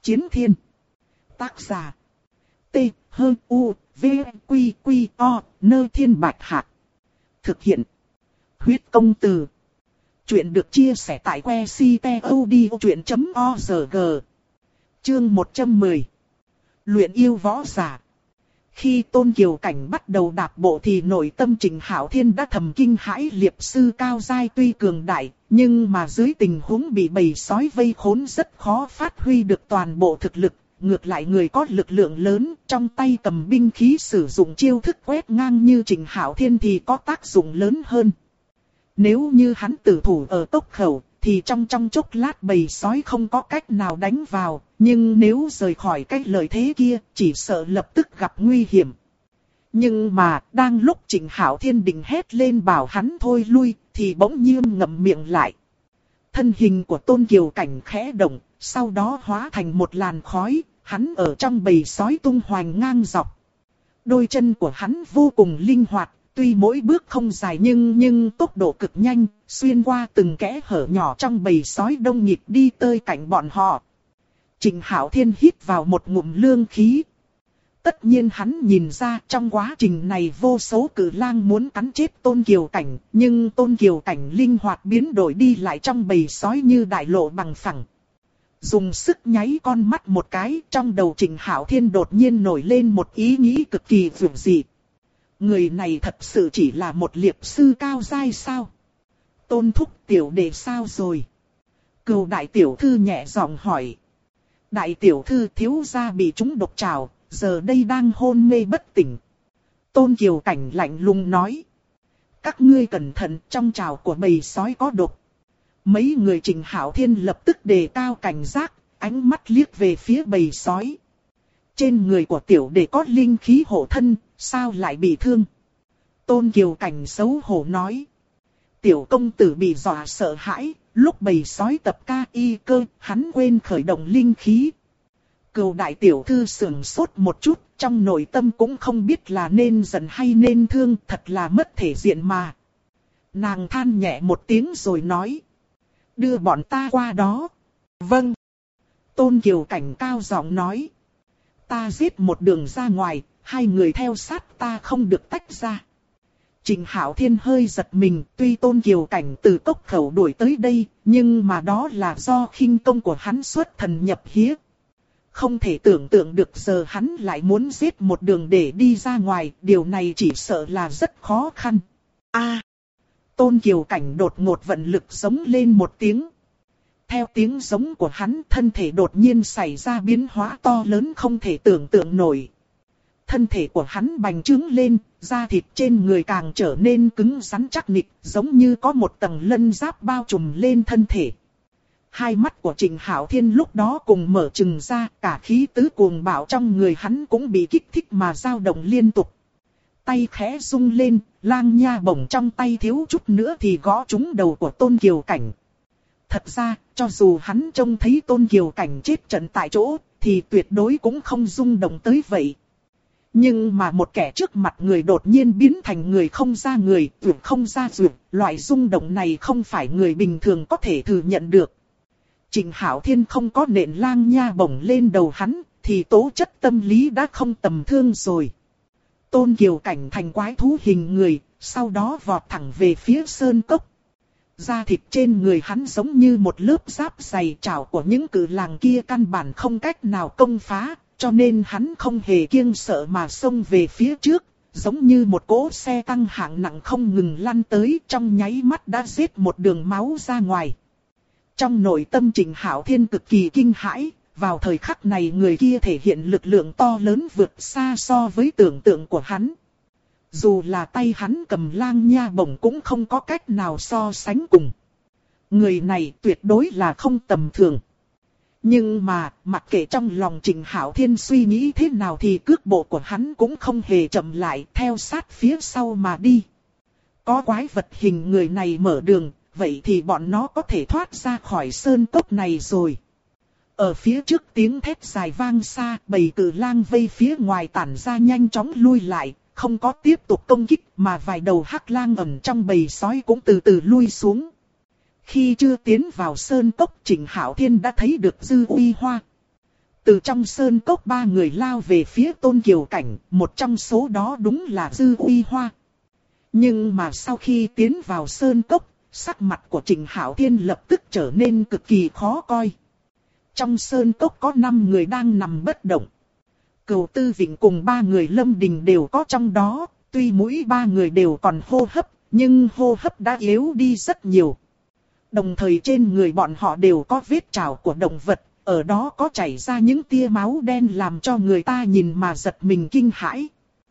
Chiến thiên. Tác giả. T-H-U-V-Q-Q-O, Nơ Thiên Bạch Hạc. Thực hiện. Huyết công từ. Chuyện được chia sẻ tại que ctod.org. Chương 110. Luyện yêu võ giả. Khi Tôn Kiều Cảnh bắt đầu đạp bộ thì nội tâm Trình Hạo Thiên đã thầm kinh hãi. Liệp sư cao giai tuy cường đại, nhưng mà dưới tình huống bị bầy sói vây khốn rất khó phát huy được toàn bộ thực lực. Ngược lại người có lực lượng lớn, trong tay cầm binh khí sử dụng chiêu thức quét ngang như Trình Hạo Thiên thì có tác dụng lớn hơn. Nếu như hắn tử thủ ở tốc khẩu, thì trong chốc lát bầy sói không có cách nào đánh vào, nhưng nếu rời khỏi cái lợi thế kia, chỉ sợ lập tức gặp nguy hiểm. Nhưng mà, đang lúc Trình Hạo Thiên định hét lên bảo hắn thôi lui, thì bỗng nhiên ngậm miệng lại. Thân hình của Tôn Kiều Cảnh khẽ động, sau đó hóa thành một làn khói, hắn ở trong bầy sói tung hoành ngang dọc. Đôi chân của hắn vô cùng linh hoạt. Tuy mỗi bước không dài nhưng tốc độ cực nhanh, xuyên qua từng kẽ hở nhỏ trong bầy sói đông nghịt đi tới cạnh bọn họ. Trình Hạo Thiên hít vào một ngụm lương khí. Tất nhiên hắn nhìn ra trong quá trình này vô số cự lang muốn cắn chết Tôn Kiều Cảnh, nhưng Tôn Kiều Cảnh linh hoạt biến đổi đi lại trong bầy sói như đại lộ bằng phẳng. Dùng sức nháy con mắt một cái, trong đầu Trình Hạo Thiên đột nhiên nổi lên một ý nghĩ cực kỳ vượt dị. Người này thật sự chỉ là một liệp sư cao giai sao? Tôn thúc tiểu đệ sao rồi? Cừu đại tiểu thư nhẹ giọng hỏi. Đại tiểu thư thiếu gia bị trúng độc trào, giờ đây đang hôn mê bất tỉnh. Tôn Kiều Cảnh lạnh lùng nói. Các ngươi cẩn thận, trong trào của bầy sói có độc. Mấy người Trình Hạo Thiên lập tức đề cao cảnh giác, ánh mắt liếc về phía bầy sói. Trên người của tiểu đệ có linh khí hộ thân, sao lại bị thương? Tôn Kiều Cảnh xấu hổ nói. Tiểu công tử bị dọa sợ hãi, lúc bầy sói tập ca y cơ, hắn quên khởi động linh khí. Cừu đại tiểu thư sửng sốt một chút, trong nội tâm cũng không biết là nên giận hay nên thương, thật là mất thể diện mà. Nàng than nhẹ một tiếng rồi nói. Đưa bọn ta qua đó. Vâng. Tôn Kiều Cảnh cao giọng nói. Ta giết một đường ra ngoài, hai người theo sát ta không được tách ra. Trình Hạo Thiên hơi giật mình, tuy Tôn Kiều Cảnh từ cốc khẩu đuổi tới đây, nhưng mà đó là do khinh công của hắn xuất thần nhập hiếp. Không thể tưởng tượng được giờ hắn lại muốn giết một đường để đi ra ngoài, điều này chỉ sợ là rất khó khăn. Tôn Kiều Cảnh đột ngột vận lực giống lên một tiếng. Theo tiếng giống của hắn, thân thể đột nhiên xảy ra biến hóa to lớn không thể tưởng tượng nổi. Thân thể của hắn bành trướng lên, da thịt trên người càng trở nên cứng rắn chắc nịch, giống như có một tầng lân giáp bao trùm lên thân thể. Hai mắt của Trình Hạo Thiên lúc đó cùng mở trừng ra, cả khí tứ cuồng bạo trong người hắn cũng bị kích thích mà dao động liên tục. Tay khẽ rung lên, lang nha bổng trong tay thiếu chút nữa thì gõ trúng đầu của Tôn Kiều Cảnh. Thật ra, cho dù hắn trông thấy Tôn Kiều Cảnh chết trận tại chỗ, thì tuyệt đối cũng không rung động tới vậy. Nhưng mà một kẻ trước mặt người đột nhiên biến thành người không ra người, tuyệt không ra tuyệt, loại rung động này không phải người bình thường có thể thừa nhận được. Trình Hạo Thiên không có nện lang nha bổng lên đầu hắn, thì tố chất tâm lý đã không tầm thường rồi. Tôn Kiều Cảnh thành quái thú hình người, sau đó vọt thẳng về phía sơn cốc. Da thịt trên người hắn giống như một lớp giáp dày trảo của những cự lang kia căn bản không cách nào công phá, cho nên hắn không hề kiêng sợ mà xông về phía trước, giống như một cỗ xe tăng hạng nặng không ngừng lăn tới, trong nháy mắt đã giết một đường máu ra ngoài. Trong nội tâm Trình Hạo Thiên cực kỳ kinh hãi, vào thời khắc này người kia thể hiện lực lượng to lớn vượt xa so với tưởng tượng của hắn. Dù là tay hắn cầm lang nha bổng cũng không có cách nào so sánh cùng. Người này tuyệt đối là không tầm thường. Nhưng mà, mặc kệ trong lòng Trình Hạo Thiên suy nghĩ thế nào thì cước bộ của hắn cũng không hề chậm lại, theo sát phía sau mà đi. Có quái vật hình người này mở đường, vậy thì bọn nó có thể thoát ra khỏi sơn cốc này rồi. Ở phía trước tiếng thét dài vang xa, bầy cự lang vây phía ngoài tản ra nhanh chóng lui lại, không có tiếp tục công kích mà vài đầu hắc lang ẩn trong bầy sói cũng từ từ lui xuống. Khi chưa tiến vào sơn cốc, Trình Hạo Thiên đã thấy được dư uy hoa. Từ trong sơn cốc ba người lao về phía Tôn Kiều Cảnh, một trong số đó đúng là Dư Uy Hoa. Nhưng mà sau khi tiến vào sơn cốc, sắc mặt của Trịnh Hạo Thiên lập tức trở nên cực kỳ khó coi. Trong sơn cốc có 5 người đang nằm bất động. Cửu Tư Vịnh cùng 3 người Lâm Đình đều có trong đó, tuy mỗi 3 người đều còn hô hấp, nhưng hô hấp đã yếu đi rất nhiều. Đồng thời trên người bọn họ đều có vết trào của động vật, ở đó có chảy ra những tia máu đen làm cho người ta nhìn mà giật mình kinh hãi.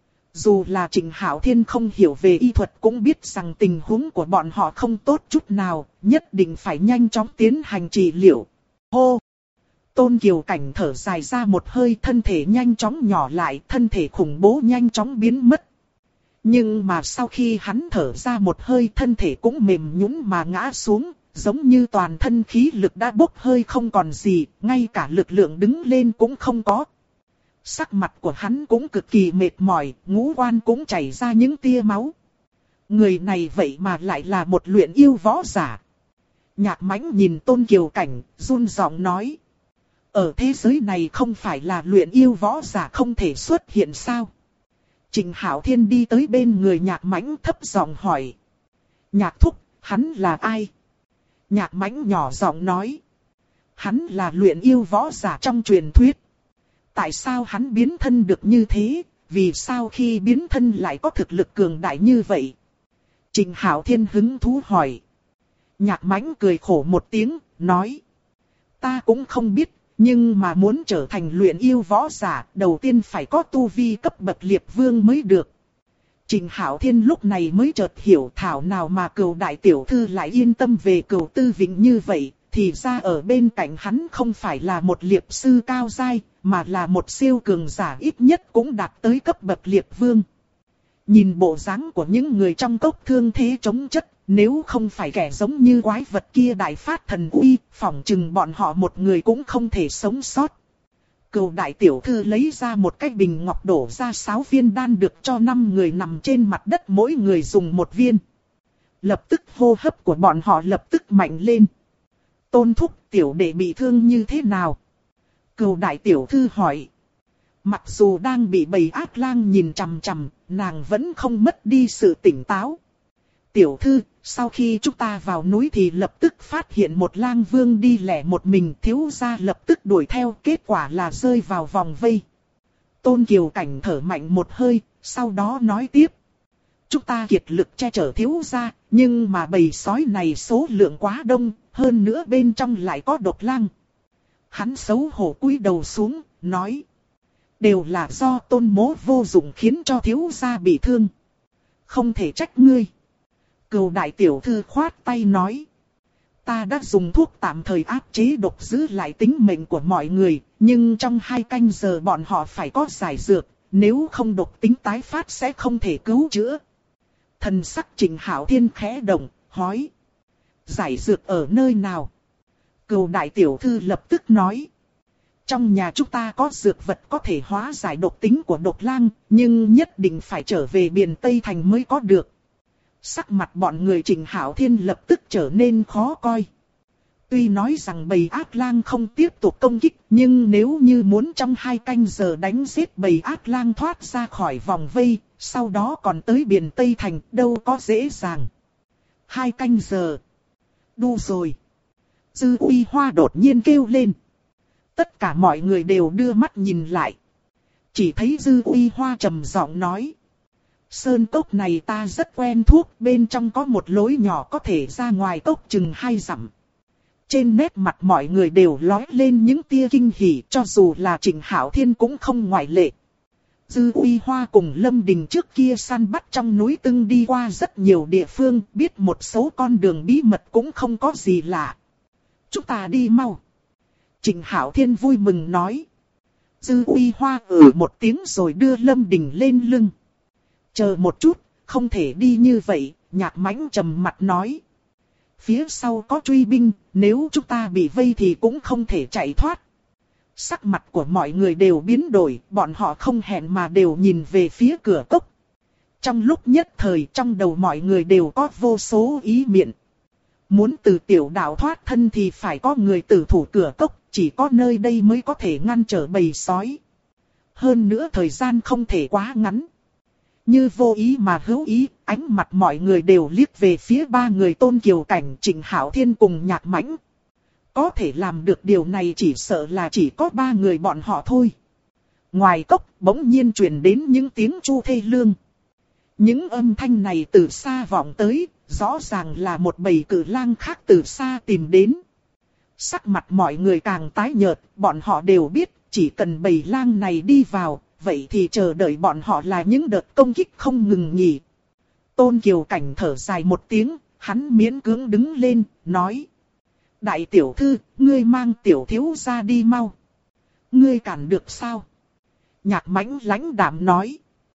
Dù là Trịnh Hạo Thiên không hiểu về y thuật cũng biết rằng tình huống của bọn họ không tốt chút nào, nhất định phải nhanh chóng tiến hành trị liệu. Hô! Tôn Kiều Cảnh thở dài ra một hơi, thân thể nhanh chóng nhỏ lại, thân thể khủng bố nhanh chóng biến mất. Nhưng mà sau khi hắn thở ra một hơi, thân thể cũng mềm nhũn mà ngã xuống, giống như toàn thân khí lực đã bốc hơi không còn gì, ngay cả lực lượng đứng lên cũng không có. Sắc mặt của hắn cũng cực kỳ mệt mỏi, ngũ quan cũng chảy ra những tia máu. Người này vậy mà lại là một luyện yêu võ giả. Nhạc Mãnh nhìn Tôn Kiều Cảnh, run giọng nói. Ở thế giới này không phải là luyện yêu võ giả không thể xuất hiện sao? Trịnh Hạo Thiên đi tới bên người Nhạc Mãnh thấp giọng hỏi. Nhạc thúc, hắn là ai? Nhạc Mãnh nhỏ giọng nói. Hắn là luyện yêu võ giả trong truyền thuyết. Tại sao hắn biến thân được như thế? Vì sao khi biến thân lại có thực lực cường đại như vậy? Trịnh Hạo Thiên hứng thú hỏi. Nhạc Mãnh cười khổ một tiếng, nói. Ta cũng không biết, nhưng mà muốn trở thành luyện yêu võ giả, đầu tiên phải có tu vi cấp bậc liệt vương mới được. Trịnh Hạo Thiên lúc này mới chợt hiểu thảo nào mà Cửu đại tiểu thư lại yên tâm về Cửu Tư Vịnh như vậy, thì ra ở bên cạnh hắn không phải là một liệt sư cao giai, mà là một siêu cường giả ít nhất cũng đạt tới cấp bậc liệt vương. Nhìn bộ dáng của những người trong cốc thương thế chống chất, nếu không phải kẻ giống như quái vật kia đại phát thần uy, phỏng chừng bọn họ một người cũng không thể sống sót. Cửu đại tiểu thư lấy ra một cái bình ngọc đổ ra 6 viên đan được cho 5 người nằm trên mặt đất mỗi người dùng 1 viên. Lập tức hô hấp của bọn họ lập tức mạnh lên. Tôn thúc, tiểu đệ bị thương như thế nào? Cửu đại tiểu thư hỏi. Mặc dù đang bị bầy ác lang nhìn chằm chằm, nàng vẫn không mất đi sự tỉnh táo. Tiểu thư, sau khi chúng ta vào núi thì lập tức phát hiện một lang vương đi lẻ một mình, thiếu gia lập tức đuổi theo, kết quả là rơi vào vòng vây. Tôn Kiều Cảnh thở mạnh một hơi, sau đó nói tiếp. Chúng ta kiệt lực che chở thiếu gia, nhưng mà bầy sói này số lượng quá đông, hơn nữa bên trong lại có độc lang. Hắn xấu hổ cúi đầu xuống, nói. Đều là do Tôn mỗ vô dụng khiến cho thiếu gia bị thương. Không thể trách ngươi. Cửu đại tiểu thư khoát tay nói. Ta đã dùng thuốc tạm thời áp chế độc giữ lại tính mệnh của mọi người, nhưng trong 2 canh giờ bọn họ phải có giải dược, nếu không độc tính tái phát sẽ không thể cứu chữa. Thần sắc Trịnh Hạo Thiên khẽ động, hỏi. Giải dược ở nơi nào? Cửu đại tiểu thư lập tức nói. Trong nhà chúng ta có dược vật có thể hóa giải độc tính của độc lang, nhưng nhất định phải trở về Biện Tây Thành mới có được. Sắc mặt bọn người Trịnh Hạo Thiên lập tức trở nên khó coi. Tuy nói rằng bầy ác lang không tiếp tục công kích, nhưng nếu như muốn trong 2 canh giờ đánh giết bầy ác lang thoát ra khỏi vòng vây, sau đó còn tới Biện Tây Thành, đâu có dễ dàng. 2 canh giờ. Đu rồi. Dư Uy Hoa đột nhiên kêu lên. Tất cả mọi người đều đưa mắt nhìn lại. Chỉ thấy Dư Uy Hoa trầm giọng nói. Sơn cốc này ta rất quen thuộc, bên trong có một lối nhỏ có thể ra ngoài cốc chừng 2 dặm. Trên nét mặt mọi người đều lóe lên những tia kinh hỉ, cho dù là Trịnh Hạo Thiên cũng không ngoại lệ. Dư Uy Hoa cùng Lâm Đình trước kia săn bắt trong núi từng đi qua rất nhiều địa phương, biết một số con đường bí mật cũng không có gì lạ. Chúng ta đi mau. Trịnh Hạo Thiên vui mừng nói. Dư Uy Hoa một tiếng rồi đưa Lâm Đình lên lưng. Chờ một chút, không thể đi như vậy, Nhạc Mãnh trầm mặt nói. Phía sau có truy binh, nếu chúng ta bị vây thì cũng không thể chạy thoát. Sắc mặt của mọi người đều biến đổi, bọn họ không hẹn mà đều nhìn về phía cửa cốc. Trong lúc nhất thời trong đầu mọi người đều có vô số ý miệng. Muốn từ tiểu đạo thoát thân thì phải có người tử thủ cửa cốc, chỉ có nơi đây mới có thể ngăn trở bầy sói. Hơn nữa thời gian không thể quá ngắn. Như vô ý mà hữu ý, ánh mặt mọi người đều liếc về phía ba người Tôn Kiều Cảnh, Trịnh Hạo Thiên cùng Nhạc Mãnh. Có thể làm được điều này chỉ sợ là chỉ có ba người bọn họ thôi. Ngoài cốc bỗng nhiên truyền đến những tiếng chu thê lương. Những âm thanh này từ xa vọng tới, rõ ràng là một bầy cự lang khác từ xa tìm đến. Sắc mặt mọi người càng tái nhợt, bọn họ đều biết chỉ cần bầy lang này đi vào, vậy thì chờ đợi bọn họ là những đợt công kích không ngừng nghỉ. Tôn Kiều Cảnh thở dài một tiếng, hắn miễn cưỡng đứng lên, nói. Đại tiểu thư, ngươi mang tiểu thiếu ra đi mau. Ngươi cản được sao? Nhạc Mãnh lãnh đạm nói.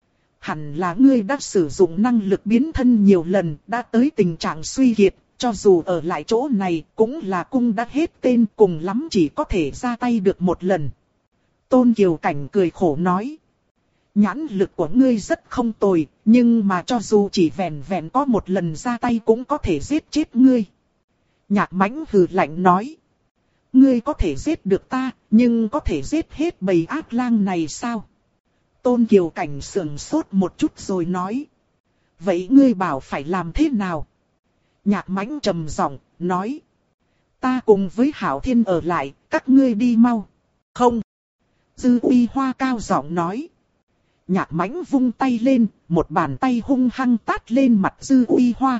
Hẳn là ngươi đã sử dụng năng lực biến thân nhiều lần, đã tới tình trạng suy kiệt, cho dù ở lại chỗ này cũng là cung đã hết tên, cùng lắm chỉ có thể ra tay được một lần. Tôn Kiều Cảnh cười khổ nói. Nhãn lực của ngươi rất không tồi, nhưng mà cho dù chỉ vẹn vẹn có một lần ra tay cũng có thể giết chết ngươi. Nhạc Mãnh hừ lạnh nói. Ngươi có thể giết được ta, nhưng có thể giết hết bầy ác lang này sao? Tôn Kiều Cảnh sững sốt một chút rồi nói. Vậy ngươi bảo phải làm thế nào? Nhạc Mãnh trầm giọng nói. Ta cùng với Hạo Thiên ở lại, các ngươi đi mau. Không. Dư Uy Hoa cao giọng nói. Nhạc Mãnh vung tay lên, một bàn tay hung hăng tát lên mặt Dư Uy Hoa.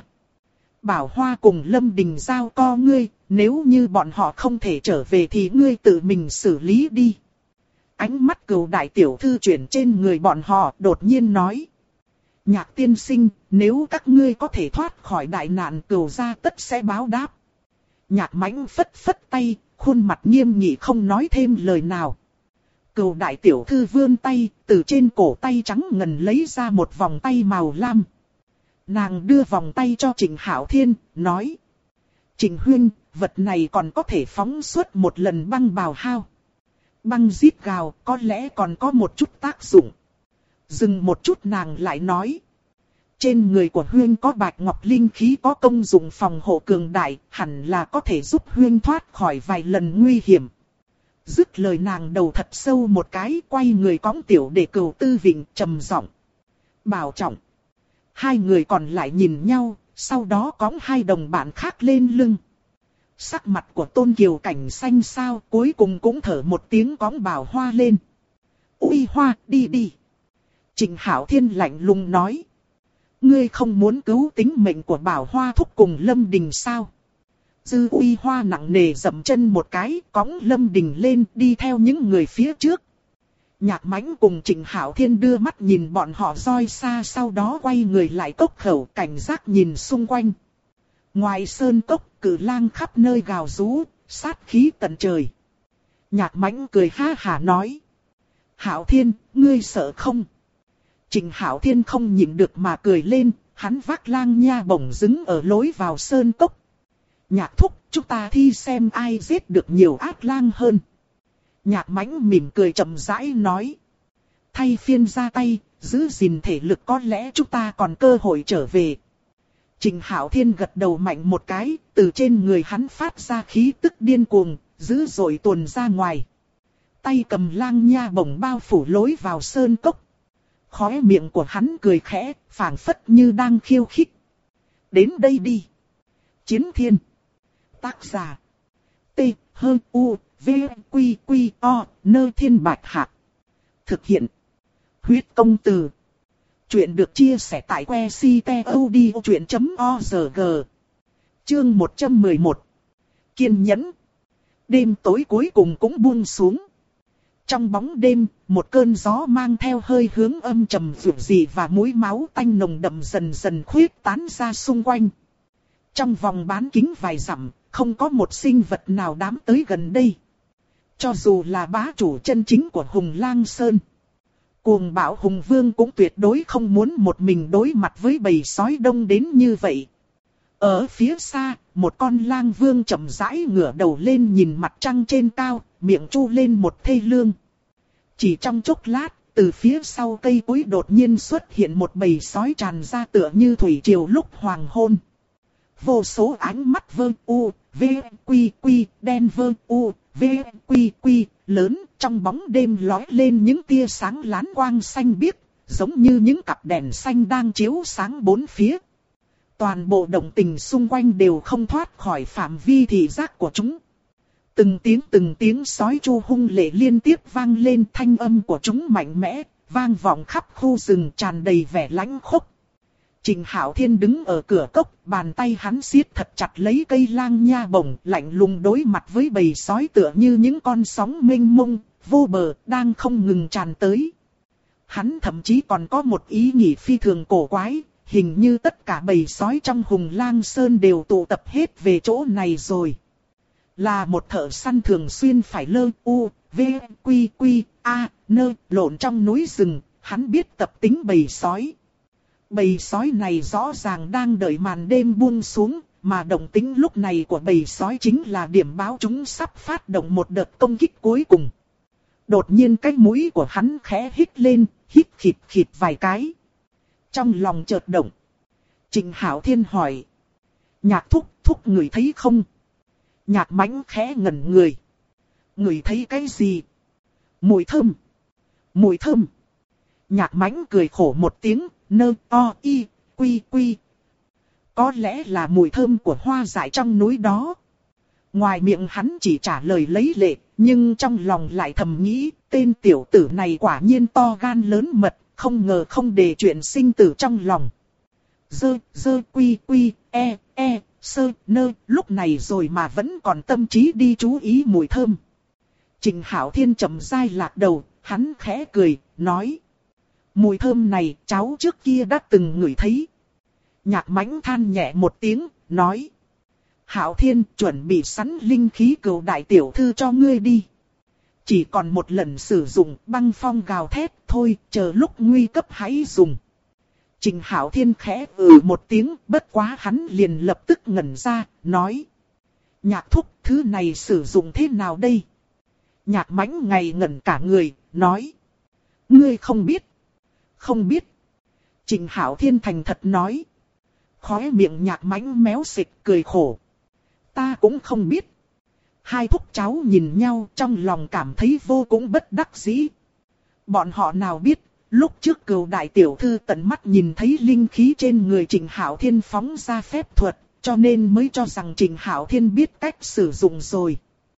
Bảo Hoa cùng Lâm Đình giao co ngươi, nếu như bọn họ không thể trở về thì ngươi tự mình xử lý đi. Ánh mắt Cửu đại tiểu thư chuyển trên người bọn họ, đột nhiên nói. Nhạc tiên sinh, nếu các ngươi có thể thoát khỏi đại nạn, Cửu gia tất sẽ báo đáp. Nhạc Mãnh phất phất tay, khuôn mặt nghiêm nghị không nói thêm lời nào. Cửu đại tiểu thư vươn tay, từ trên cổ tay trắng ngần lấy ra một vòng tay màu lam. Nàng đưa vòng tay cho Trịnh Hạo Thiên, nói. Trịnh huynh, vật này còn có thể phóng xuất một lần băng bào hao. Băng rít gào, có lẽ còn có một chút tác dụng. Dừng một chút nàng lại nói. Trên người của huynh có bạch ngọc linh khí có công dụng phòng hộ cường đại, hẳn là có thể giúp huynh thoát khỏi vài lần nguy hiểm. Dứt lời nàng đầu thật sâu một cái, quay người cõng tiểu để Cửu Tư Vịnh trầm giọng. Bảo trọng. Hai người còn lại nhìn nhau, sau đó cõng hai đồng bạn khác lên lưng. Sắc mặt của Tôn Kiều Cảnh xanh xao, cuối cùng cũng thở một tiếng cõng Bảo Hoa lên. Uy Hoa, đi đi. Trịnh Hạo Thiên lạnh lùng nói. Ngươi không muốn cứu tính mệnh của Bảo Hoa thúc cùng Lâm Đình sao? Dư Uy Hoa nặng nề dậm chân một cái, cõng Lâm Đình lên, đi theo những người phía trước. Nhạc Mãnh cùng Trịnh Hạo Thiên đưa mắt nhìn bọn họ roi xa, sau đó quay người lại cốc khẩu, cảnh giác nhìn xung quanh. Ngoài sơn cốc, cự lang khắp nơi gào rú, sát khí tận trời. Nhạc Mãnh cười ha hả nói. Hạo Thiên, ngươi sợ không? Trịnh Hạo Thiên không nhịn được mà cười lên, hắn vác lang nha bổng dứng ở lối vào sơn cốc. Nhạc thúc, chúng ta thi xem ai giết được nhiều ác lang hơn. Nhạc Mãnh mỉm cười chậm rãi nói. Thay phiên ra tay, giữ gìn thể lực có lẽ chúng ta còn cơ hội trở về. Trịnh Hạo Thiên gật đầu mạnh một cái, từ trên người hắn phát ra khí tức điên cuồng, dữ dội tuồn ra ngoài. Tay cầm lang nha bổng bao phủ lối vào sơn cốc. Khóe miệng của hắn cười khẽ, phảng phất như đang khiêu khích. Đến đây đi. Chiến Thiên. Tác giả. T, H, U, V, Quy, Quy, O, Nơ Thiên Bạch Hạc. Thực hiện. Huyết công từ. Chuyện được chia sẻ tại que ctod.org. Chương 111. Kiên nhẫn. Đêm tối cuối cùng cũng buông xuống. Trong bóng đêm, một cơn gió mang theo hơi hướng âm trầm dịu dị và mũi máu tanh nồng đậm dần dần khuyết tán ra xung quanh. Trong vòng bán kính vài dặm, không có một sinh vật nào dám tới gần đây. Cho dù là bá chủ chân chính của Hùng Lang Sơn, Cuồng Bạo Hùng Vương cũng tuyệt đối không muốn một mình đối mặt với bầy sói đông đến như vậy. Ở phía xa, một con lang vương chậm rãi ngửa đầu lên nhìn mặt trăng trên cao, miệng chu lên một thê lương. Chỉ trong chốc lát, từ phía sau cây cối đột nhiên xuất hiện một bầy sói tràn ra tựa như thủy triều lúc hoàng hôn. vô số ánh mắt vơ u, v, quy quy, đen vơ u, v, quy quy, lớn, trong bóng đêm lói lên những tia sáng láng quang xanh biếc, giống như những cặp đèn xanh đang chiếu sáng bốn phía. Toàn bộ động tình xung quanh đều không thoát khỏi phạm vi thị giác của chúng. Từng tiếng sói tru hung lệ liên tiếp vang lên, thanh âm của chúng mạnh mẽ, vang vọng khắp khu rừng tràn đầy vẻ lãnh khốc. Trình Hạo Thiên đứng ở cửa cốc, bàn tay hắn siết thật chặt lấy cây lang nha bổng, lạnh lùng đối mặt với bầy sói tựa như những con sóng mênh mông, vô bờ, đang không ngừng tràn tới. Hắn thậm chí còn có một ý nghĩ phi thường cổ quái, hình như tất cả bầy sói trong Hùng Lang Sơn đều tụ tập hết về chỗ này rồi. Là một thợ săn thường xuyên phải lơ u, v, quy quy, a, nơ, lộn trong núi rừng, hắn biết tập tính bầy sói. Bầy sói này rõ ràng đang đợi màn đêm buông xuống, mà động tĩnh lúc này của bầy sói chính là điểm báo chúng sắp phát động một đợt công kích cuối cùng. Đột nhiên cái mũi của hắn khẽ hít lên, hít khịt khịt vài cái. Trong lòng chợt động. Trình Hạo Thiên hỏi. Nhạc thúc người thấy không? Nhạc Mãnh khẽ ngẩn người. Người thấy cái gì? Mùi thơm. Mùi thơm. Nhạc Mãnh cười khổ một tiếng, nơ o y, quy quy. Có lẽ là mùi thơm của hoa dại trong núi đó. Ngoài miệng hắn chỉ trả lời lấy lệ, nhưng trong lòng lại thầm nghĩ, tên tiểu tử này quả nhiên to gan lớn mật, không ngờ không để chuyện sinh tử trong lòng. Dơ quy quy, sơ nơ, lúc này rồi mà vẫn còn tâm trí đi chú ý mùi thơm. Trình Hạo Thiên chậm rãi lạc đầu, hắn khẽ cười, nói. Mùi thơm này cháu trước kia đã từng ngửi thấy. Nhạc Mãnh than nhẹ một tiếng, nói. Hạo Thiên chuẩn bị sẵn linh khí cừu đại tiểu thư cho ngươi đi. Chỉ còn một lần sử dụng, băng phong gào thét, thôi chờ lúc nguy cấp hãy dùng. Trình Hạo Thiên khẽ một tiếng, bất quá hắn liền lập tức ngẩn ra, nói. Nhạc thúc, thứ này sử dụng thế nào đây? Nhạc Mãnh ngây ngẩn cả người, nói. Ngươi không biết. Không biết. Trình Hạo Thiên thành thật nói. Khóe miệng Nhạc Mãnh méo xịch cười khổ. Ta cũng không biết. Hai thúc cháu nhìn nhau trong lòng cảm thấy vô cùng bất đắc dĩ. Bọn họ nào biết, lúc trước Cừu đại tiểu thư tận mắt nhìn thấy linh khí trên người Trình Hạo Thiên phóng ra phép thuật, cho nên mới cho rằng Trình Hạo Thiên biết cách sử dụng rồi.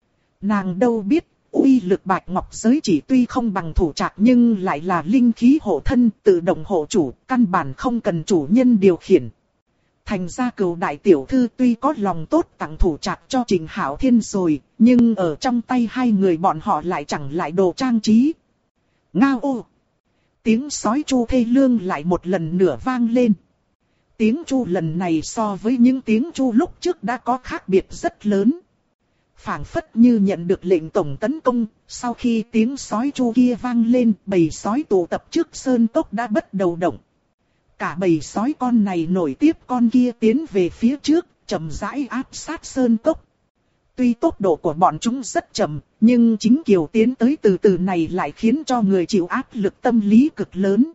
Nàng đâu biết, uy lực bạch ngọc giới chỉ tuy không bằng thủ trạc nhưng lại là linh khí hộ thân, tự động hộ chủ, căn bản không cần chủ nhân điều khiển. Thành ra Cừu đại tiểu thư tuy có lòng tốt tặng thủ trạc cho Trình Hạo Thiên rồi, nhưng ở trong tay hai người bọn họ lại chẳng lại đồ trang trí. Ngao ô! Tiếng sói tru thê lương lại một lần nữa vang lên. Tiếng tru lần này so với những tiếng tru lúc trước đã có khác biệt rất lớn. Phảng phất như nhận được lệnh tổng tấn công, sau khi tiếng sói tru kia vang lên, bầy sói tụ tập trước sơn cốc đã bắt đầu động. Cả bầy sói con này nổi tiếp con kia tiến về phía trước, chậm rãi áp sát sơn cốc. Tuy tốc độ của bọn chúng rất chậm, nhưng chính kiểu tiến tới từ từ này lại khiến cho người chịu áp lực tâm lý cực lớn.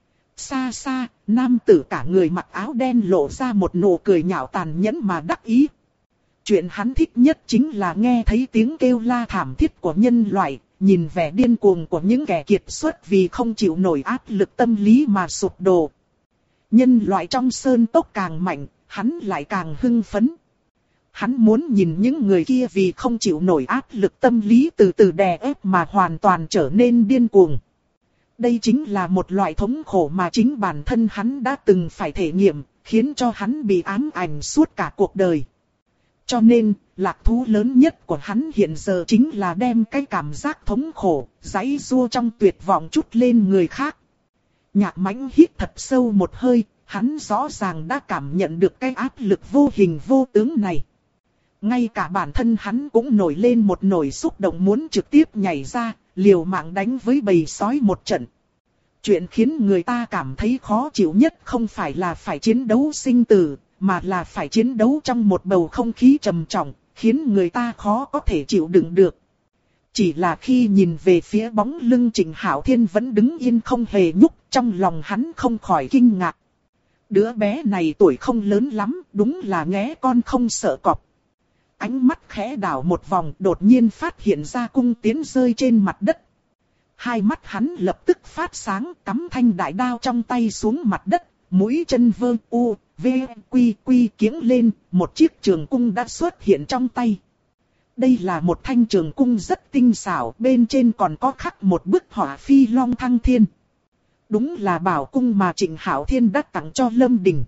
Xa xa, nam tử cả người mặc áo đen lộ ra một nụ cười nhạo tàn nhẫn mà đắc ý. Chuyện hắn thích nhất chính là nghe thấy tiếng kêu la thảm thiết của nhân loại, nhìn vẻ điên cuồng của những kẻ kiệt xuất vì không chịu nổi áp lực tâm lý mà sụp đổ. Nhân loại trong sơn cốc càng mạnh, hắn lại càng hưng phấn. Hắn muốn nhìn những người kia vì không chịu nổi áp lực tâm lý từ từ đè ép mà hoàn toàn trở nên điên cuồng. Đây chính là một loại thống khổ mà chính bản thân hắn đã từng phải thể nghiệm, khiến cho hắn bị ám ảnh suốt cả cuộc đời. Cho nên, lạc thú lớn nhất của hắn hiện giờ chính là đem cái cảm giác thống khổ, giãy giụa trong tuyệt vọng trút lên người khác. Nhạc Mãnh hít thật sâu một hơi, hắn rõ ràng đã cảm nhận được cái áp lực vô hình vô tướng này. Ngay cả bản thân hắn cũng nổi lên một nỗi xúc động muốn trực tiếp nhảy ra, liều mạng đánh với bầy sói một trận. Chuyện khiến người ta cảm thấy khó chịu nhất không phải là phải chiến đấu sinh tử, mà là phải chiến đấu trong một bầu không khí trầm trọng, khiến người ta khó có thể chịu đựng được. Chỉ là khi nhìn về phía bóng lưng Trình Hạo Thiên vẫn đứng yên không hề nhúc, trong lòng hắn không khỏi kinh ngạc. Đứa bé này tuổi không lớn lắm, đúng là nghé con không sợ cọp. Ánh mắt khẽ đảo một vòng, đột nhiên phát hiện ra cung tiến rơi trên mặt đất. Hai mắt hắn lập tức phát sáng, cắm thanh đại đao trong tay xuống mặt đất, mũi chân vơ u, v, quy quy kiếng lên, một chiếc trường cung đã xuất hiện trong tay. Đây là một thanh trường cung rất tinh xảo, bên trên còn có khắc một bức họa phi long thăng thiên. Đúng là bảo cung mà Trịnh Hạo Thiên đã tặng cho Lâm Đình.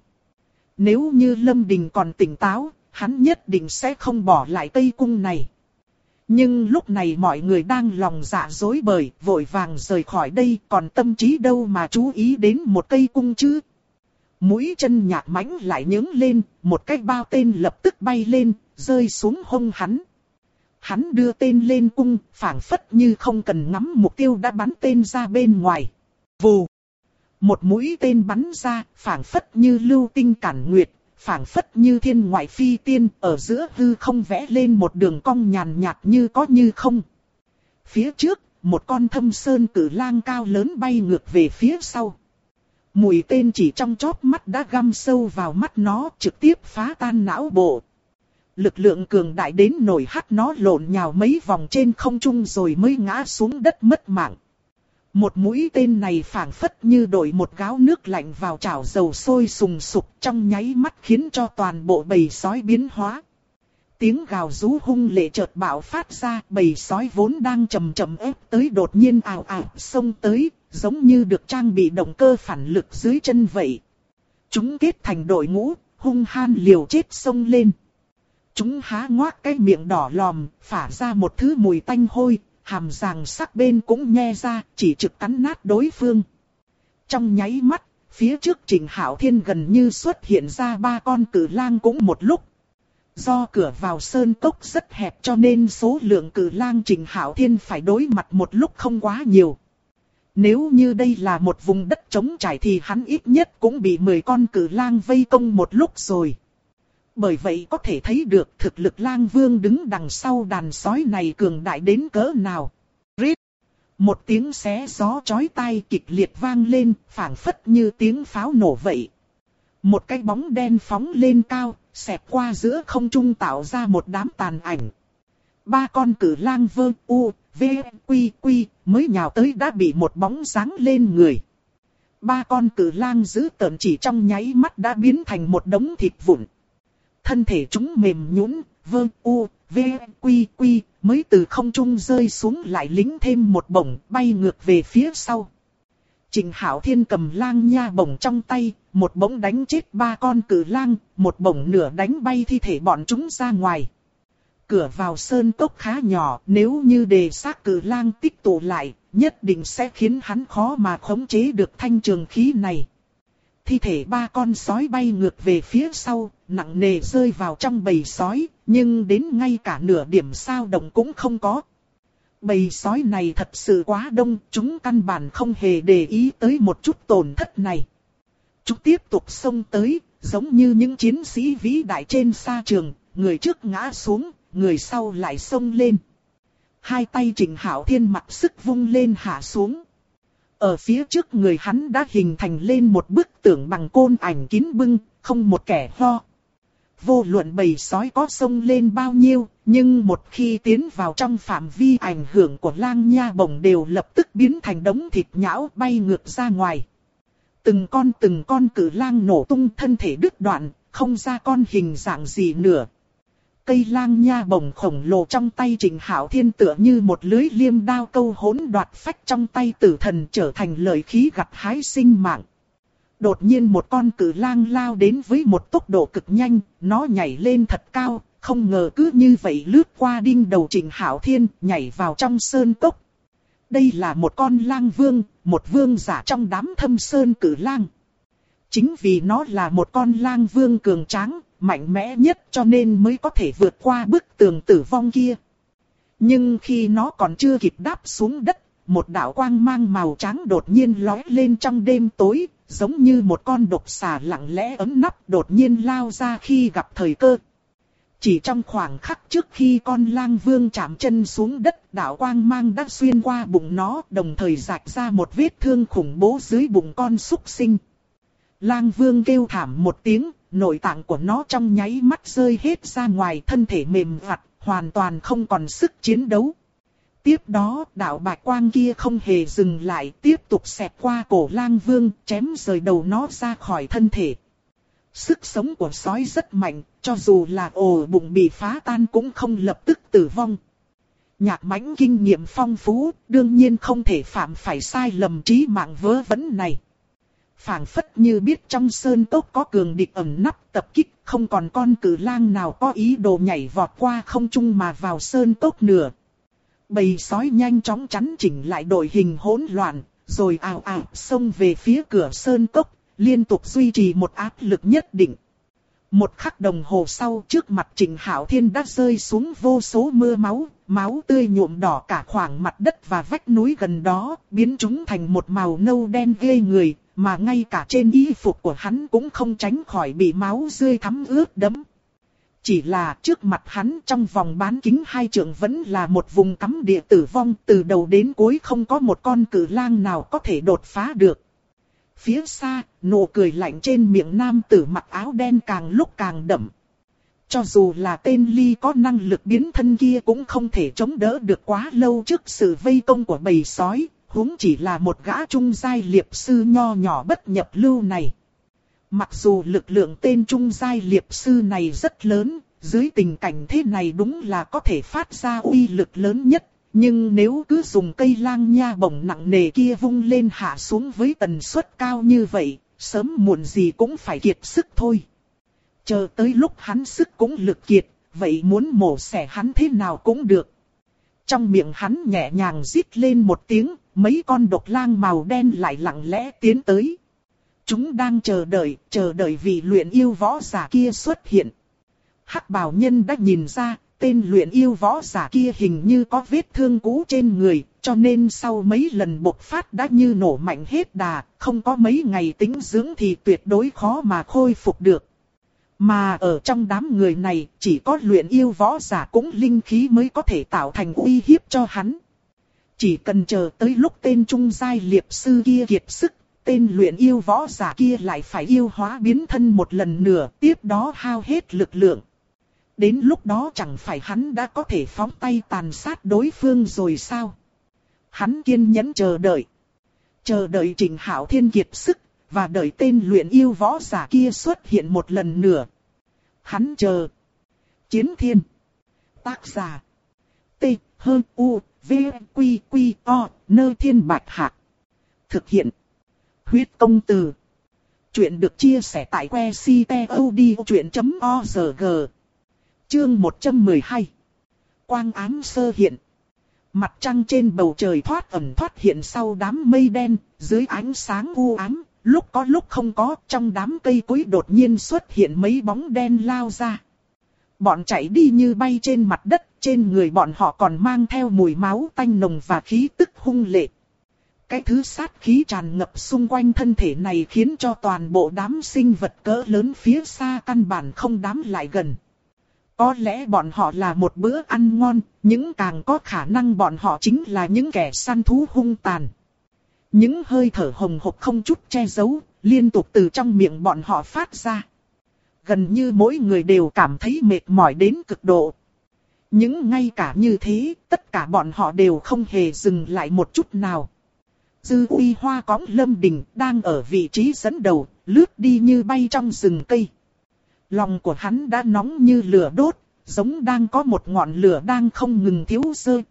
Nếu như Lâm Đình còn tỉnh táo, hắn nhất định sẽ không bỏ lại cây cung này. Nhưng lúc này mọi người đang lòng dạ rối bời, vội vàng rời khỏi đây, còn tâm trí đâu mà chú ý đến một cây cung chứ. Mũi chân Nhạc Mãnh lại nhướng lên, một cái bao tên lập tức bay lên, rơi xuống hông hắn. Hắn đưa tên lên cung, phảng phất như không cần ngắm mục tiêu đã bắn tên ra bên ngoài. Vù! Một mũi tên bắn ra, phảng phất như lưu tinh cản nguyệt, phảng phất như thiên ngoại phi tiên, ở giữa hư không vẽ lên một đường cong nhàn nhạt như có như không. Phía trước, một con thâm sơn cử lang cao lớn bay ngược về phía sau. Mũi tên chỉ trong chóp mắt đã găm sâu vào mắt nó, trực tiếp phá tan não bộ. Lực lượng cường đại đến nổi hắt nó lộn nhào mấy vòng trên không trung rồi mới ngã xuống đất mất mạng. Một mũi tên này phảng phất như đổ một gáo nước lạnh vào chảo dầu sôi sùng sục, trong nháy mắt khiến cho toàn bộ bầy sói biến hóa. Tiếng gào rú hung lệ chợt bạo phát ra, bầy sói vốn đang chậm chậm ép tới đột nhiên ào ào xông tới, giống như được trang bị động cơ phản lực dưới chân vậy. Chúng kết thành đội ngũ, hung han liều chết xông lên. Chúng há ngoác cái miệng đỏ lòm, phả ra một thứ mùi tanh hôi, hàm răng sắc bên cũng nhe ra, chỉ trực cắn nát đối phương. Trong nháy mắt, phía trước Trịnh Hạo Thiên gần như xuất hiện ra 3 con cử lang cũng một lúc. Do cửa vào sơn cốc rất hẹp cho nên số lượng cử lang Trịnh Hạo Thiên phải đối mặt một lúc không quá nhiều. Nếu như đây là một vùng đất trống trải thì hắn ít nhất cũng bị 10 con cử lang vây công một lúc rồi. Bởi vậy có thể thấy được thực lực lang vương đứng đằng sau đàn sói này cường đại đến cỡ nào. Rít! Một tiếng xé gió chói tai kịch liệt vang lên, phảng phất như tiếng pháo nổ vậy. Một cái bóng đen phóng lên cao, xẹt qua giữa không trung tạo ra một đám tàn ảnh. 3 con cử lang vơ u, v, quy quy mới nhào tới đã bị một bóng giáng lên người. 3 con cử lang dữ tợn chỉ trong nháy mắt đã biến thành một đống thịt vụn. Thân thể chúng mềm nhũn, vơ u, v, quy quy, mới từ không trung rơi xuống lại lính thêm một bổng bay ngược về phía sau. Trịnh Hạo Thiên cầm lang nha bổng trong tay, một bổng đánh chết 3 con cử lang, một bổng nửa đánh bay thi thể bọn chúng ra ngoài. Cửa vào sơn cốc khá nhỏ, nếu như để xác cử lang tích tụ lại, nhất định sẽ khiến hắn khó mà khống chế được thanh trường khí này. Thi thể 3 con sói bay ngược về phía sau, nặng nề rơi vào trong bầy sói, nhưng đến ngay cả nửa điểm sao động cũng không có. Bầy sói này thật sự quá đông, chúng căn bản không hề để ý tới một chút tổn thất này. Chúng tiếp tục xông tới, giống như những chiến sĩ vĩ đại trên sa trường, người trước ngã xuống, người sau lại xông lên. Hai tay Trịnh Hạo Thiên mặc sức vung lên hạ xuống. Ở phía trước người hắn đã hình thành lên một bức tượng bằng côn ảnh kín bưng, không một kẻ ho. Vô luận bầy sói có xông lên bao nhiêu, nhưng một khi tiến vào trong phạm vi ảnh hưởng của lang nha bổng đều lập tức biến thành đống thịt nhão bay ngược ra ngoài. Từng con cử lang nổ tung thân thể đứt đoạn, không ra con hình dạng gì nữa. Cây lang nha bổng khổng lồ trong tay Trịnh Hạo Thiên tựa như một lưới liêm đao câu hỗn đoạt phách trong tay tử thần trở thành lợi khí gặt hái sinh mạng. Đột nhiên một con cử lang lao đến với một tốc độ cực nhanh, nó nhảy lên thật cao, không ngờ cứ như vậy lướt qua đỉnh đầu Trịnh Hạo Thiên, nhảy vào trong sơn cốc. Đây là một con lang vương, một vương giả trong đám thâm sơn cử lang. Chính vì nó là một con lang vương cường tráng, mạnh mẽ nhất cho nên mới có thể vượt qua bức tường tử vong kia. Nhưng khi nó còn chưa kịp đáp xuống đất, một đạo quang mang màu trắng đột nhiên lóe lên trong đêm tối, giống như một con độc xà lặng lẽ ấm nắp đột nhiên lao ra khi gặp thời cơ. Chỉ trong khoảng khắc trước khi con lang vương chạm chân xuống đất, đạo quang mang đã xuyên qua bụng nó, đồng thời rạch ra một vết thương khủng bố dưới bụng con súc sinh. Lang Vương kêu thảm một tiếng, nội tạng của nó trong nháy mắt rơi hết ra ngoài, thân thể mềm vặt, hoàn toàn không còn sức chiến đấu. Tiếp đó, đạo bạch quang kia không hề dừng lại, tiếp tục xẹt qua cổ Lang Vương, chém rời đầu nó ra khỏi thân thể. Sức sống của sói rất mạnh, cho dù là ổ bụng bị phá tan cũng không lập tức tử vong. Nhạc Mãnh kinh nghiệm phong phú, đương nhiên không thể phạm phải sai lầm trí mạng vớ vẩn này. Phảng phất như biết trong sơn cốc có cường địch ẩn nấp tập kích, không còn con cử lang nào có ý đồ nhảy vọt qua không trung mà vào sơn cốc nữa. Bầy sói nhanh chóng chắn chỉnh lại đội hình hỗn loạn, rồi ào ào xông về phía cửa sơn cốc, liên tục duy trì một áp lực nhất định. Một khắc đồng hồ sau, trước mặt Trịnh Hạo Thiên đã rơi xuống vô số mưa máu, máu tươi nhuộm đỏ cả khoảng mặt đất và vách núi gần đó, biến chúng thành một màu nâu đen ghê người, mà ngay cả trên y phục của hắn cũng không tránh khỏi bị máu rơi thấm ướt đẫm. Chỉ là trước mặt hắn trong vòng bán kính 2 trượng vẫn là một vùng cấm địa tử vong, từ đầu đến cuối không có một con cử lang nào có thể đột phá được. Phía xa, nụ cười lạnh trên miệng nam tử mặc áo đen càng lúc càng đậm. Cho dù là tên Ly có năng lực biến thân kia cũng không thể chống đỡ được quá lâu trước sự vây công của bầy sói, huống chỉ là một gã trung giai liệp sư nho nhỏ bất nhập lưu này. Mặc dù lực lượng tên trung giai liệp sư này rất lớn, dưới tình cảnh thế này đúng là có thể phát ra uy lực lớn nhất. Nhưng nếu cứ dùng cây lang nha bổng nặng nề kia vung lên hạ xuống với tần suất cao như vậy, sớm muộn gì cũng phải kiệt sức thôi. Chờ tới lúc hắn sức cũng lực kiệt, vậy muốn mổ xẻ hắn thế nào cũng được. Trong miệng hắn nhẹ nhàng rít lên một tiếng, mấy con độc lang màu đen lại lặng lẽ tiến tới. Chúng đang chờ đợi vị luyện yêu võ giả kia xuất hiện. Hắc bào nhân đã nhìn ra, tên luyện yêu võ giả kia hình như có vết thương cũ trên người, cho nên sau mấy lần bộc phát đã như nổ mạnh hết đà, không có mấy ngày tĩnh dưỡng thì tuyệt đối khó mà khôi phục được. Mà ở trong đám người này, chỉ có luyện yêu võ giả cũng linh khí mới có thể tạo thành uy hiếp cho hắn. Chỉ cần chờ tới lúc tên trung giai liệp sư kia kiệt sức, tên luyện yêu võ giả kia lại phải yêu hóa biến thân một lần nữa, tiếp đó hao hết lực lượng. Đến lúc đó chẳng phải hắn đã có thể phóng tay tàn sát đối phương rồi sao? Hắn kiên nhẫn chờ đợi. Chờ đợi Trịnh Hạo Thiên kiệt sức, và đợi tên luyện yêu võ giả kia xuất hiện một lần nữa. Hắn chờ. Chiến Thiên. Tác giả. T. H. U. V. Q. Q. O. Nơ Thiên Bạch Hạc. Thực hiện. Huyết công từ. Chuyện được chia sẻ tại que ctod.org. Chương 112. Quang ám sơ hiện. Mặt trăng trên bầu trời thoát ẩn thoát hiện sau đám mây đen, dưới ánh sáng u ám, lúc có lúc không có, trong đám cây cối đột nhiên xuất hiện mấy bóng đen lao ra. Bọn chạy đi như bay trên mặt đất, trên người bọn họ còn mang theo mùi máu tanh nồng và khí tức hung lệ. Cái thứ sát khí tràn ngập xung quanh thân thể này khiến cho toàn bộ đám sinh vật cỡ lớn phía xa căn bản không dám lại gần. Có lẽ bọn họ là một bữa ăn ngon, nhưng càng có khả năng bọn họ chính là những kẻ săn thú hung tàn. Những hơi thở hồng hộc không chút che giấu, liên tục từ trong miệng bọn họ phát ra. Gần như mỗi người đều cảm thấy mệt mỏi đến cực độ. Nhưng ngay cả như thế, tất cả bọn họ đều không hề dừng lại một chút nào. Dư Uy Hoa cõng Lâm Đình đang ở vị trí dẫn đầu, lướt đi như bay trong rừng cây. Lòng của hắn đã nóng như lửa đốt, giống đang có một ngọn lửa đang không ngừng thiếu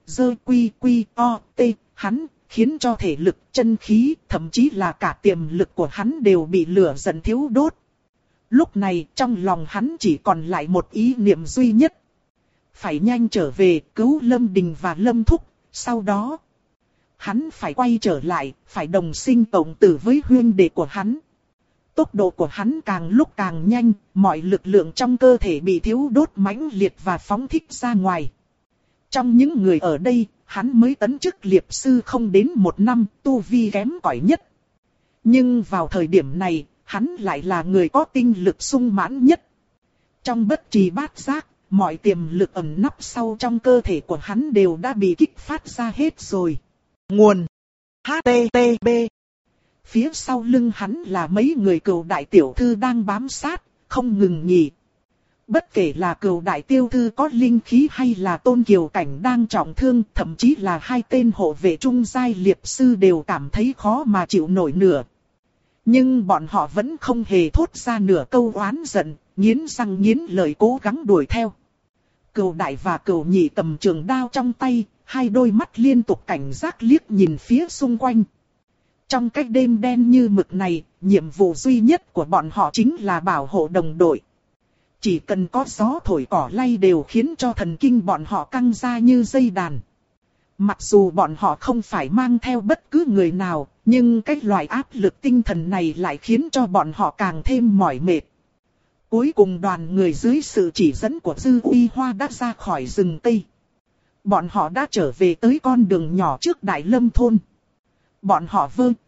hắn, khiến cho thể lực, chân khí, thậm chí là cả tiềm lực của hắn đều bị lửa dần thiếu đốt. Lúc này trong lòng hắn chỉ còn lại một ý niệm duy nhất. Phải nhanh trở về cứu Lâm Đình và Lâm Thúc, sau đó hắn phải quay trở lại, phải đồng sinh cộng tử với huynh đệ của hắn. Tốc độ của hắn càng lúc càng nhanh, mọi lực lượng trong cơ thể bị thiếu đốt mãnh liệt và phóng thích ra ngoài. Trong những người ở đây, hắn mới tấn chức liệp sư không đến 1 năm, tu vi kém cỏi nhất. Nhưng vào thời điểm này, hắn lại là người có tinh lực sung mãn nhất. Trong bất trì bát giác, mọi tiềm lực ẩn nấp sau trong cơ thể của hắn đều đã bị kích phát ra hết rồi. Nguồn HTTP phía sau lưng hắn là mấy người Cừu đại tiểu thư đang bám sát, không ngừng nghỉ. Bất kể là Cừu đại tiểu thư có linh khí hay là Tôn Kiều Cảnh đang trọng thương, thậm chí là hai tên hộ vệ trung giai liệp sư đều cảm thấy khó mà chịu nổi nửa. Nhưng bọn họ vẫn không hề thốt ra nửa câu oán giận, nghiến răng nghiến lợi cố gắng đuổi theo. Cừu đại và Cừu nhị cầm trường đao trong tay, hai đôi mắt liên tục cảnh giác liếc nhìn phía xung quanh. Trong cái đêm đen như mực này, nhiệm vụ duy nhất của bọn họ chính là bảo hộ đồng đội. Chỉ cần có gió thổi cỏ lay đều khiến cho thần kinh bọn họ căng ra như dây đàn. Mặc dù bọn họ không phải mang theo bất cứ người nào, nhưng cái loại áp lực tinh thần này lại khiến cho bọn họ càng thêm mỏi mệt. Cuối cùng đoàn người dưới sự chỉ dẫn của Dư Uy Hoa đã ra khỏi rừng Tây. Bọn họ đã trở về tới con đường nhỏ trước Đại Lâm thôn. Bọn họ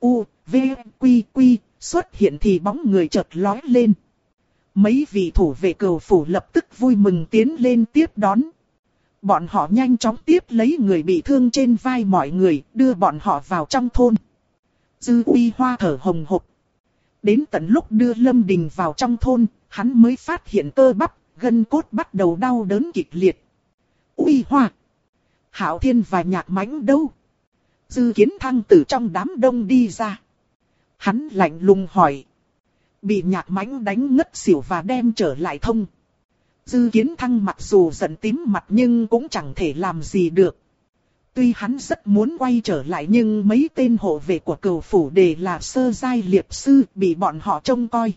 xuất hiện thì bóng người chợt lói lên. Mấy vị thủ vệ Cừu phủ lập tức vui mừng tiến lên tiếp đón. Bọn họ nhanh chóng tiếp lấy người bị thương trên vai mọi người, đưa bọn họ vào trong thôn. Dư Uy Hoa thở hồng hộc. Đến tận lúc đưa Lâm Đình vào trong thôn, hắn mới phát hiện cơ bắp, gân cốt bắt đầu đau đớn kịch liệt. Uy Hoa! Hạo Thiên và Nhạc Mãnh đâu? Dư Kiến Thăng từ trong đám đông đi ra. Hắn lạnh lùng hỏi. Bị Nhạc Mãnh đánh ngất xỉu và đem trở lại thông. Dư Kiến Thăng mặc dù giận tím mặt nhưng cũng chẳng thể làm gì được. Tuy hắn rất muốn quay trở lại nhưng mấy tên hộ vệ của Cừu phủ đều là sơ giai liệp sư bị bọn họ trông coi.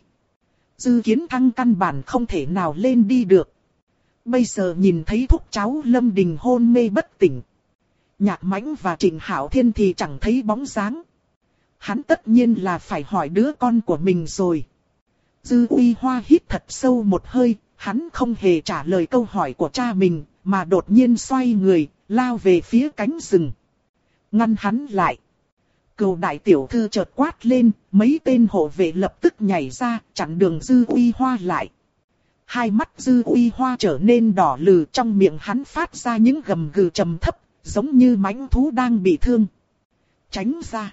Dư Kiến Thăng căn bản không thể nào lên đi được. Bây giờ nhìn thấy thúc cháu Lâm Đình hôn mê bất tỉnh. Nhạc Mãnh và Trịnh Hạo Thiên thì chẳng thấy bóng dáng. Hắn tất nhiên là phải hỏi đứa con của mình rồi. Dư Uy Hoa hít thật sâu một hơi, hắn không hề trả lời câu hỏi của cha mình, mà đột nhiên xoay người, lao về phía cánh rừng. Ngăn hắn lại. Cừu đại tiểu thư chợt quát lên, mấy tên hộ vệ lập tức nhảy ra, chặn đường Dư Uy Hoa lại. Hai mắt Dư Uy Hoa trở nên đỏ lừ, trong miệng hắn phát ra những gầm gừ trầm thấp, giống như mãnh thú đang bị thương. Tránh ra.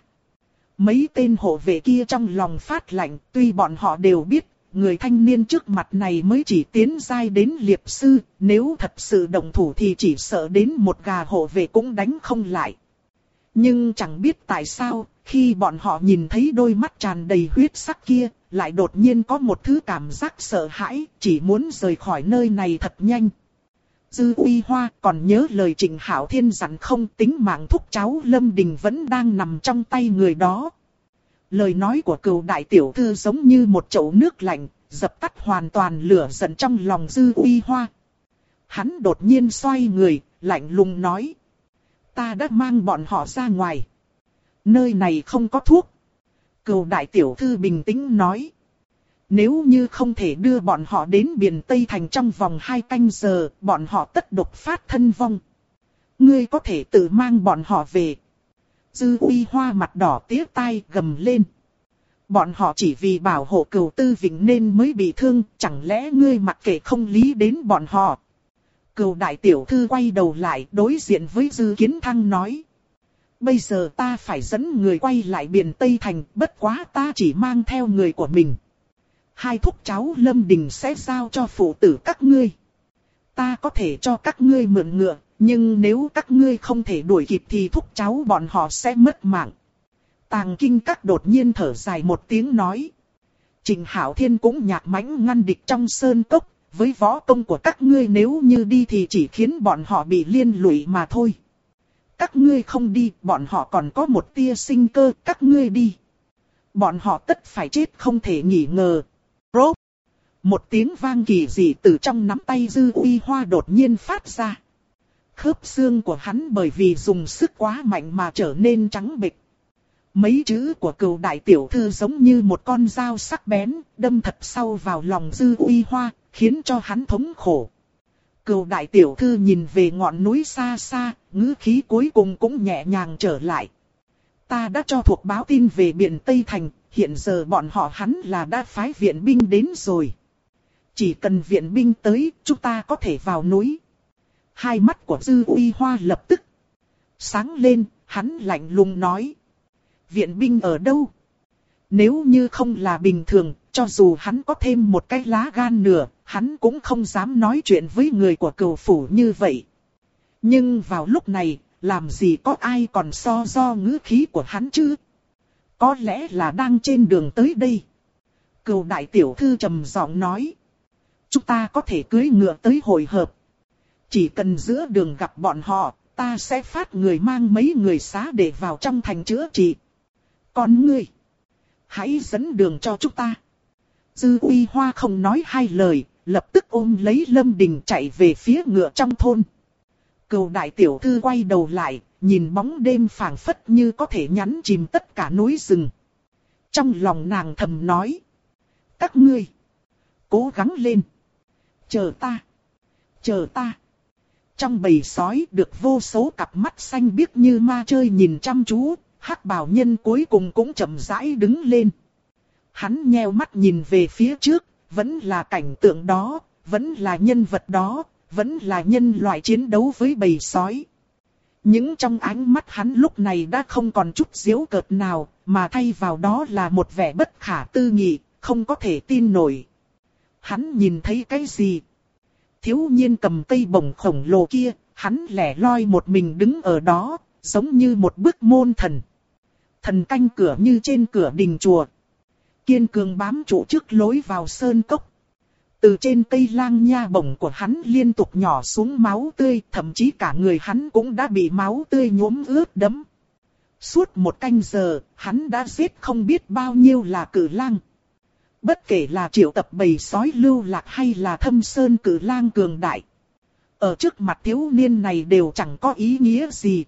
Mấy tên hộ vệ kia trong lòng phát lạnh, tuy bọn họ đều biết, người thanh niên trước mặt này mới chỉ tiến giai đến liệp sư, nếu thật sự động thủ thì chỉ sợ đến một gà hộ vệ cũng đánh không lại. Nhưng chẳng biết tại sao, khi bọn họ nhìn thấy đôi mắt tràn đầy huyết sắc kia, lại đột nhiên có một thứ cảm giác sợ hãi, chỉ muốn rời khỏi nơi này thật nhanh. Dư Uy Hoa còn nhớ lời Trịnh Hạo Thiên dặn không, tính mạng thúc cháu Lâm Đình vẫn đang nằm trong tay người đó. Lời nói của Cừu đại tiểu thư giống như một chậu nước lạnh, dập tắt hoàn toàn lửa giận trong lòng Dư Uy Hoa. Hắn đột nhiên xoay người, lạnh lùng nói. Ta đã mang bọn họ ra ngoài. Nơi này không có thuốc. Cừu đại tiểu thư bình tĩnh nói. Nếu như không thể đưa bọn họ đến biển Tây Thành trong vòng 2 canh giờ, bọn họ tất độc phát thân vong. Ngươi có thể tự mang bọn họ về. Dư Uy Hoa mặt đỏ tía tai gầm lên. Bọn họ chỉ vì bảo hộ Cừu Tư Vịnh nên mới bị thương, chẳng lẽ ngươi mặc kệ không lý đến bọn họ. Cừu đại tiểu thư quay đầu lại đối diện với Dư Kiến Thăng nói. Bây giờ ta phải dẫn người quay lại biển Tây Thành, bất quá ta chỉ mang theo người của mình. Hai thúc cháu Lâm Đình sẽ giao cho phụ tử các ngươi. Ta có thể cho các ngươi mượn ngựa, nhưng nếu các ngươi không thể đuổi kịp thì thúc cháu bọn họ sẽ mất mạng. Tàng Kinh Các đột nhiên thở dài một tiếng nói. Trịnh Hạo Thiên cũng Nhạc Mãnh ngăn địch trong sơn cốc, với võ công của các ngươi nếu như đi thì chỉ khiến bọn họ bị liên lụy mà thôi. Các ngươi không đi, bọn họ còn có một tia sinh cơ, các ngươi đi. Bọn họ tất phải chết không thể nghi ngờ. Rốp! Một tiếng vang kỳ dị từ trong nắm tay Dư Uy Hoa đột nhiên phát ra. Khớp xương của hắn bởi vì dùng sức quá mạnh mà trở nên trắng bệch. Mấy chữ của Cừu đại tiểu thư giống như một con dao sắc bén, đâm thật sâu vào lòng Dư Uy Hoa, khiến cho hắn thống khổ. Cừu đại tiểu thư nhìn về ngọn núi xa xa, ngữ khí cuối cùng cũng nhẹ nhàng trở lại. Ta đã cho thuộc báo tin về biển Tây Thành, hiện giờ bọn họ hắn là đã phái viện binh đến rồi. Chỉ cần viện binh tới, chúng ta có thể vào núi. Hai mắt của Dư Uy Hoa lập tức sáng lên, hắn lạnh lùng nói. Viện binh ở đâu? Nếu như không là bình thường, cho dù hắn có thêm một cái lá gan nửa, hắn cũng không dám nói chuyện với người của Cửu phủ như vậy. Nhưng vào lúc này, làm gì có ai còn so do ngữ khí của hắn chứ? Có lẽ là đang trên đường tới đây. Cửu đại tiểu thư trầm giọng nói. Chúng ta có thể cưỡi ngựa tới hội hợp. Chỉ cần giữa đường gặp bọn họ, ta sẽ phát người mang mấy người xá để vào trong thành chữa trị. Còn ngươi, hãy dẫn đường cho chúng ta. Dư Uy Hoa không nói hai lời, lập tức ôm lấy Lâm Đình chạy về phía ngựa trong thôn. Cửu đại tiểu thư quay đầu lại, nhìn bóng đêm phảng phất như có thể nhấn chìm tất cả núi rừng. Trong lòng nàng thầm nói. Các ngươi, cố gắng lên. Chờ ta, chờ ta. Trong bầy sói được vô số cặp mắt xanh biếc như ma chơi nhìn chăm chú, Hắc bào nhân cuối cùng cũng chậm rãi đứng lên. Hắn nheo mắt nhìn về phía trước, vẫn là cảnh tượng đó, vẫn là nhân vật đó, vẫn là nhân loại chiến đấu với bầy sói. Những trong ánh mắt hắn lúc này đã không còn chút giễu cợt nào, mà thay vào đó là một vẻ bất khả tư nghị, không có thể tin nổi. Hắn nhìn thấy cái gì? Thiếu niên cầm cây bổng khổng lồ kia, hắn lẻ loi một mình đứng ở đó, giống như một bức môn thần. Thần canh cửa như trên cửa đình chùa. Kiên cường bám trụ trước lối vào sơn cốc. Từ trên cây lang nha bổng của hắn liên tục nhỏ xuống máu tươi, thậm chí cả người hắn cũng đã bị máu tươi nhuốm ướt đẫm. Suốt một canh giờ, hắn đã giết không biết bao nhiêu là cử lang. Bất kể là triệu tập bầy sói lưu lạc hay là thâm sơn cử lang cường đại. Ở trước mặt thiếu niên này đều chẳng có ý nghĩa gì.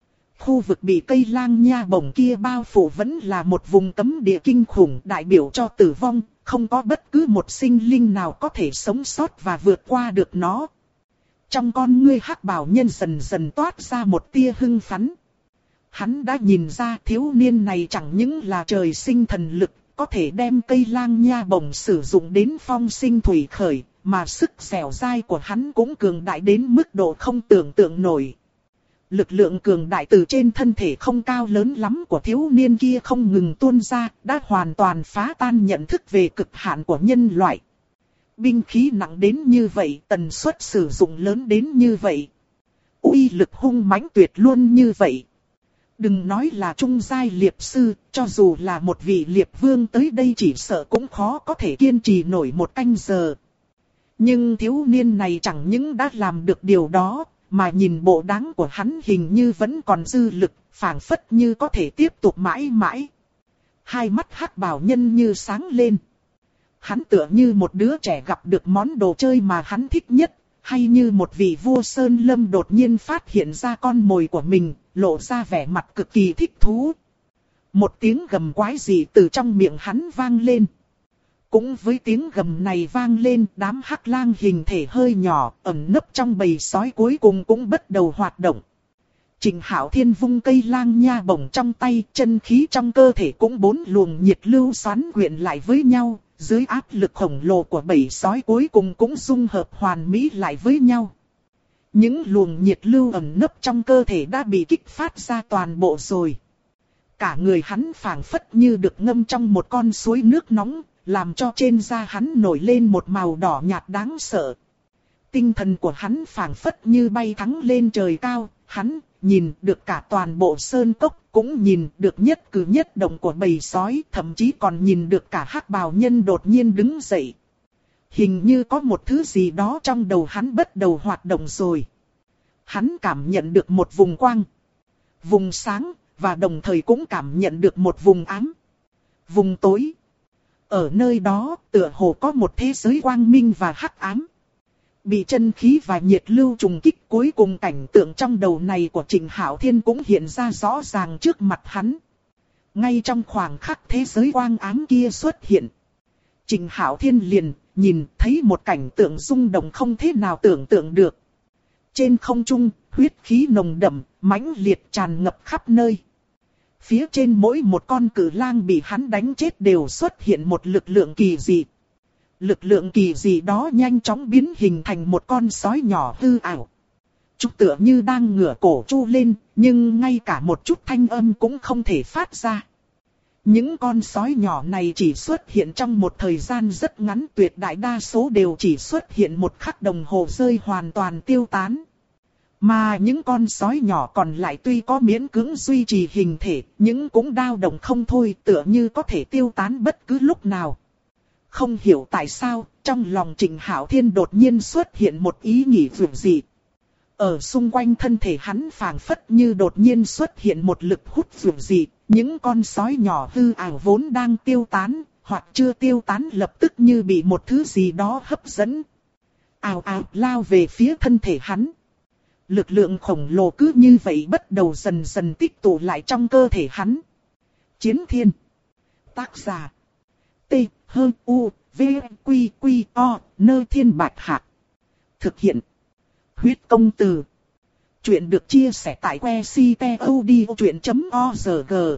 Khu vực bị cây lang nha bổng kia bao phủ vẫn là một vùng cấm địa kinh khủng đại biểu cho tử vong, không có bất cứ một sinh linh nào có thể sống sót và vượt qua được nó. Trong con ngươi hắc bào nhân dần dần toát ra một tia hưng phấn. Hắn đã nhìn ra thiếu niên này chẳng những là trời sinh thần lực, có thể đem cây lang nha bổng sử dụng đến phong sinh thủy khởi, mà sức dẻo dai của hắn cũng cường đại đến mức độ không tưởng tượng nổi. Lực lượng cường đại từ trên thân thể không cao lớn lắm của thiếu niên kia không ngừng tuôn ra, đã hoàn toàn phá tan nhận thức về cực hạn của nhân loại. Binh khí nặng đến như vậy, tần suất sử dụng lớn đến như vậy. Uy lực hung mãnh tuyệt luôn như vậy. Đừng nói là trung giai liệp sư, cho dù là một vị liệp vương tới đây chỉ sợ cũng khó có thể kiên trì nổi một canh giờ. Nhưng thiếu niên này chẳng những đã làm được điều đó, mà nhìn bộ dáng của hắn hình như vẫn còn dư lực, phảng phất như có thể tiếp tục mãi mãi. Hai mắt hắc bào nhân như sáng lên. Hắn tựa như một đứa trẻ gặp được món đồ chơi mà hắn thích nhất, hay như một vị vua sơn lâm đột nhiên phát hiện ra con mồi của mình, lộ ra vẻ mặt cực kỳ thích thú. Một tiếng gầm quái dị từ trong miệng hắn vang lên. Cũng với tiếng gầm này vang lên, đám hắc lang hình thể hơi nhỏ, ẩn nấp trong bầy sói cuối cùng cũng bắt đầu hoạt động. Trịnh Hạo Thiên vung cây lang nha bổng trong tay, chân khí trong cơ thể cũng bốn luồng nhiệt lưu xoắn quyện lại với nhau, dưới áp lực khổng lồ của bầy sói cuối cùng cũng dung hợp hoàn mỹ lại với nhau. Những luồng nhiệt lưu ẩn nấp trong cơ thể đã bị kích phát ra toàn bộ rồi. Cả người hắn phảng phất như được ngâm trong một con suối nước nóng, làm cho trên da hắn nổi lên một màu đỏ nhạt đáng sợ. Tinh thần của hắn phảng phất như bay thẳng lên trời cao, hắn nhìn được cả toàn bộ sơn cốc, cũng nhìn được nhất cử nhất động của bầy sói, thậm chí còn nhìn được cả hắc bào nhân đột nhiên đứng dậy. Hình như có một thứ gì đó trong đầu hắn bắt đầu hoạt động rồi. Hắn cảm nhận được một vùng quang, vùng sáng, và đồng thời cũng cảm nhận được một vùng ám, vùng tối. Ở nơi đó, tựa hồ có một thế giới quang minh và hắc ám. Bị chân khí và nhiệt lưu trùng kích, cuối cùng cảnh tượng trong đầu này của Trịnh Hạo Thiên cũng hiện ra rõ ràng trước mặt hắn. Ngay trong khoảng khắc thế giới quang ám kia xuất hiện, Trịnh Hạo Thiên liền nhìn thấy một cảnh tượng rung động không thể nào tưởng tượng được. Trên không trung, huyết khí nồng đậm, mãnh liệt tràn ngập khắp nơi. Phía trên mỗi một con cử lang bị hắn đánh chết đều xuất hiện một lực lượng kỳ dị. Lực lượng kỳ dị đó nhanh chóng biến hình thành một con sói nhỏ hư ảo. Chúng tựa như đang ngửa cổ chu lên, nhưng ngay cả một chút thanh âm cũng không thể phát ra. Những con sói nhỏ này chỉ xuất hiện trong một thời gian rất ngắn, tuyệt đại đa số đều chỉ xuất hiện một khắc đồng hồ rơi hoàn toàn tiêu tán. Mà những con sói nhỏ còn lại tuy có miễn cưỡng duy trì hình thể, nhưng cũng dao động không thôi, tựa như có thể tiêu tán bất cứ lúc nào. Không hiểu tại sao, trong lòng Trịnh Hạo Thiên đột nhiên xuất hiện một ý nghĩ vượt dị. Ở xung quanh thân thể hắn phảng phất như đột nhiên xuất hiện một lực hút vượt dị, những con sói nhỏ hư ảo vốn đang tiêu tán, hoặc chưa tiêu tán lập tức như bị một thứ gì đó hấp dẫn. Ào ào lao về phía thân thể hắn. Lực lượng khổng lồ cứ như vậy bắt đầu dần dần tích tụ lại trong cơ thể hắn. Chiến Thiên. Tác giả. T, H, U, V, Q, Q, O, Nơ Thiên Bạch Hạc. Thực hiện. Huyết Công Từ. Chuyện được chia sẻ tại website.odchuyện.org.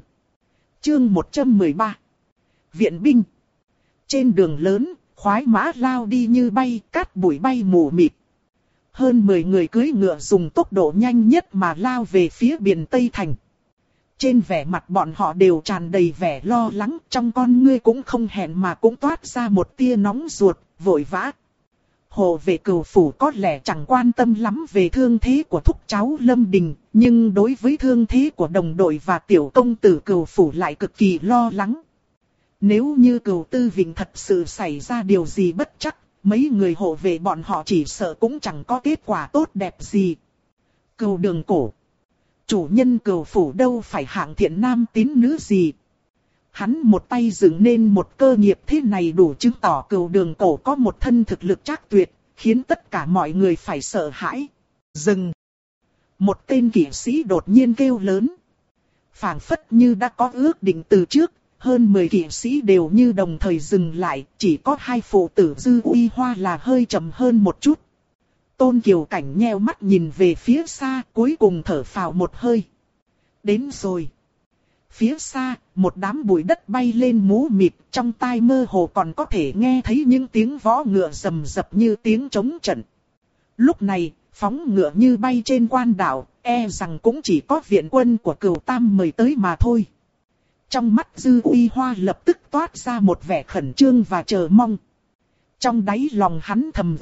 Chương 113. Viện binh. Trên đường lớn, khoái mã lao đi như bay, cát bụi bay mù mịt. Hơn 10 người cưỡi ngựa dùng tốc độ nhanh nhất mà lao về phía biển Tây Thành. Trên vẻ mặt bọn họ đều tràn đầy vẻ lo lắng, trong con ngươi cũng không hẹn mà cũng toát ra một tia nóng ruột, vội vã. Hộ vệ Cửu phủ có lẽ chẳng quan tâm lắm về thương thế của thúc cháu Lâm Đình, nhưng đối với thương thế của đồng đội và tiểu công tử Cửu phủ lại cực kỳ lo lắng. Nếu như Cửu Tư Vịnh thật sự xảy ra điều gì bất trắc, mấy người hộ vệ bọn họ chỉ sợ cũng chẳng có kết quả tốt đẹp gì. Cửu Đường Cổ. Chủ nhân Cửu phủ đâu phải hạng thiện nam tín nữ gì. Hắn một tay dựng nên một cơ nghiệp thế này đủ chứng tỏ Cửu Đường Cổ có một thân thực lực trác tuyệt, khiến tất cả mọi người phải sợ hãi. Dừng! Một tên kỵ sĩ đột nhiên kêu lớn. Phảng phất như đã có ước định từ trước, hơn 10 kỵ sĩ đều như đồng thời dừng lại, chỉ có hai phụ tử Dư Uy Hoa là hơi chậm hơn một chút. Tôn Kiều Cảnh nheo mắt nhìn về phía xa, cuối cùng thở phào một hơi. Đến rồi. Phía xa, một đám bụi đất bay lên mù mịt, trong tai mơ hồ còn có thể nghe thấy những tiếng vó ngựa rầm rập như tiếng trống trận. Lúc này, phóng ngựa như bay trên quan đảo, e rằng cũng chỉ có viện quân của Cửu Tam mời tới mà thôi. Trong mắt Dư Uy Hoa lập tức toát ra một vẻ khẩn trương và chờ mong. Trong đáy lòng hắn thầm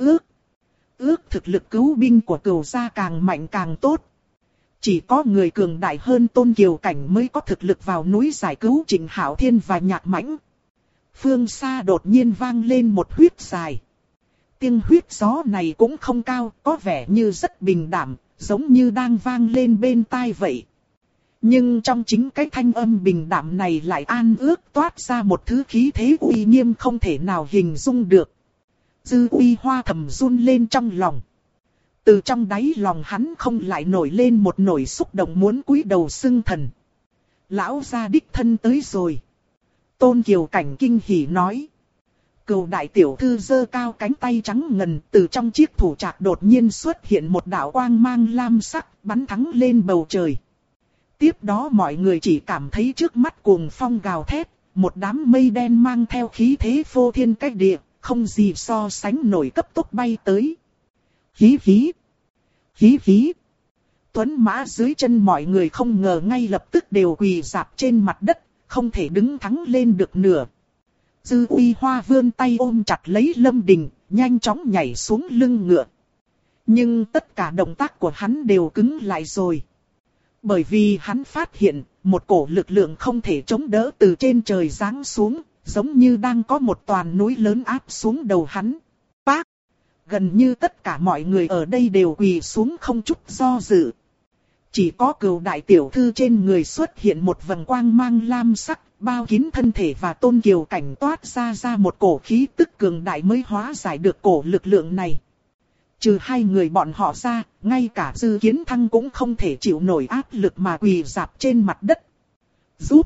ước thực lực cứu binh của Cửu gia càng mạnh càng tốt. Chỉ có người cường đại hơn Tôn Kiều Cảnh mới có thực lực vào núi giải cứu Trịnh Hạo Thiên và Nhạc Mãnh. Phương xa đột nhiên vang lên một huyết dài. Tiếng huyết gió này cũng không cao, có vẻ như rất bình đảm, giống như đang vang lên bên tai vậy. Nhưng trong chính cái thanh âm bình đạm này lại an ước toát ra một thứ khí thế uy nghiêm không thể nào hình dung được. Dư Uy Hoa thầm run lên trong lòng. Từ trong đáy lòng hắn không lại nổi lên một nỗi xúc động muốn cúi đầu xưng thần. Lão gia đích thân tới rồi. Tôn Kiều Cảnh kinh hỉ nói. Cửu đại tiểu thư giơ cao cánh tay trắng ngần, từ trong chiếc thủ trạc đột nhiên xuất hiện một đạo quang mang lam sắc bắn thẳng lên bầu trời. Tiếp đó mọi người chỉ cảm thấy trước mắt cuồng phong gào thét, một đám mây đen mang theo khí thế phô thiên cách địa, không gì so sánh nổi cấp tốc bay tới. Hí hí, hí hí. Tuấn mã dưới chân mọi người không ngờ ngay lập tức đều quỳ rạp trên mặt đất, không thể đứng thẳng lên được nửa. Dư Uy Hoa vươn tay ôm chặt lấy Lâm Đình, nhanh chóng nhảy xuống lưng ngựa. Nhưng tất cả động tác của hắn đều cứng lại rồi. Bởi vì hắn phát hiện, một cổ lực lượng không thể chống đỡ từ trên trời giáng xuống, giống như đang có một toàn núi lớn áp xuống đầu hắn. Bác! Gần như tất cả mọi người ở đây đều quỳ xuống không chút do dự. Chỉ có Cửu đại tiểu thư trên người xuất hiện một vầng quang mang lam sắc, bao kín thân thể và Tôn Kiều Cảnh toát ra một cổ khí tức cường đại mới hóa giải được cổ lực lượng này. Trừ hai người bọn họ ra, ngay cả Dư Kiến Thăng cũng không thể chịu nổi áp lực mà quỳ rạp trên mặt đất. Giúp!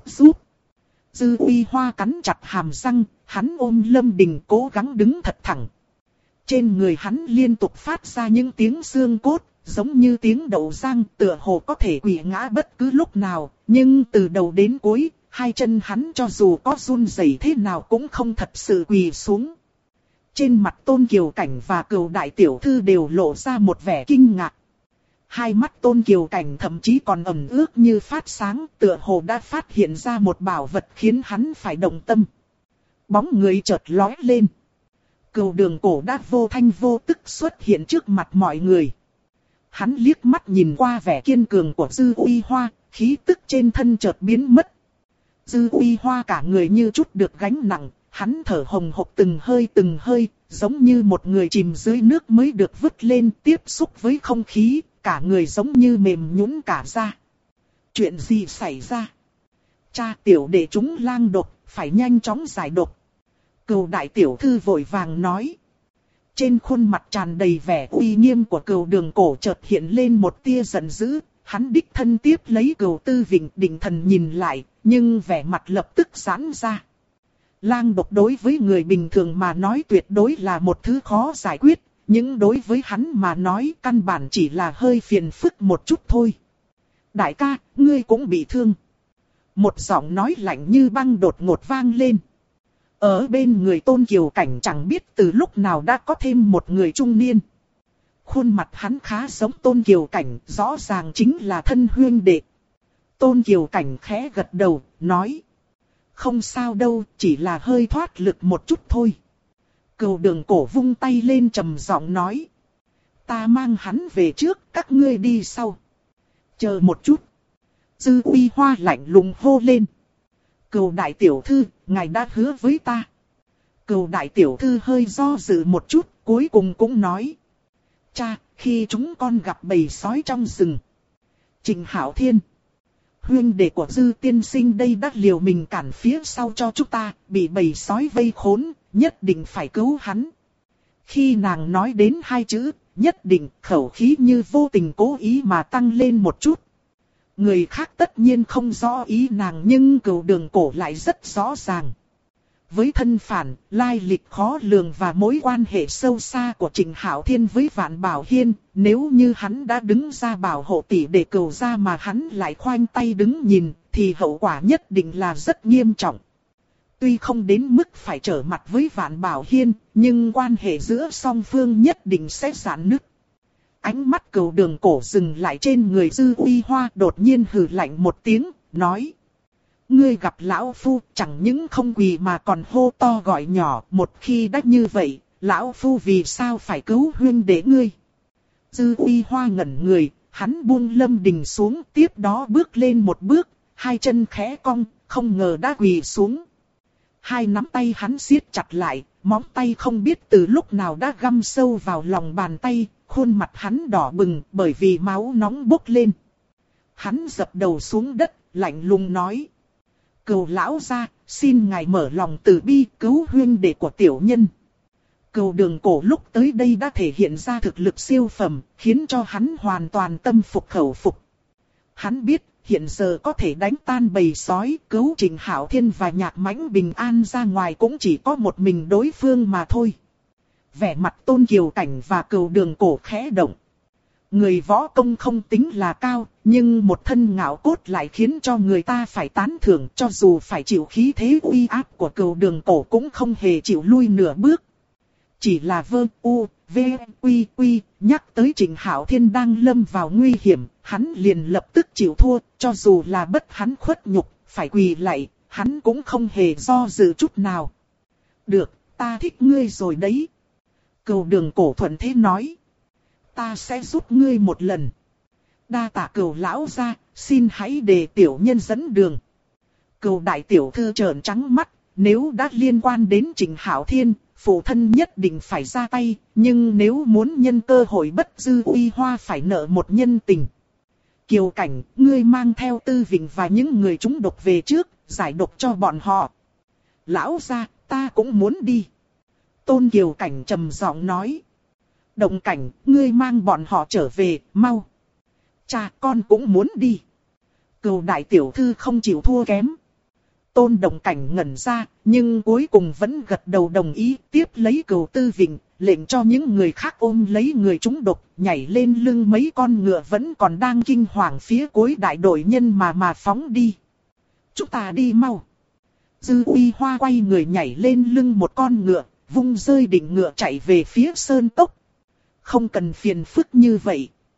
Dư Uy Hoa cắn chặt hàm răng, hắn ôm Lâm Đình cố gắng đứng thật thẳng. Trên người hắn liên tục phát ra những tiếng xương cốt, giống như tiếng đậu rang, tựa hồ có thể quỵ ngã bất cứ lúc nào, nhưng từ đầu đến cuối, hai chân hắn cho dù có run rẩy thế nào cũng không thật sự quỳ xuống. Trên mặt Tôn Kiều Cảnh và Cửu đại tiểu thư đều lộ ra một vẻ kinh ngạc. Hai mắt Tôn Kiều Cảnh thậm chí còn ẩn ước như phát sáng, tựa hồ đã phát hiện ra một bảo vật khiến hắn phải động tâm. Bóng người chợt lóe lên. Cừu Đường Cổ đã vô thanh vô tức xuất hiện trước mặt mọi người. Hắn liếc mắt nhìn qua vẻ kiên cường của Dư Uy Hoa, khí tức trên thân chợt biến mất. Dư Uy Hoa cả người như chút được gánh nặng, hắn thở hồng hộc từng hơi, giống như một người chìm dưới nước mới được vứt lên, tiếp xúc với không khí, cả người giống như mềm nhũn cả ra. Chuyện gì xảy ra? Cha, tiểu đệ chúng lang độc, phải nhanh chóng giải độc. Cừu đại tiểu thư vội vàng nói. Trên khuôn mặt tràn đầy vẻ uy nghiêm của Cừu Đường Cổ chợt hiện lên một tia giận dữ, hắn đích thân tiếp lấy Cừu Tư Vịnh định thần nhìn lại, nhưng vẻ mặt lập tức giãn ra. Lang độc đối với người bình thường mà nói tuyệt đối là một thứ khó giải quyết, nhưng đối với hắn mà nói căn bản chỉ là hơi phiền phức một chút thôi. Đại ca, ngươi cũng bị thương. Một giọng nói lạnh như băng đột ngột vang lên. Ở bên người Tôn Kiều Cảnh chẳng biết từ lúc nào đã có thêm một người trung niên. Khuôn mặt hắn khá giống Tôn Kiều Cảnh, rõ ràng chính là thân huynh đệ. Tôn Kiều Cảnh khẽ gật đầu, nói. Không sao đâu, chỉ là hơi thoát lực một chút thôi. Cừu Đường Cổ vung tay lên trầm giọng nói. Ta mang hắn về trước, các ngươi đi sau. Chờ một chút. Dư Uy Hoa lạnh lùng hô lên. Cừu đại tiểu thư, ngài đã hứa với ta. Cừu đại tiểu thư hơi do dự một chút, cuối cùng cũng nói. Cha, khi chúng con gặp bầy sói trong rừng. Trình Hạo Thiên, huynh đệ của Dư tiên sinh đây đã liều mình cản phía sau cho chúng ta, bị bầy sói vây khốn, nhất định phải cứu hắn. Khi nàng nói đến hai chữ, nhất định, khẩu khí như vô tình cố ý mà tăng lên một chút. Người khác tất nhiên không rõ ý nàng nhưng Cừu Đường Cổ lại rất rõ ràng. Với thân phản, lai lịch khó lường và mối quan hệ sâu xa của Trình Hạo Thiên với Vạn Bảo Hiên, nếu như hắn đã đứng ra bảo hộ tỷ để Cừu gia mà hắn lại khoanh tay đứng nhìn, thì hậu quả nhất định là rất nghiêm trọng. Tuy không đến mức phải trở mặt với Vạn Bảo Hiên, nhưng quan hệ giữa song phương nhất định sẽ rạn nứt. Ánh mắt Cừu Đường Cổ dừng lại trên người Dư Uy Hoa, đột nhiên hừ lạnh một tiếng, nói. Ngươi gặp lão phu chẳng những không quỳ mà còn hô to gọi nhỏ, một khi đã như vậy, lão phu vì sao phải cứu huynh đệ ngươi? Dư Uy Hoa ngẩn người, hắn buông Lâm Đình xuống, tiếp đó bước lên một bước, hai chân khẽ cong, không ngờ đã quỳ xuống. Hai nắm tay hắn siết chặt lại, móng tay không biết từ lúc nào đã găm sâu vào lòng bàn tay, khuôn mặt hắn đỏ bừng bởi vì máu nóng bốc lên. Hắn dập đầu xuống đất, lạnh lùng nói. Cừu lão gia, xin ngài mở lòng từ bi cứu huynh đệ của tiểu nhân. Cừu Đường Cổ lúc tới đây đã thể hiện ra thực lực siêu phẩm, khiến cho hắn hoàn toàn tâm phục khẩu phục. Hắn biết, hiện giờ có thể đánh tan bầy sói, cứu Trình Hạo Thiên và Nhạc Mãnh bình an ra ngoài cũng chỉ có một mình đối phương mà thôi. Vẻ mặt Tôn Kiều Cảnh và Cừu Đường Cổ khẽ động. Người võ công không tính là cao, nhưng một thân ngạo cốt lại khiến cho người ta phải tán thưởng, cho dù phải chịu khí thế uy áp của Cừu Đường Cổ cũng không hề chịu lui nửa bước. Chỉ là nhắc tới Trình Hạo Thiên đang lâm vào nguy hiểm, hắn liền lập tức chịu thua, cho dù là bất hắn khuất nhục, phải quỳ lạy, hắn cũng không hề do dự chút nào. Được, ta thích ngươi rồi đấy. Cừu Đường Cổ thuận thế nói. Ta sẽ giúp ngươi một lần. Đa tạ Cừu lão gia, xin hãy để tiểu nhân dẫn đường. Cừu đại tiểu thư trợn trắng mắt, nếu đã liên quan đến Trình Hạo Thiên, phụ thân nhất định phải ra tay, nhưng nếu muốn nhân cơ hội bất Dư Uy Hoa phải nợ một nhân tình. Kiều Cảnh, ngươi mang theo Tư Vịnh và những người chúng độc về trước, giải độc cho bọn họ. Lão gia, ta cũng muốn đi. Tôn Kiều Cảnh trầm giọng nói. Động Cảnh, ngươi mang bọn họ trở về, mau. Cha, con cũng muốn đi. Cừu đại tiểu thư không chịu thua kém. Tôn Động Cảnh ngẩn ra, nhưng cuối cùng vẫn gật đầu đồng ý, tiếp lấy Cừu Tư Vịnh, lệnh cho những người khác ôm lấy người chúng độc, nhảy lên lưng mấy con ngựa vẫn còn đang kinh hoàng phía cuối đại đội nhân mà phóng đi. Chúng ta đi mau. Dư Uy Hoa quay người nhảy lên lưng một con ngựa, vung rơi đỉnh ngựa chạy về phía sơn tốc. Không cần phiền phức như vậy.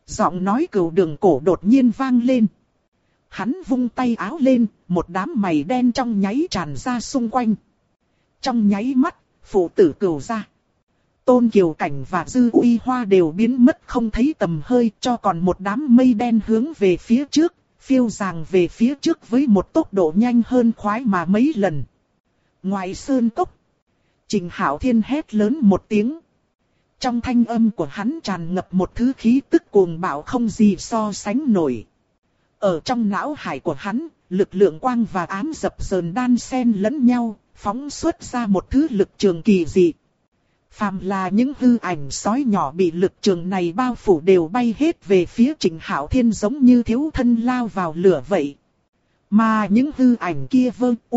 Giọng nói cừu đường cổ đột nhiên vang lên. Hắn vung tay áo lên, một đám mày đen trong nháy tràn ra xung quanh. Trong nháy mắt, phụ tử cừu ra. Tôn Kiều Cảnh và Dư Uy Hoa đều biến mất không thấy tầm hơi, cho còn một đám mây đen hướng về phía trước, phiêu dàng về phía trước với một tốc độ nhanh hơn khoái mà mấy lần. Ngoài sơn cốc, Trình Hạo Thiên hét lớn một tiếng. Trong thanh âm của hắn tràn ngập một thứ khí tức cuồng bạo không gì so sánh nổi. Ở trong não hải của hắn, lực lượng quang và ám dập dờn đan xen lẫn nhau, phóng xuất ra một thứ lực trường kỳ dị. Phàm là những hư ảnh sói nhỏ bị lực trường này bao phủ đều bay hết về phía Trình Hạo Thiên giống như thiếu thân lao vào lửa vậy. Mà những hư ảnh kia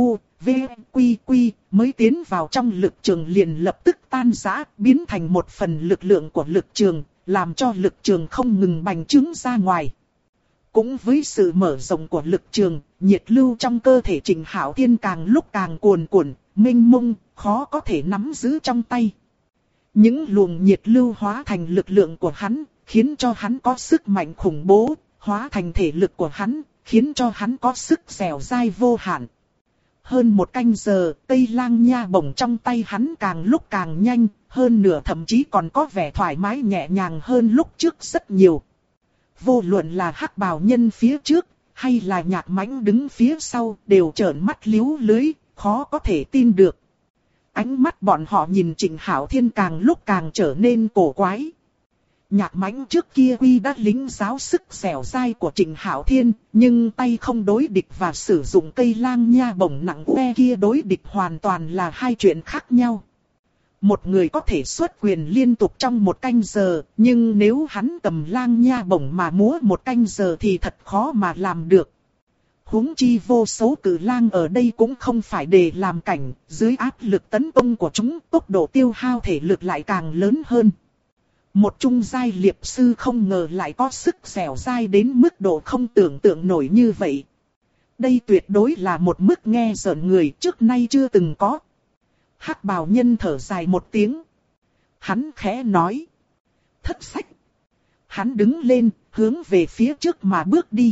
mới tiến vào trong lực trường liền lập tức tan rã, biến thành một phần lực lượng của lực trường, làm cho lực trường không ngừng bành trướng ra ngoài. Cũng với sự mở rộng của lực trường, nhiệt lưu trong cơ thể Trình Hạo Thiên càng lúc càng cuồn cuộn, mênh mông, khó có thể nắm giữ trong tay. Những luồng nhiệt lưu hóa thành lực lượng của hắn, khiến cho hắn có sức mạnh khủng bố, hóa thành thể lực của hắn, khiến cho hắn có sức dẻo dai vô hạn. Hơn một canh giờ, cây lang nha bổng trong tay hắn càng lúc càng nhanh, hơn nửa thậm chí còn có vẻ thoải mái nhẹ nhàng hơn lúc trước rất nhiều. Vô luận là hắc bào nhân phía trước, hay là Nhạc Mãnh đứng phía sau, đều trợn mắt liếu lưới, khó có thể tin được. Ánh mắt bọn họ nhìn Trình Hạo Thiên càng lúc càng trở nên cổ quái. Nhạc Mãnh trước kia quy đã lính giáo sức dẻo dai của Trình Hạo Thiên, nhưng tay không đối địch và sử dụng cây lang nha bổng nặng ve kia đối địch hoàn toàn là hai chuyện khác nhau. Một người có thể xuất quyền liên tục trong một canh giờ, nhưng nếu hắn cầm lang nha bổng mà múa một canh giờ thì thật khó mà làm được. Huống chi vô số cử lang ở đây cũng không phải để làm cảnh, dưới áp lực tấn công của chúng, tốc độ tiêu hao thể lực lại càng lớn hơn. Một trung giai liệp sư không ngờ lại có sức dẻo dai đến mức độ không tưởng tượng nổi như vậy. Đây tuyệt đối là một mức nghe rợn người trước nay chưa từng có. Hắc bào nhân thở dài một tiếng. Hắn khẽ nói. Thất sách. Hắn đứng lên, hướng về phía trước mà bước đi.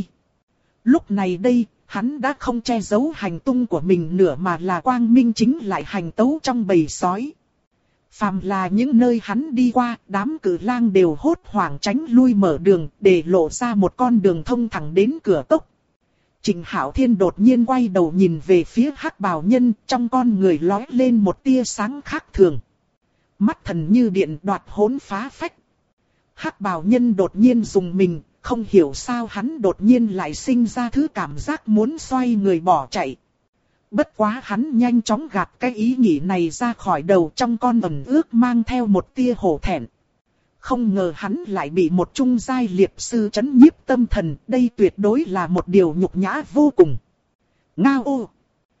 Lúc này đây, hắn đã không che giấu hành tung của mình nữa mà là quang minh chính lại hành tấu trong bầy sói. Phàm là những nơi hắn đi qua, đám cử lang đều hốt hoảng tránh lui mở đường, để lộ ra một con đường thông thẳng đến cửa cốc. Trình Hạo Thiên đột nhiên quay đầu nhìn về phía hắc bào nhân, trong con người lóe lên một tia sáng khác thường. Mắt thần như điện đoạt hồn phá phách. Hắc bào nhân đột nhiên dùng mình, không hiểu sao hắn đột nhiên lại sinh ra thứ cảm giác muốn xoay người bỏ chạy. Bất quá hắn nhanh chóng gạt cái ý nghĩ này ra khỏi đầu, trong con ẩn ước mang theo một tia hổ thẹn. Không ngờ hắn lại bị một trung giai liệp sư trấn nhiếp tâm thần, đây tuyệt đối là một điều nhục nhã vô cùng. Ngao ô!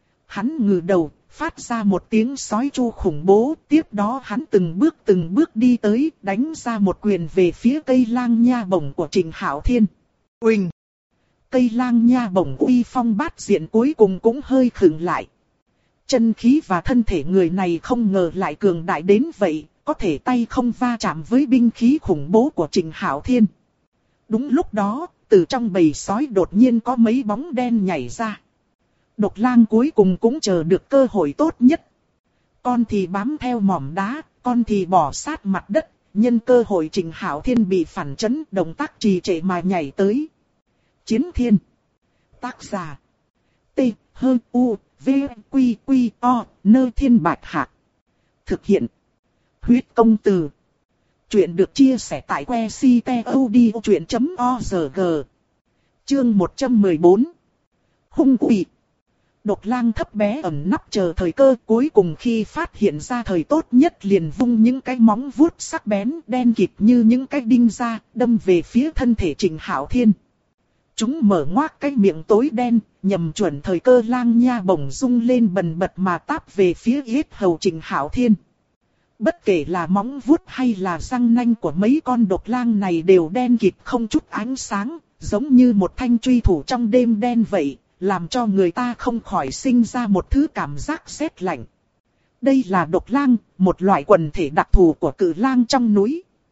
Hắn ngửa đầu, phát ra một tiếng sói chu khủng bố, tiếp đó hắn từng bước đi tới, đánh ra một quyền về phía cây lang nha bổng của Trình Hạo Thiên. Uỳnh! Cây lang nha bổng uy phong bát diện cuối cùng cũng hơi khựng lại. Chân khí và thân thể người này không ngờ lại cường đại đến vậy, có thể tay không va chạm với binh khí khủng bố của Trình Hạo Thiên. Đúng lúc đó, từ trong bầy sói đột nhiên có mấy bóng đen nhảy ra. Độc lang cuối cùng cũng chờ được cơ hội tốt nhất. Con thì bám theo mỏm đá, con thì bỏ sát mặt đất, nhân cơ hội Trình Hạo Thiên bị phản chấn, động tác trì trệ mà nhảy tới. Chiến Thiên. Tác giả. T-H-U-V-Q-Q-O, Nơi Thiên Bạch Hạc. Thực hiện. Huyết Công Từ. Chuyện được chia sẻ tại website.odchuyện.org. Chương 114. Hung quỷ. Độc lang thấp bé ẩn nấp chờ thời cơ, cuối cùng khi phát hiện ra thời tốt nhất liền vung những cái móng vuốt sắc bén đen kịt như những cái đinh ra, đâm về phía thân thể Trình Hạo Thiên. Chúng mở ngoác cái miệng tối đen, nhằm chuẩn thời cơ lang nha bổng rung lên bần bật mà táp về phía yết hầu Trình Hạo Thiên. Bất kể là móng vuốt hay là răng nanh của mấy con độc lang này đều đen kịt không chút ánh sáng, giống như một thanh truy thủ trong đêm đen vậy, làm cho người ta không khỏi sinh ra một thứ cảm giác rét lạnh. Đây là độc lang, một loại quần thể đặc thù của cự lang trong núi.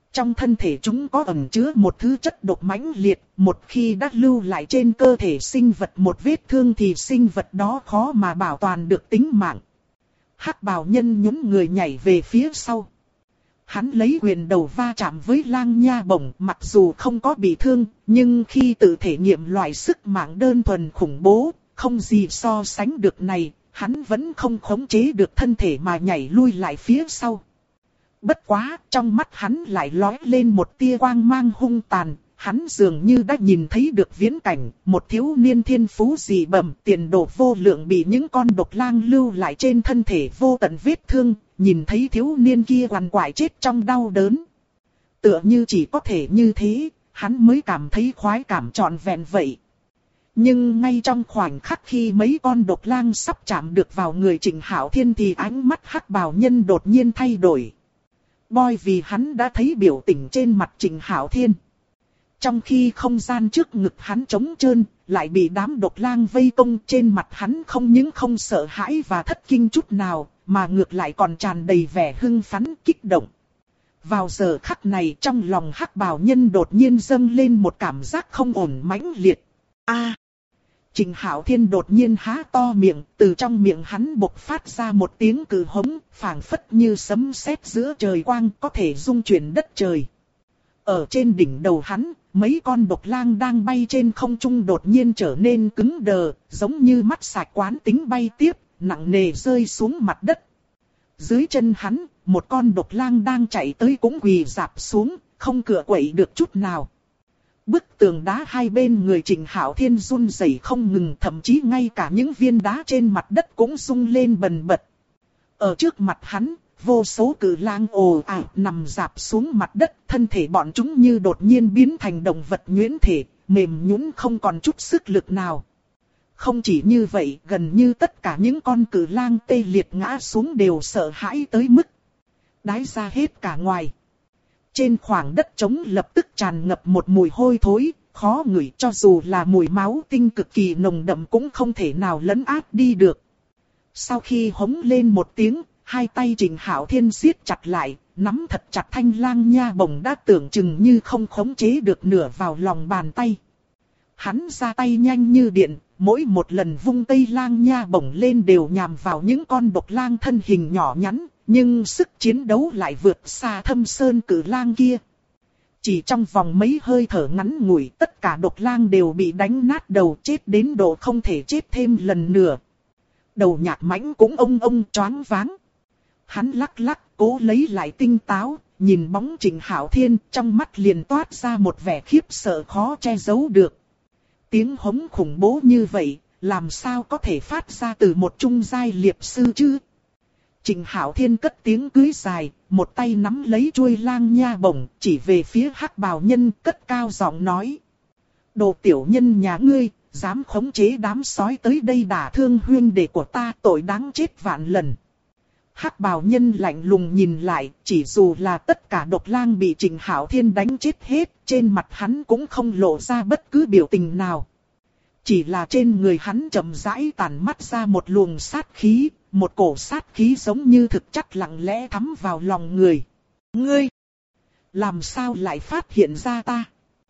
Trong thân thể chúng có ẩn chứa một thứ chất độc mãnh liệt, một khi đã lưu lại trên cơ thể sinh vật một vết thương thì sinh vật đó khó mà bảo toàn được tính mạng. Hắc bào nhân nhún người nhảy về phía sau. Hắn lấy quyền đầu va chạm với Lang Nha Bổng, mặc dù không có bị thương, nhưng khi tự thể nghiệm loại sức mạnh đơn thuần khủng bố, không gì so sánh được này, hắn vẫn không khống chế được thân thể mà nhảy lui lại phía sau. Bất quá, trong mắt hắn lại lóe lên một tia quang mang hung tàn, hắn dường như đã nhìn thấy được viễn cảnh, một thiếu niên thiên phú dị bẩm, tiền đồ vô lượng bị những con độc lang lưu lại trên thân thể vô tận vết thương, nhìn thấy thiếu niên kia quằn quại chết trong đau đớn. Tựa như chỉ có thể như thế, hắn mới cảm thấy khoái cảm trọn vẹn vậy. Nhưng ngay trong khoảnh khắc khi mấy con độc lang sắp chạm được vào người Trịnh Hạo Thiên thì ánh mắt hắc bào nhân đột nhiên thay đổi. Boy vì hắn đã thấy biểu tình trên mặt Trịnh Hạo Thiên. Trong khi không gian trước ngực hắn trống trơn, lại bị đám độc lang vây công, trên mặt hắn không những không sợ hãi và thất kinh chút nào, mà ngược lại còn tràn đầy vẻ hưng phấn kích động. Vào giờ khắc này trong lòng hắc bào nhân đột nhiên dâng lên một cảm giác không ổn mãnh liệt. Trịnh Hạo Thiên đột nhiên há to miệng, từ trong miệng hắn bộc phát ra một tiếng cừ hống, phảng phất như sấm sét giữa trời quang, có thể rung chuyển đất trời. Ở trên đỉnh đầu hắn, mấy con độc lang đang bay trên không trung đột nhiên trở nên cứng đờ, giống như mắt sạch quán tính bay tiếp, nặng nề rơi xuống mặt đất. Dưới chân hắn, một con độc lang đang chạy tới cũng quỳ rạp xuống, không cựa quậy được chút nào. Bức tường đá hai bên người Trịnh Hạo Thiên run rẩy không ngừng, thậm chí ngay cả những viên đá trên mặt đất cũng rung lên bần bật. Ở trước mặt hắn, vô số cự lang ồ ạt nằm rạp xuống mặt đất, thân thể bọn chúng như đột nhiên biến thành động vật nhuyễn thể, mềm nhũn không còn chút sức lực nào. Không chỉ như vậy, gần như tất cả những con cự lang tê liệt ngã xuống đều sợ hãi tới mức đái ra hết cả ngoài. Trên khoảng đất trống lập tức tràn ngập một mùi hôi thối, khó ngửi, cho dù là mùi máu tinh cực kỳ nồng đậm cũng không thể nào lấn át đi được. Sau khi hống lên một tiếng, hai tay Trịnh Hạo Thiên siết chặt lại, nắm thật chặt thanh Lang Nha Bổng đã tưởng chừng như không khống chế được nửa vào lòng bàn tay. Hắn ra tay nhanh như điện, mỗi một lần vung tay Lang Nha Bổng lên đều nhằm vào những con độc lang thân hình nhỏ nhắn, nhưng sức chiến đấu lại vượt xa Thâm Sơn cử lang kia. Chỉ trong vòng mấy hơi thở ngắn ngủi, tất cả độc lang đều bị đánh nát đầu, chết đến độ không thể chết thêm lần nữa. Đầu Nhạc Mãnh cũng ông choáng váng. Hắn lắc lắc, cố lấy lại tinh táo, nhìn bóng Trịnh Hạo Thiên, trong mắt liền toát ra một vẻ khiếp sợ khó che giấu được. Tiếng hống khủng bố như vậy, làm sao có thể phát ra từ một trung giai liệp sư chứ? Trịnh Hạo Thiên cất tiếng cưới dài, một tay nắm lấy chuôi Lang Nha Bổng, chỉ về phía hắc bào nhân, cất cao giọng nói. Đồ tiểu nhân nhà ngươi, dám khống chế đám sói tới đây đả thương huynh đệ của ta, tội đáng chết vạn lần. Hắc bào nhân lạnh lùng nhìn lại, chỉ dù là tất cả độc lang bị Trịnh Hạo Thiên đánh chết hết, trên mặt hắn cũng không lộ ra bất cứ biểu tình nào. Chỉ là trên người hắn chậm rãi tản mắt ra một luồng sát khí, một cổ sát khí giống như thực chất lặng lẽ thấm vào lòng người. Ngươi, làm sao lại phát hiện ra ta?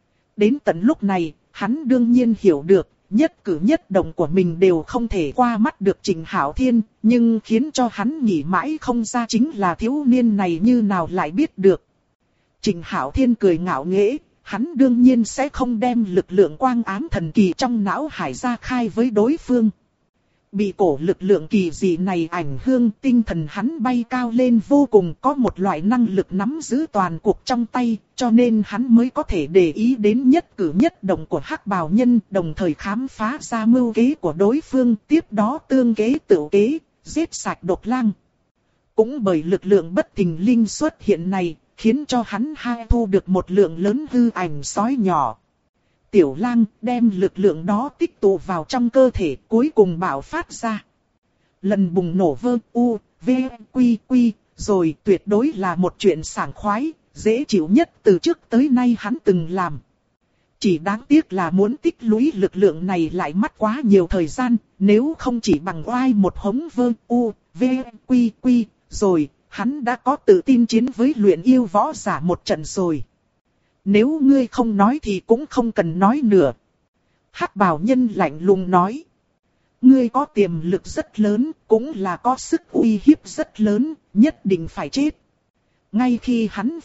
Đến tận lúc này, hắn đương nhiên hiểu được, nhất cử nhất động của mình đều không thể qua mắt được Trịnh Hạo Thiên, nhưng khiến cho hắn nghĩ mãi không ra chính là thiếu niên này như nào lại biết được. Trịnh Hạo Thiên cười ngạo nghễ, hắn đương nhiên sẽ không đem lực lượng quang ám thần kỳ trong não hải ra khai với đối phương. Bị cổ lực lượng kỳ dị này ảnh hưởng, tinh thần hắn bay cao lên vô cùng, có một loại năng lực nắm giữ toàn cuộc trong tay, cho nên hắn mới có thể để ý đến nhất cử nhất động của hắc bào nhân, đồng thời khám phá ra mưu kế của đối phương, tiếp đó tương kế tự kế, giết sạch độc lang. Cũng bởi lực lượng bất thình lình xuất hiện này, khiến cho hắn hai thu được một lượng lớn hư ảnh sói nhỏ. Tiểu Lang đem lực lượng đó tích tụ vào trong cơ thể, cuối cùng bạo phát ra. Lần bùng nổ rồi tuyệt đối là một chuyện sảng khoái, dễ chịu nhất từ trước tới nay hắn từng làm. Chỉ đáng tiếc là muốn tích lũy lực lượng này lại mất quá nhiều thời gian, nếu không chỉ bằng oai một hống rồi hắn đã có tự tin chiến với luyện yêu võ giả một trận rồi. Nếu ngươi không nói thì cũng không cần nói nữa. Hắc bào nhân lạnh lùng nói. Ngươi có tiềm lực rất lớn, cũng là có sức uy hiếp rất lớn, nhất định phải chết. Ngay khi hắn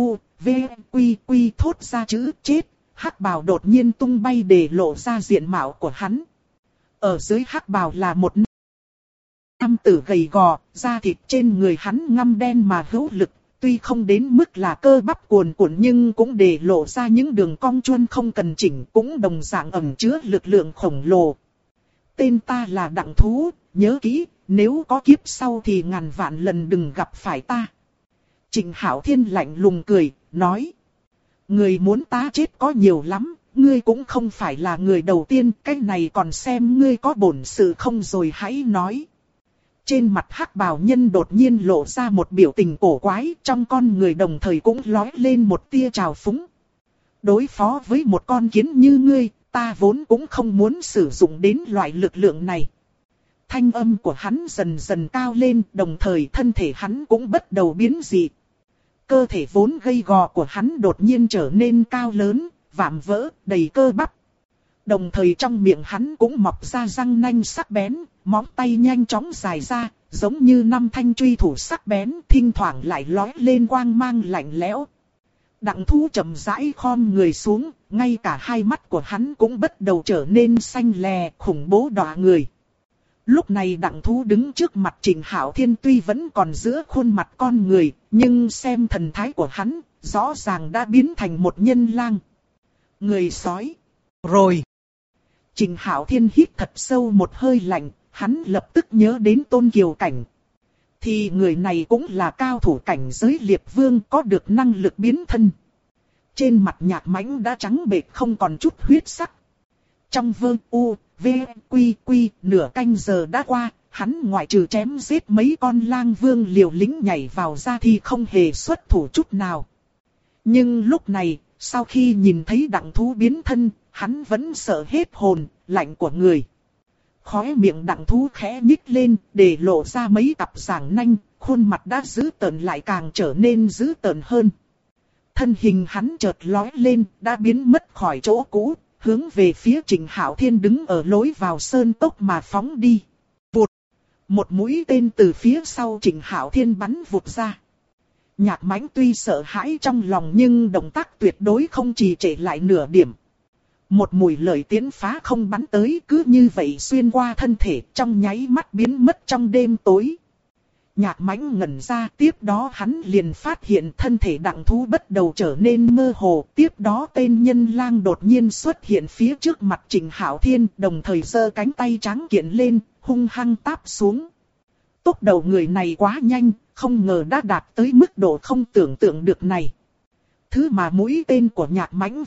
quy thốt ra chữ chết, hắc bào đột nhiên tung bay để lộ ra diện mạo của hắn. Ở dưới hắc bào là một nam tử gầy gò, da thịt trên người hắn ngăm đen mà hữu lực, tuy không đến mức là cơ bắp cuồn cuộn nhưng cũng để lộ ra những đường cong chuôn không cần chỉnh, cũng đồng dạng ẩn chứa lực lượng khổng lồ. Tên ta là Đặng Thú, nhớ kỹ, nếu có kiếp sau thì ngàn vạn lần đừng gặp phải ta. Trịnh Hạo Thiên lạnh lùng cười, nói. Người muốn ta chết có nhiều lắm, ngươi cũng không phải là người đầu tiên, cái này còn xem ngươi có bổn sự không rồi hãy nói. Trên mặt hắc bào nhân đột nhiên lộ ra một biểu tình cổ quái, trong con người đồng thời cũng lóe lên một tia trào phúng. Đối phó với một con kiến như ngươi, ta vốn cũng không muốn sử dụng đến loại lực lượng này. Thanh âm của hắn dần dần cao lên, đồng thời thân thể hắn cũng bắt đầu biến dị. Cơ thể vốn gầy gò của hắn đột nhiên trở nên cao lớn, vạm vỡ, đầy cơ bắp. Đồng thời trong miệng hắn cũng mọc ra răng nanh sắc bén, móng tay nhanh chóng dài ra, giống như năm thanh truy thủ sắc bén, thỉnh thoảng lại lóe lên quang mang lạnh lẽo. Đặng Thú chậm rãi khom người xuống, ngay cả hai mắt của hắn cũng bắt đầu trở nên xanh lè, khủng bố đọa người. Lúc này Đặng Thú đứng trước mặt Trịnh Hạo Thiên tuy vẫn còn giữa khuôn mặt con người, nhưng xem thần thái của hắn, rõ ràng đã biến thành một nhân lang. Người sói. Rồi. Trịnh Hạo Thiên hít thật sâu một hơi lạnh, hắn lập tức nhớ đến Tôn Kiều Cảnh. Thì người này cũng là cao thủ cảnh giới liệp vương, có được năng lực biến thân. Trên mặt Nhạc Mãnh đã trắng bệch không còn chút huyết sắc. Trong quy nửa canh giờ đã qua, hắn ngoại trừ chém giết mấy con lang vương liều lĩnh nhảy vào ra thì không hề xuất thủ chút nào. Nhưng lúc này, sau khi nhìn thấy Đặng Thú biến thân, hắn vẫn sợ hết hồn, lạnh của người. Khóe miệng Đặng Thú khẽ nhích lên, để lộ ra mấy cặp răng nanh, khuôn mặt đã dữ tợn lại càng trở nên dữ tợn hơn. Thân hình hắn chợt lói lên, đã biến mất khỏi chỗ cũ, hướng về phía Trịnh Hạo Thiên đứng ở lối vào sơn cốc mà phóng đi. Vụt! Một mũi tên từ phía sau Trịnh Hạo Thiên bắn vụt ra. Nhạc Mãnh tuy sợ hãi trong lòng nhưng động tác tuyệt đối không trì trệ lại nửa điểm. Một mũi lợi tiến phá không bắn tới, cứ như vậy xuyên qua thân thể, trong nháy mắt biến mất trong đêm tối. Nhạc Mãnh ngẩn ra, tiếp đó hắn liền phát hiện thân thể Đặng Thú bắt đầu trở nên mơ hồ. Tiếp đó tên nhân lang đột nhiên xuất hiện phía trước mặt Trịnh Hạo Thiên, đồng thời giơ cánh tay trắng kiện lên, hung hăng táp xuống. Tốc độ người này quá nhanh, không ngờ đã đạt tới mức độ không tưởng tượng được này. Thứ mà mũi tên của Nhạc Mãnh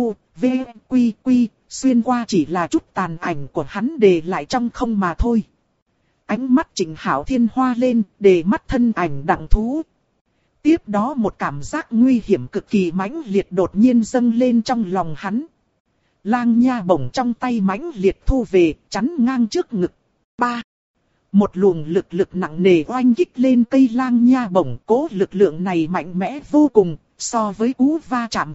quy xuyên qua chỉ là chút tàn ảnh của hắn để lại trong không mà thôi. Ánh mắt Trịnh Hạo Thiên hoa lên, để mắt thân ảnh Đặng Thú. Tiếp đó một cảm giác nguy hiểm cực kỳ mãnh liệt đột nhiên dâng lên trong lòng hắn. Lang nha bổng trong tay mãnh liệt thu về, chắn ngang trước ngực. 3. Một luồng lực nặng nề oanh kích lên cây lang nha bổng, cố lực lượng này mạnh mẽ vô cùng, so với cú va chạm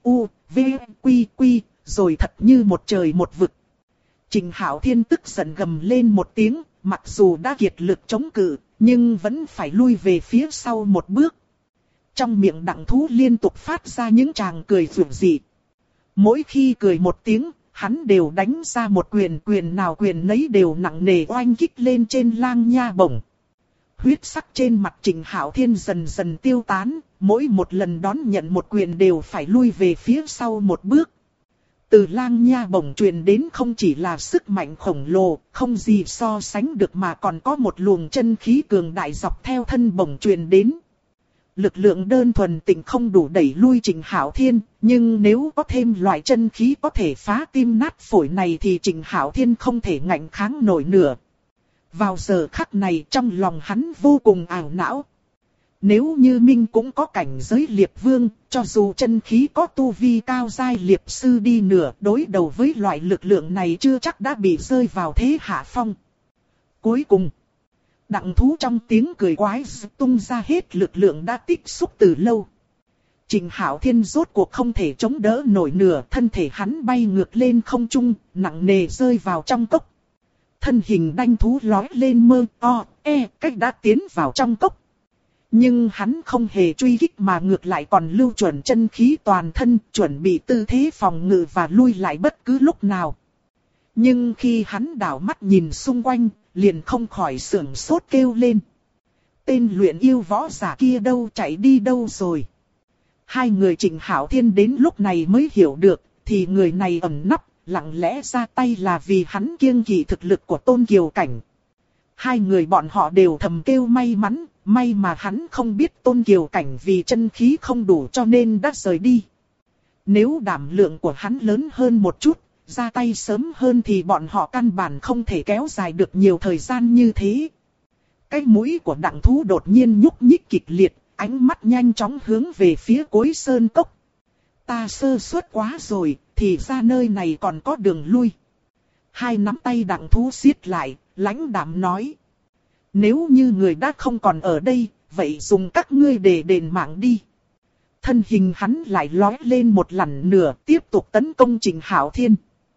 quy, rồi thật như một trời một vực. Trịnh Hạo Thiên tức giận gầm lên một tiếng, mặc dù đã kiệt lực chống cự, nhưng vẫn phải lui về phía sau một bước. Trong miệng Đặng Thú liên tục phát ra những tràng cười rủa dị. Mỗi khi cười một tiếng, hắn đều đánh ra một quyền nào quyền nấy đều nặng nề oanh kích lên trên lang nha bổng. Huyết sắc trên mặt Trịnh Hạo Thiên dần dần tiêu tán, mỗi một lần đón nhận một quyền đều phải lui về phía sau một bước. Từ lang nha bổng truyền đến không chỉ là sức mạnh khổng lồ, không gì so sánh được mà còn có một luồng chân khí cường đại dọc theo thân bổng truyền đến. Lực lượng đơn thuần tịnh không đủ đẩy lui Trịnh Hạo Thiên, nhưng nếu có thêm loại chân khí có thể phá tim nát phổi này thì Trịnh Hạo Thiên không thể ngạnh kháng nổi nữa. Vào giờ khắc này trong lòng hắn vô cùng ảo não. Nếu như Minh cũng có cảnh giới liệp vương, cho dù chân khí có tu vi cao giai liệp sư đi nữa, đối đầu với loại lực lượng này chưa chắc đã bị rơi vào thế hạ phong. Cuối cùng, Đặng thú trong tiếng cười quái tung ra hết lực lượng đã tích xúc từ lâu. Trịnh Hạo Thiên rốt cuộc không thể chống đỡ nổi nửa, thân thể hắn bay ngược lên không trung, nặng nề rơi vào trong cốc. Thân hình đanh thú lói lên mơ cách đã tiến vào trong cốc. Nhưng hắn không hề truy kích mà ngược lại còn lưu chuẩn chân khí toàn thân, chuẩn bị tư thế phòng ngự và lui lại bất cứ lúc nào. Nhưng khi hắn đảo mắt nhìn xung quanh, liền không khỏi sửng sốt kêu lên. Tên luyện yêu võ giả kia đâu, chạy đi đâu rồi? Hai người Trịnh Hạo Thiên đến lúc này mới hiểu được, thì người này ẩn nấp, lặng lẽ ra tay là vì hắn kiêng kỵ thực lực của Tôn Kiều Cảnh. Hai người bọn họ đều thầm kêu may mắn, may mà hắn không biết Tôn Kiều Cảnh vì chân khí không đủ cho nên đã rời đi. Nếu đảm lượng của hắn lớn hơn một chút, ra tay sớm hơn thì bọn họ căn bản không thể kéo dài được nhiều thời gian như thế. Cái mũi của đặng thú đột nhiên nhúc nhích kịch liệt, ánh mắt nhanh chóng hướng về phía cuối sơn cốc. Ta sơ suất quá rồi, thì ra nơi này còn có đường lui. Hai nắm tay đặng thú siết lại, lãnh đạm nói. Nếu như người đã không còn ở đây, vậy dùng các ngươi để đền mạng đi. Thân hình hắn lại lói lên một lần nữa, tiếp tục tấn công Trịnh Hạo Thiên.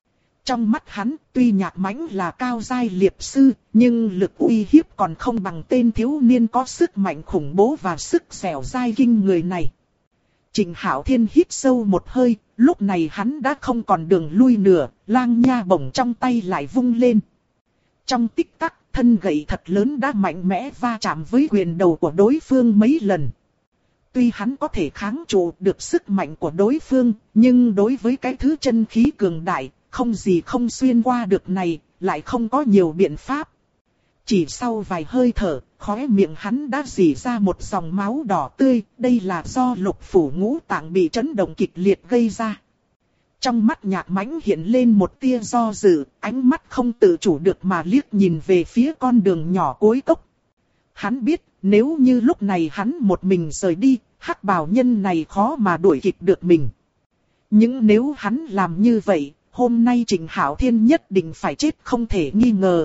Trong mắt hắn, tuy Nhạc Mãnh là cao giai liệp sư, nhưng lực uy hiếp còn không bằng tên thiếu niên có sức mạnh khủng bố và sức dẻo dai kinh người này. Trịnh Hạo Thiên hít sâu một hơi, lúc này hắn đã không còn đường lui nữa, lang nha bổng trong tay lại vung lên. Trong tích tắc, thân gậy thật lớn đã mạnh mẽ va chạm với quyền đầu của đối phương mấy lần. Tuy hắn có thể kháng trụ được sức mạnh của đối phương, nhưng đối với cái thứ chân khí cường đại, không gì không xuyên qua được này, lại không có nhiều biện pháp. Chỉ sau vài hơi thở, khóe miệng hắn đã rỉ ra một dòng máu đỏ tươi, đây là do lục phủ ngũ tạng bị chấn động kịch liệt gây ra. Trong mắt Nhạc Mãnh hiện lên một tia do dự, ánh mắt không tự chủ được mà liếc nhìn về phía con đường nhỏ cuối cốc. Hắn biết, nếu như lúc này hắn một mình rời đi, hắc bào nhân này khó mà đuổi kịp được mình. Nhưng nếu hắn làm như vậy, hôm nay Trịnh Hạo Thiên nhất định phải chết không thể nghi ngờ.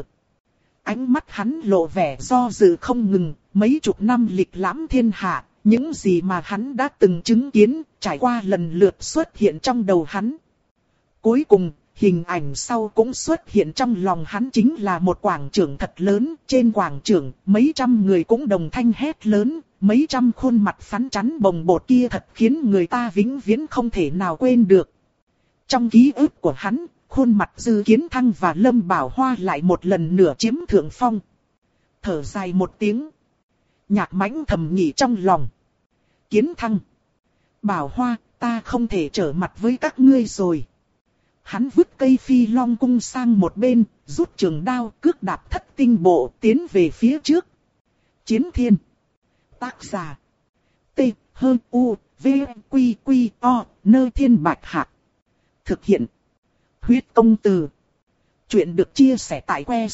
Ánh mắt hắn lộ vẻ do dự không ngừng, mấy chục năm lịch lãm thiên hạ, những gì mà hắn đã từng chứng kiến, trải qua lần lượt xuất hiện trong đầu hắn. Cuối cùng, hình ảnh sau cũng xuất hiện trong lòng hắn, chính là một quảng trường thật lớn, trên quảng trường, mấy trăm người cũng đồng thanh hét lớn, mấy trăm khuôn mặt phắn chắn bồng bột kia thật khiến người ta vĩnh viễn không thể nào quên được. Trong ký ức của hắn, khuôn mặt Dư Kiến Thăng và Lâm Bảo Hoa lại một lần nữa chiếm thượng phong. Thở dài một tiếng, Nhạc Mãnh thầm nghĩ trong lòng. Kiến Thăng, Bảo Hoa, ta không thể trở mặt với các ngươi rồi. Hắn vứt cây phi long cung sang một bên, rút trường đao, cước đạp thất tinh bộ, tiến về phía trước. Chiến Thiên. Tác giả. T, H, U, V, Quy, Quy, O, Nơ Thiên Bạch Hạc. Thực hiện. Huyết công từ. Chuyện được chia sẻ tại que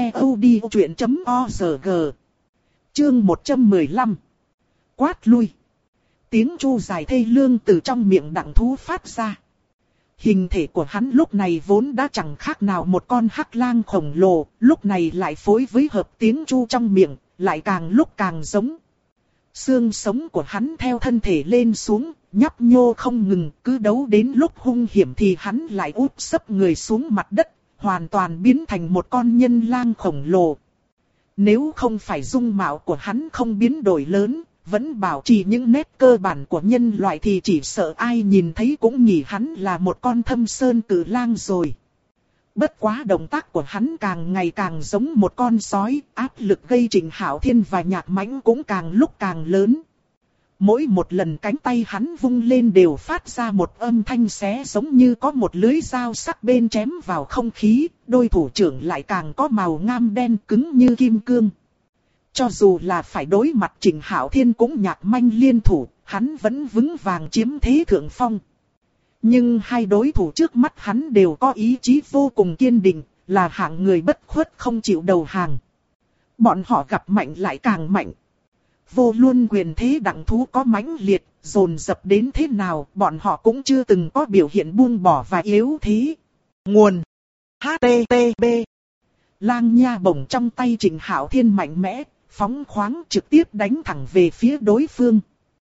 ctod.org. Chương 115. Quát lui. Tiếng chu dài thê lương từ trong miệng đặng thú phát ra. Hình thể của hắn lúc này vốn đã chẳng khác nào một con hắc lang khổng lồ, lúc này lại phối với hợp tiếng chu trong miệng, lại càng lúc càng giống. Xương sống của hắn theo thân thể lên xuống, nhấp nhô không ngừng, cứ đấu đến lúc hung hiểm thì hắn lại úp sấp người xuống mặt đất, hoàn toàn biến thành một con nhân lang khổng lồ. Nếu không phải dung mạo của hắn không biến đổi lớn, vẫn bảo trì những nét cơ bản của nhân loại thì chỉ sợ ai nhìn thấy cũng nghĩ hắn là một con thâm sơn cử lang rồi. Bất quá động tác của hắn càng ngày càng giống một con sói, áp lực gây Trịnh Hạo Thiên và Nhạc Mãnh cũng càng lúc càng lớn. Mỗi một lần cánh tay hắn vung lên đều phát ra một âm thanh xé giống như có một lưỡi dao sắc bên chém vào không khí, đôi thủ trưởng lại càng có màu ngăm đen cứng như kim cương. Cho dù là phải đối mặt Trịnh Hạo Thiên cũng Nhạc Manh liên thủ, hắn vẫn vững vàng chiếm thế thượng phong. Nhưng hai đối thủ trước mắt hắn đều có ý chí vô cùng kiên định, là hạng người bất khuất không chịu đầu hàng. Bọn họ gặp mạnh lại càng mạnh. Vô luân quyền thế đặng thú có mãnh liệt, dồn dập đến thế nào, bọn họ cũng chưa từng có biểu hiện buông bỏ và yếu thế. Nguồn HTTP lang nha bổng trong tay Trịnh Hạo Thiên mạnh mẽ, phóng khoáng trực tiếp đánh thẳng về phía đối phương.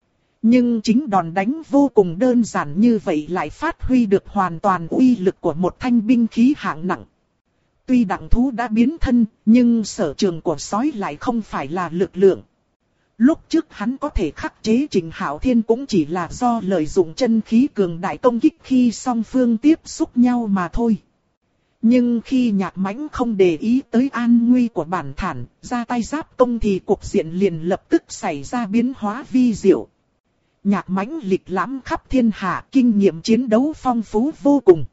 Nhưng chính đòn đánh vô cùng đơn giản như vậy lại phát huy được hoàn toàn uy lực của một thanh binh khí hạng nặng. Tuy đặng thú đã biến thân, nhưng sở trường của sói lại không phải là lực lượng. Lúc trước hắn có thể khắc chế Trịnh Hạo Thiên cũng chỉ là do lợi dụng chân khí cường đại công kích khi song phương tiếp xúc nhau mà thôi. Nhưng khi Nhạc Mãnh không để ý tới an nguy của bản thản, ra tay giáp công thì cuộc diện liền lập tức xảy ra biến hóa vi diệu. Nhạc Mãnh lịch lãm khắp thiên hạ, kinh nghiệm chiến đấu phong phú vô cùng.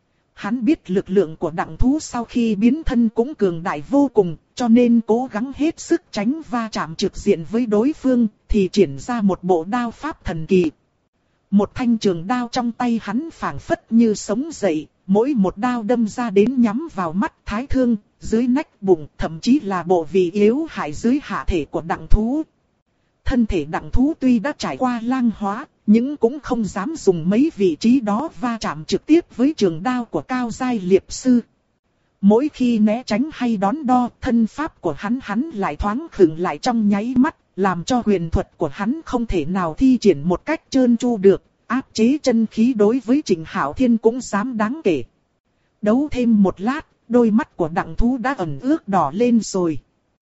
Hắn biết lực lượng của đặng thú sau khi biến thân cũng cường đại vô cùng, cho nên cố gắng hết sức tránh va chạm trực diện với đối phương, thì triển ra một bộ đao pháp thần kỳ. Một thanh trường đao trong tay hắn phảng phất như sống dậy, mỗi một đao đâm ra đến nhắm vào mắt, thái thương, dưới nách, bụng, thậm chí là bộ vị yếu hại dưới hạ thể của đặng thú. Thân thể đặng thú tuy đã trải qua lang hóa, nhưng cũng không dám dùng mấy vị trí đó va chạm trực tiếp với trường đao của cao giai liệp sư. Mỗi khi né tránh hay đón đo, thân pháp của hắn lại thoáng khựng lại trong nháy mắt, làm cho huyền thuật của hắn không thể nào thi triển một cách trơn tru được, áp chế chân khí đối với Trịnh Hạo Thiên cũng dám đáng kể. Đấu thêm một lát, đôi mắt của đặng thú đã ẩn ướt đỏ lên rồi.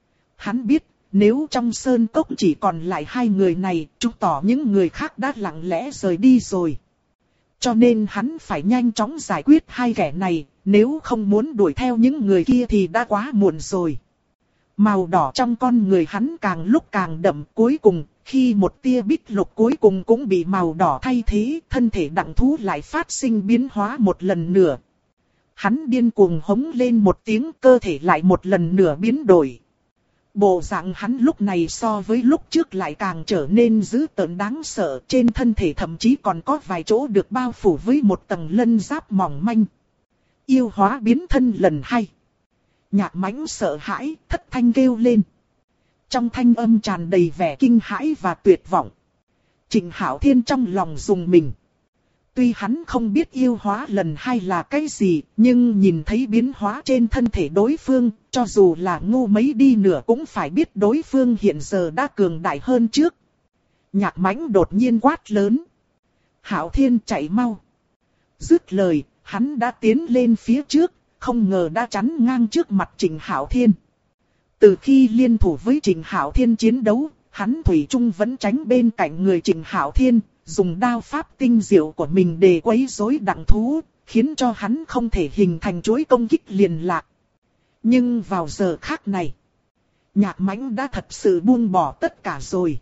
Hắn biết, nếu trong sơn cốc chỉ còn lại hai người này, chứng tỏ những người khác đã lặng lẽ rời đi rồi. Cho nên hắn phải nhanh chóng giải quyết hai kẻ này, nếu không muốn đuổi theo những người kia thì đã quá muộn rồi. Màu đỏ trong con người hắn càng lúc càng đậm, cuối cùng, khi một tia bích lục cuối cùng cũng bị màu đỏ thay thế, thân thể đặng thú lại phát sinh biến hóa một lần nữa. Hắn điên cuồng hống lên một tiếng, cơ thể lại một lần nữa biến đổi. Bộ dạng hắn lúc này so với lúc trước lại càng trở nên dữ tợn đáng sợ, trên thân thể thậm chí còn có vài chỗ được bao phủ với một tầng lân giáp mỏng manh. Yêu hóa biến thân lần 2. Nhạc Mãnh sợ hãi, thất thanh kêu lên. Trong thanh âm tràn đầy vẻ kinh hãi và tuyệt vọng. Trịnh Hạo Thiên trong lòng rùng mình. Tuy hắn không biết yêu hóa lần 2 là cái gì, nhưng nhìn thấy biến hóa trên thân thể đối phương, cho dù là ngu mấy đi nữa cũng phải biết đối phương hiện giờ đã cường đại hơn trước. Nhạc Mãnh đột nhiên quát lớn. Hạo Thiên chạy mau. Dứt lời, hắn đã tiến lên phía trước, không ngờ đã chắn ngang trước mặt Trịnh Hạo Thiên. Từ khi liên thủ với Trịnh Hạo Thiên chiến đấu, hắn thủy chung vẫn tránh bên cạnh người Trịnh Hạo Thiên, dùng đao pháp tinh diệu của mình để quấy rối đặng thú, khiến cho hắn không thể hình thành chuỗi công kích liền lạc. Nhưng vào giờ khác này, Nhạc Mãnh đã thật sự buông bỏ tất cả rồi.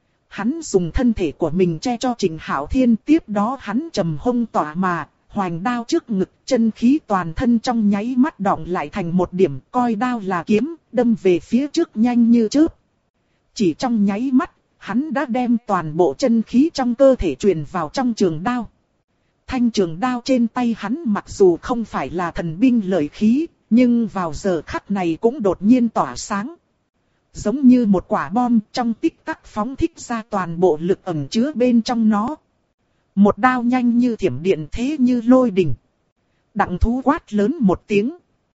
Hắn dùng thân thể của mình che cho Trịnh Hạo Thiên, tiếp đó hắn trầm hông tỏa mà, hoành đao trước ngực, chân khí toàn thân trong nháy mắt đọng lại thành một điểm, coi đao là kiếm, đâm về phía trước nhanh như chớp. Chỉ trong nháy mắt, hắn đã đem toàn bộ chân khí trong cơ thể truyền vào trong trường đao. Thanh trường đao trên tay hắn mặc dù không phải là thần binh lợi khí, nhưng vào giờ khắc này cũng đột nhiên tỏa sáng. Giống như một quả bom trong tích tắc phóng thích ra toàn bộ lực ẩn chứa bên trong nó. Một đao nhanh như thiểm điện, thế như lôi đình. Đặng thú quát lớn một tiếng.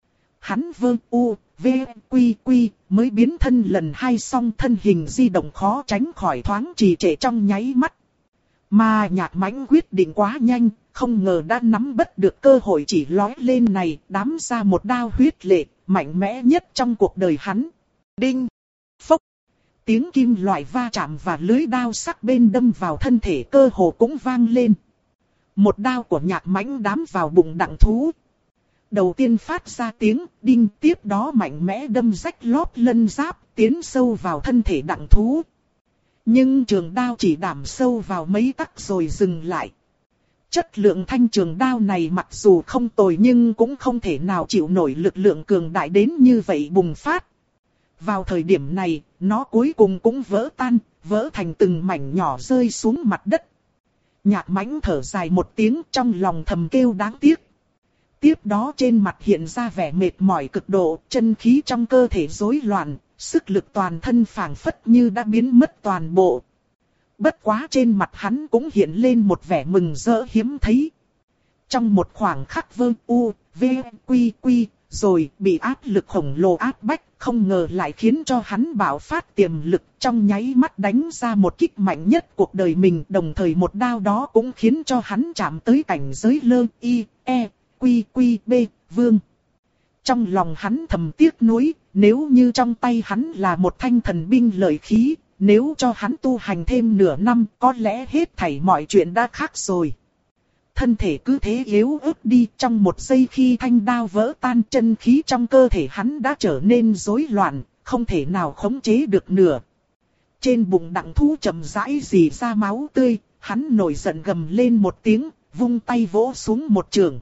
Hắn vơ u, v, quy quy, mới biến thân lần 2 xong, thân hình di động khó tránh khỏi thoáng trì trệ trong nháy mắt. Mà Nhạc Mãnh quyết định quá nhanh, không ngờ đã nắm bắt được cơ hội chỉ lói lên này, đám ra một đao huyết lệ, mạnh mẽ nhất trong cuộc đời hắn. Đinh! Phốc! Tiếng kim loại va chạm và lưới đao sắc bên đâm vào thân thể cơ hồ cũng vang lên. Một đao của Nhạc Mãnh đám vào bụng đặng thú. Đầu tiên phát ra tiếng đinh, tiếp đó mạnh mẽ đâm rách lót lân giáp, tiến sâu vào thân thể đặng thú. Nhưng trường đao chỉ đảm sâu vào mấy tấc rồi dừng lại. Chất lượng thanh trường đao này mặc dù không tồi nhưng cũng không thể nào chịu nổi lực lượng cường đại đến như vậy bùng phát. Vào thời điểm này, nó cuối cùng cũng vỡ tan, vỡ thành từng mảnh nhỏ rơi xuống mặt đất. Nhạc Mãnh thở dài một tiếng, trong lòng thầm kêu đáng tiếc. Tiếp đó trên mặt hiện ra vẻ mệt mỏi cực độ, chân khí trong cơ thể rối loạn, sức lực toàn thân phảng phất như đã biến mất toàn bộ. Bất quá trên mặt hắn cũng hiện lên một vẻ mừng rỡ hiếm thấy. Trong một khoảng khắc vơ u, v, quy quy, rồi bị áp lực khổng lồ áp bách, không ngờ lại khiến cho hắn bạo phát tiềm lực, trong nháy mắt đánh ra một kích mạnh nhất cuộc đời mình, đồng thời một đao đó cũng khiến cho hắn chạm tới cảnh giới lơ y e quy quy b vương. Trong lòng hắn thầm tiếc nuối, nếu như trong tay hắn là một thanh thần binh lợi khí, nếu cho hắn tu hành thêm nửa năm, có lẽ hết thảy mọi chuyện đã khác rồi. Thân thể cứ thế yếu ớt đi, trong một giây khi thanh đao vỡ tan, chân khí trong cơ thể hắn đã trở nên rối loạn, không thể nào khống chế được nữa. Trên bụng Đặng Thú chậm rãi rỉ ra máu tươi, hắn nổi giận gầm lên một tiếng, vung tay vỗ xuống một trường.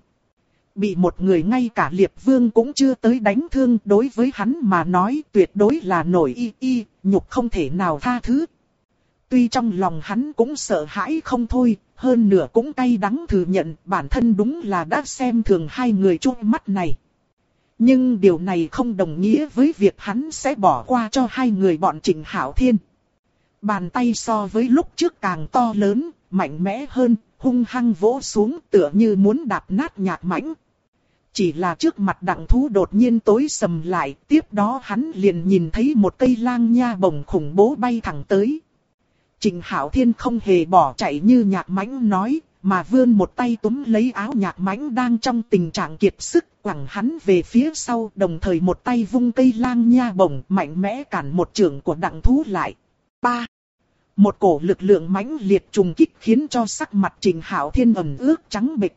Bị một người ngay cả Liệp Vương cũng chưa tới đánh thương, đối với hắn mà nói tuyệt đối là nổi nhục không thể nào tha thứ. Tuy trong lòng hắn cũng sợ hãi không thôi, hơn nữa cũng cay đắng thừa nhận bản thân đúng là đã xem thường hai người chung mắt này. Nhưng điều này không đồng nghĩa với việc hắn sẽ bỏ qua cho hai người bọn Trịnh Hạo Thiên. Bàn tay so với lúc trước càng to lớn, mạnh mẽ hơn, hung hăng vỗ xuống tựa như muốn đạp nát Nhạc Mãnh. Chỉ là trước mặt Đặng Thú đột nhiên tối sầm lại, tiếp đó hắn liền nhìn thấy một cây lang nha bổng khủng bố bay thẳng tới. Trịnh Hạo Thiên không hề bỏ chạy như Nhạc Mãnh nói, mà vươn một tay túm lấy áo Nhạc Mãnh đang trong tình trạng kiệt sức, quẳng hắn về phía sau, đồng thời một tay vung cây lang nha bổng mạnh mẽ cản một chưởng của Đặng Thú lại. 3. Một cổ lực lượng mãnh liệt trùng kích khiến cho sắc mặt Trịnh Hạo Thiên ẩm ướt trắng bệch.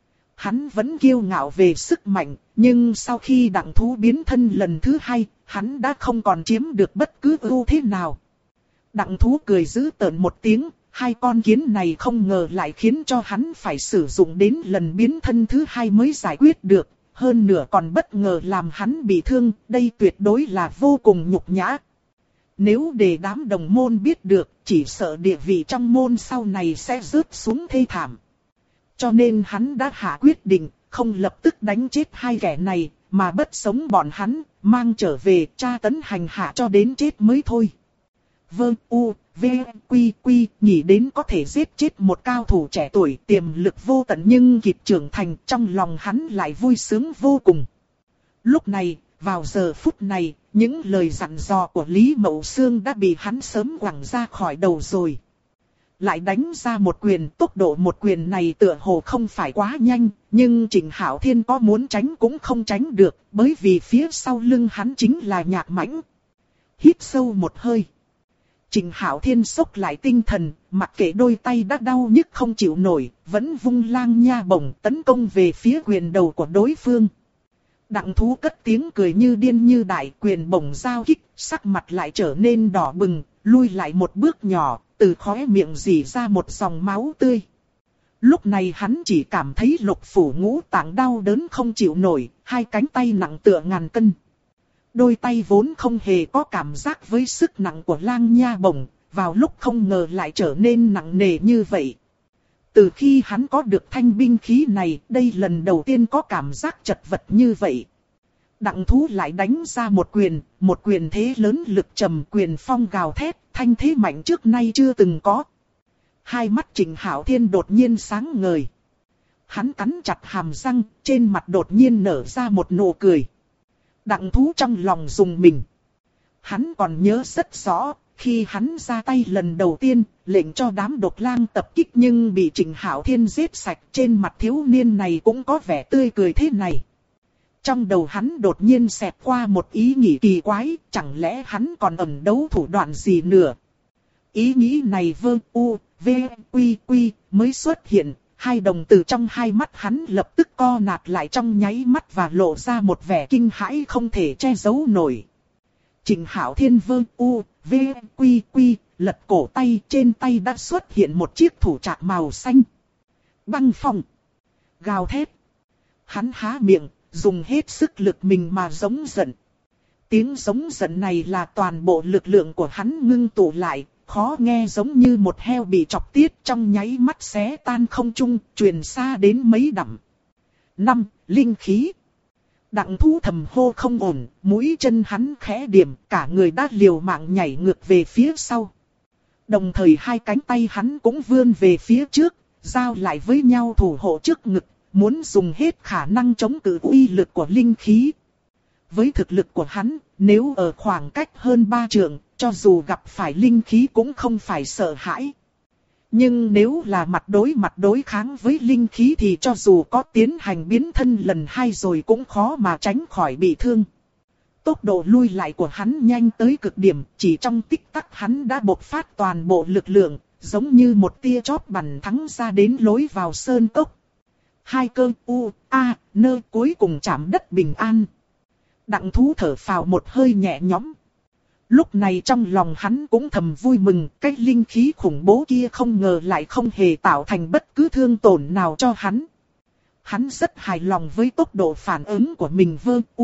Hắn vẫn kiêu ngạo về sức mạnh, nhưng sau khi Đặng Thú biến thân lần thứ hai, hắn đã không còn chiếm được bất cứ ưu thế nào. Đặng Thú cười dữ tợn một tiếng, hai con kiến này không ngờ lại khiến cho hắn phải sử dụng đến lần biến thân thứ hai mới giải quyết được, hơn nữa còn bất ngờ làm hắn bị thương, đây tuyệt đối là vô cùng nhục nhã. Nếu để đám đồng môn biết được, chỉ sợ địa vị trong môn sau này sẽ rớt xuống thê thảm. Cho nên hắn đã hạ quyết định, không lập tức đánh chết hai kẻ này, mà bắt sống bọn hắn, mang trở về tra tấn hành hạ cho đến chết mới thôi. Vâng, quy, nghĩ đến có thể giết chết một cao thủ trẻ tuổi tiềm lực vô tận nhưng kịp trưởng thành, trong lòng hắn lại vui sướng vô cùng. Lúc này, vào giờ phút này, những lời dặn dò của Lý Mậu Xương đã bị hắn sớm quẳng ra khỏi đầu rồi. Lại đánh ra một quyền, tốc độ một quyền này tựa hồ không phải quá nhanh, nhưng Trịnh Hạo Thiên có muốn tránh cũng không tránh được, bởi vì phía sau lưng hắn chính là Nhạc Mãnh. Hít sâu một hơi. Trịnh Hạo Thiên xốc lại tinh thần, mặc kệ đôi tay đã đau nhức không chịu nổi, vẫn vung lang nha bổng tấn công về phía quyền đầu của đối phương. Đặng Thú cất tiếng cười như điên như đại, quyền bổng giao kích, sắc mặt lại trở nên đỏ bừng, lui lại một bước nhỏ, từ khóe miệng rỉ ra một dòng máu tươi. Lúc này hắn chỉ cảm thấy lục phủ ngũ tạng đau đớn không chịu nổi, hai cánh tay nặng tựa ngàn cân. Đôi tay vốn không hề có cảm giác với sức nặng của lang nha bổng, vào lúc không ngờ lại trở nên nặng nề như vậy. Từ khi hắn có được thanh binh khí này, đây lần đầu tiên có cảm giác chật vật như vậy. Đặng Thú lại đánh ra một quyền thế lớn lực trầm, quyền phong gào thét, thanh thế mạnh trước nay chưa từng có. Hai mắt Trịnh Hạo Thiên đột nhiên sáng ngời. Hắn cắn chặt hàm răng, trên mặt đột nhiên nở ra một nụ cười. Đặng Thú trong lòng rùng mình. Hắn còn nhớ rất rõ, khi hắn ra tay lần đầu tiên, lệnh cho đám độc lang tập kích nhưng bị Trịnh Hạo Thiên giết sạch, trên mặt thiếu niên này cũng có vẻ tươi cười thế này. Trong đầu hắn đột nhiên xẹt qua một ý nghĩ kỳ quái, chẳng lẽ hắn còn ẩn đấu thủ đoạn gì nữa. Ý nghĩ này quy mới xuất hiện, hai đồng tử trong hai mắt hắn lập tức co nạt lại trong nháy mắt và lộ ra một vẻ kinh hãi không thể che giấu nổi. Trịnh Hạo Thiên quy lật cổ tay, trên tay đã xuất hiện một chiếc thủ trạc màu xanh. Băng phong. Gào thét. Hắn há miệng, dùng hết sức lực mình mà giống giận. Tiếng giống giận này là toàn bộ lực lượng của hắn ngưng tụ lại, khó nghe giống như một heo bị chọc tiết trong nháy mắt xé tan không trung, truyền xa đến mấy dặm. 5. Linh khí. Đặng Thú thầm hô không ổn, mũi chân hắn khẽ điểm, cả người đã liều mạng nhảy ngược về phía sau. Đồng thời hai cánh tay hắn cũng vươn về phía trước, giao lại với nhau thủ hộ trước ngực, muốn dùng hết khả năng chống cự uy lực của linh khí. Với thực lực của hắn, nếu ở khoảng cách hơn 3 trượng, cho dù gặp phải linh khí cũng không phải sợ hãi. Nhưng nếu là mặt đối kháng với linh khí thì cho dù có tiến hành biến thân lần 2 rồi cũng khó mà tránh khỏi bị thương. Tốc độ lui lại của hắn nhanh tới cực điểm, chỉ trong tích tắc hắn đã bộc phát toàn bộ lực lượng, giống như một tia chóp bắn thắng ra đến lối vào sơn cốc. Hai cơ nơi cuối cùng chạm đất bình an. Đặng Thú thở phào một hơi nhẹ nhõm. Lúc này trong lòng hắn cũng thầm vui mừng, cái linh khí khủng bố kia không ngờ lại không hề tạo thành bất cứ thương tổn nào cho hắn. Hắn rất hài lòng với tốc độ phản ứng của mình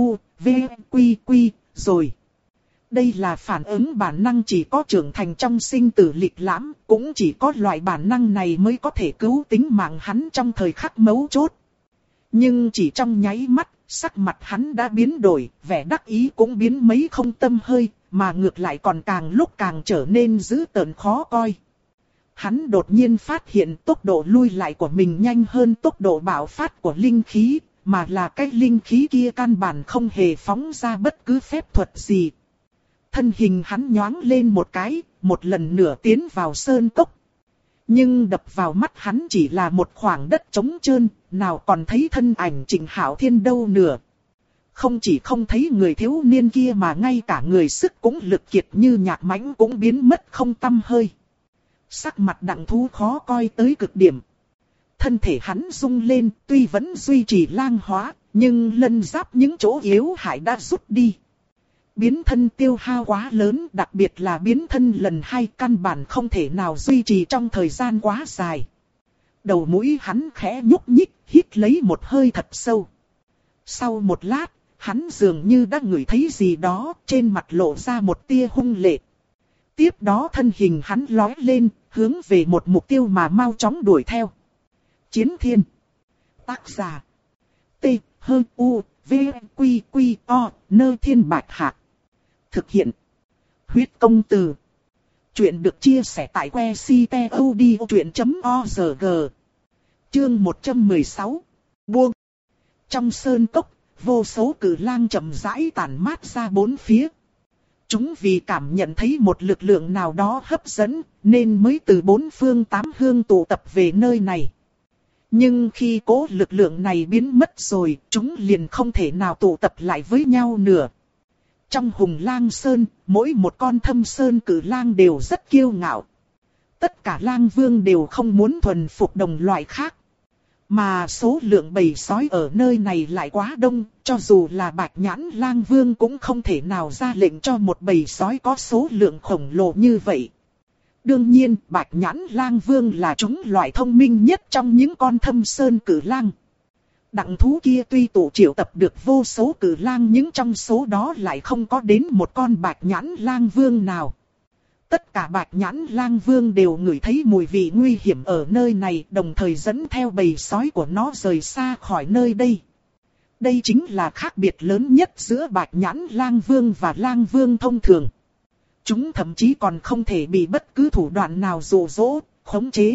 rồi. Đây là phản ứng bản năng chỉ có trưởng thành trong sinh tử lịch lãm, cũng chỉ có loại bản năng này mới có thể cứu tính mạng hắn trong thời khắc mấu chốt. Nhưng chỉ trong nháy mắt, sắc mặt hắn đã biến đổi, vẻ đắc ý cũng biến mấy không tâm hơi, mà ngược lại còn càng lúc càng trở nên dữ tợn khó coi. Hắn đột nhiên phát hiện tốc độ lui lại của mình nhanh hơn tốc độ bạo phát của linh khí, mà là cái linh khí kia căn bản không hề phóng ra bất cứ phép thuật gì. Thân hình hắn nhoáng lên một cái, một lần nữa tiến vào sơn cốc. Nhưng đập vào mắt hắn chỉ là một khoảng đất trống trơn, nào còn thấy thân ảnh Trịnh Hạo Thiên đâu nữa. Không chỉ không thấy người thiếu niên kia mà ngay cả người sức cũng lực kiệt như nhạc mãnh cũng biến mất không tăm hơi. Sắc mặt Đặng Thú khó coi tới cực điểm. Thân thể hắn rung lên, tuy vẫn duy trì lang hóa, nhưng lân giáp những chỗ yếu hại đã rút đi. Biến thân tiêu hao quá lớn, đặc biệt là biến thân lần 2 căn bản không thể nào duy trì trong thời gian quá dài. Đầu mũi hắn khẽ nhúc nhích, hít lấy một hơi thật sâu. Sau một lát, hắn dường như đã ngửi thấy gì đó, trên mặt lộ ra một tia hung lệ. Tiếp đó thân hình hắn lói lên, hướng về một mục tiêu mà mau chóng đuổi theo. Chiến Thiên. Tác giả. Nơi Thiên Bạch Hạc. Thực hiện. Huyết Công Từ. Chuyện được chia sẻ tại website.odchuyện.org. Chương 116. Buông. Trong sơn cốc, vô số cử lang chậm rãi tản mát ra bốn phía. Chúng vì cảm nhận thấy một lực lượng nào đó hấp dẫn, nên mới từ 4 phương 8 hướng tụ tập về nơi này. Nhưng khi cố lực lượng này biến mất rồi, chúng liền không thể nào tụ tập lại với nhau nữa. Trong Hùng Lang Sơn, mỗi một con Thâm Sơn cử lang đều rất kiêu ngạo. Tất cả lang vương đều không muốn thuần phục đồng loại khác. Mà số lượng bầy sói ở nơi này lại quá đông, cho dù là Bạch Nhãn Lang Vương cũng không thể nào ra lệnh cho một bầy sói có số lượng khổng lồ như vậy. Đương nhiên, Bạch Nhãn Lang Vương là chúng loại thông minh nhất trong những con Thâm Sơn cử lang. Đặng Thú kia tuy tụ triệu tập được vô số cử lang nhưng trong số đó lại không có đến một con Bạch Nhãn Lang Vương nào. Tất cả Bạch Nhãn Lang Vương đều ngửi thấy mùi vị nguy hiểm ở nơi này, đồng thời dẫn theo bầy sói của nó rời xa khỏi nơi đây. Đây chính là khác biệt lớn nhất giữa Bạch Nhãn Lang Vương và Lang Vương thông thường. Chúng thậm chí còn không thể bị bất cứ thủ đoạn nào dụ dỗ, khống chế.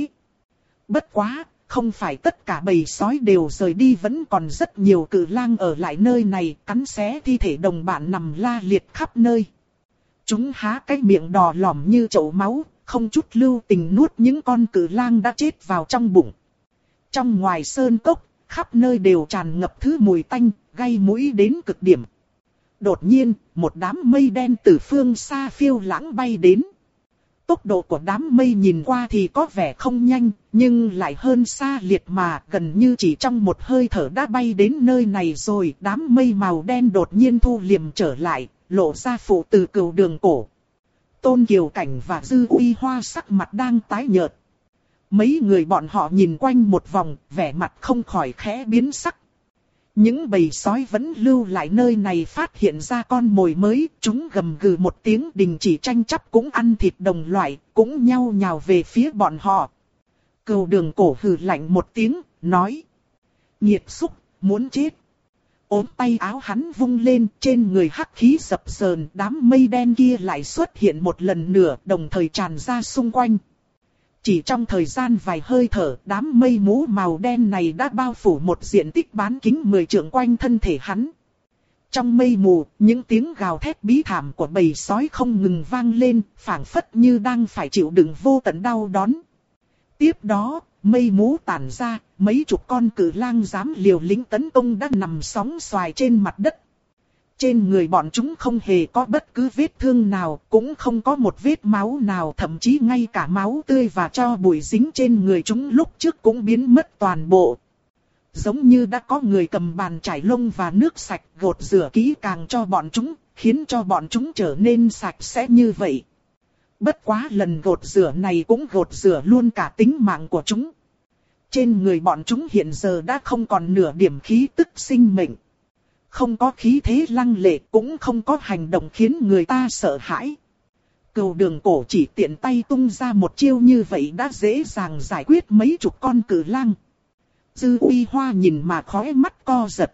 Bất quá, không phải tất cả bầy sói đều rời đi, vẫn còn rất nhiều cử lang ở lại nơi này, cắn xé thi thể đồng bạn nằm la liệt khắp nơi. Chúng há cái miệng đỏ lòm như chậu máu, không chút lưu tình nuốt những con cử lang đã chết vào trong bụng. Trong ngoài sơn cốc, khắp nơi đều tràn ngập thứ mùi tanh, gây mũi đến cực điểm. Đột nhiên, một đám mây đen từ phương xa phiêu lãng bay đến. Tốc độ của đám mây nhìn qua thì có vẻ không nhanh, nhưng lại hơn xa liệt mà gần như chỉ trong một hơi thở đã bay đến nơi này rồi. Đám mây màu đen đột nhiên thu liềm trở lại, lộ ra phụ từ Cửu Đường Cổ. Tôn Kiều Cảnh và Dư Uy Hoa sắc mặt đang tái nhợt. Mấy người bọn họ nhìn quanh một vòng, vẻ mặt không khỏi khẽ biến sắc. Những bầy sói vẫn lưu lại nơi này phát hiện ra con mồi mới, chúng gầm gừ một tiếng đình chỉ tranh chấp cũng ăn thịt đồng loại, cũng nhao nhào về phía bọn họ. Cửu Đường Cổ hừ lạnh một tiếng, nói: "Nhiệt xúc, muốn chết." Ốm tay áo hắn vung lên, trên người hắc khí dập dờn, đám mây đen kia lại xuất hiện một lần nữa, đồng thời tràn ra xung quanh. chỉ trong thời gian vài hơi thở, đám mây mù màu đen này đã bao phủ một diện tích bán kính 10 trượng quanh thân thể hắn. Trong mây mù, những tiếng gào thét bí thảm của bầy sói không ngừng vang lên, phảng phất như đang phải chịu đựng vô tận đau đớn. Tiếp đó, mây mù tản ra, mấy chục con cự lang dám liều lĩnh tấn công đã nằm sóng xoài trên mặt đất. Trên người bọn chúng không hề có bất cứ vết thương nào, cũng không có một vết máu nào, thậm chí ngay cả máu tươi và tro bụi dính trên người chúng lúc trước cũng biến mất toàn bộ. Giống như đã có người cầm bàn chải lông và nước sạch gột rửa kỹ càng cho bọn chúng, khiến cho bọn chúng trở nên sạch sẽ như vậy. Bất quá lần gột rửa này cũng gột rửa luôn cả tính mạng của chúng. Trên người bọn chúng hiện giờ đã không còn nửa điểm khí tức sinh mệnh. Không có khí thế lăng lệ, cũng không có hành động khiến người ta sợ hãi. Cừu Đường Cổ chỉ tiện tay tung ra một chiêu như vậy đã dễ dàng giải quyết mấy chục con cự lang. Dư Uy Hoa nhìn mà khóe mắt co giật.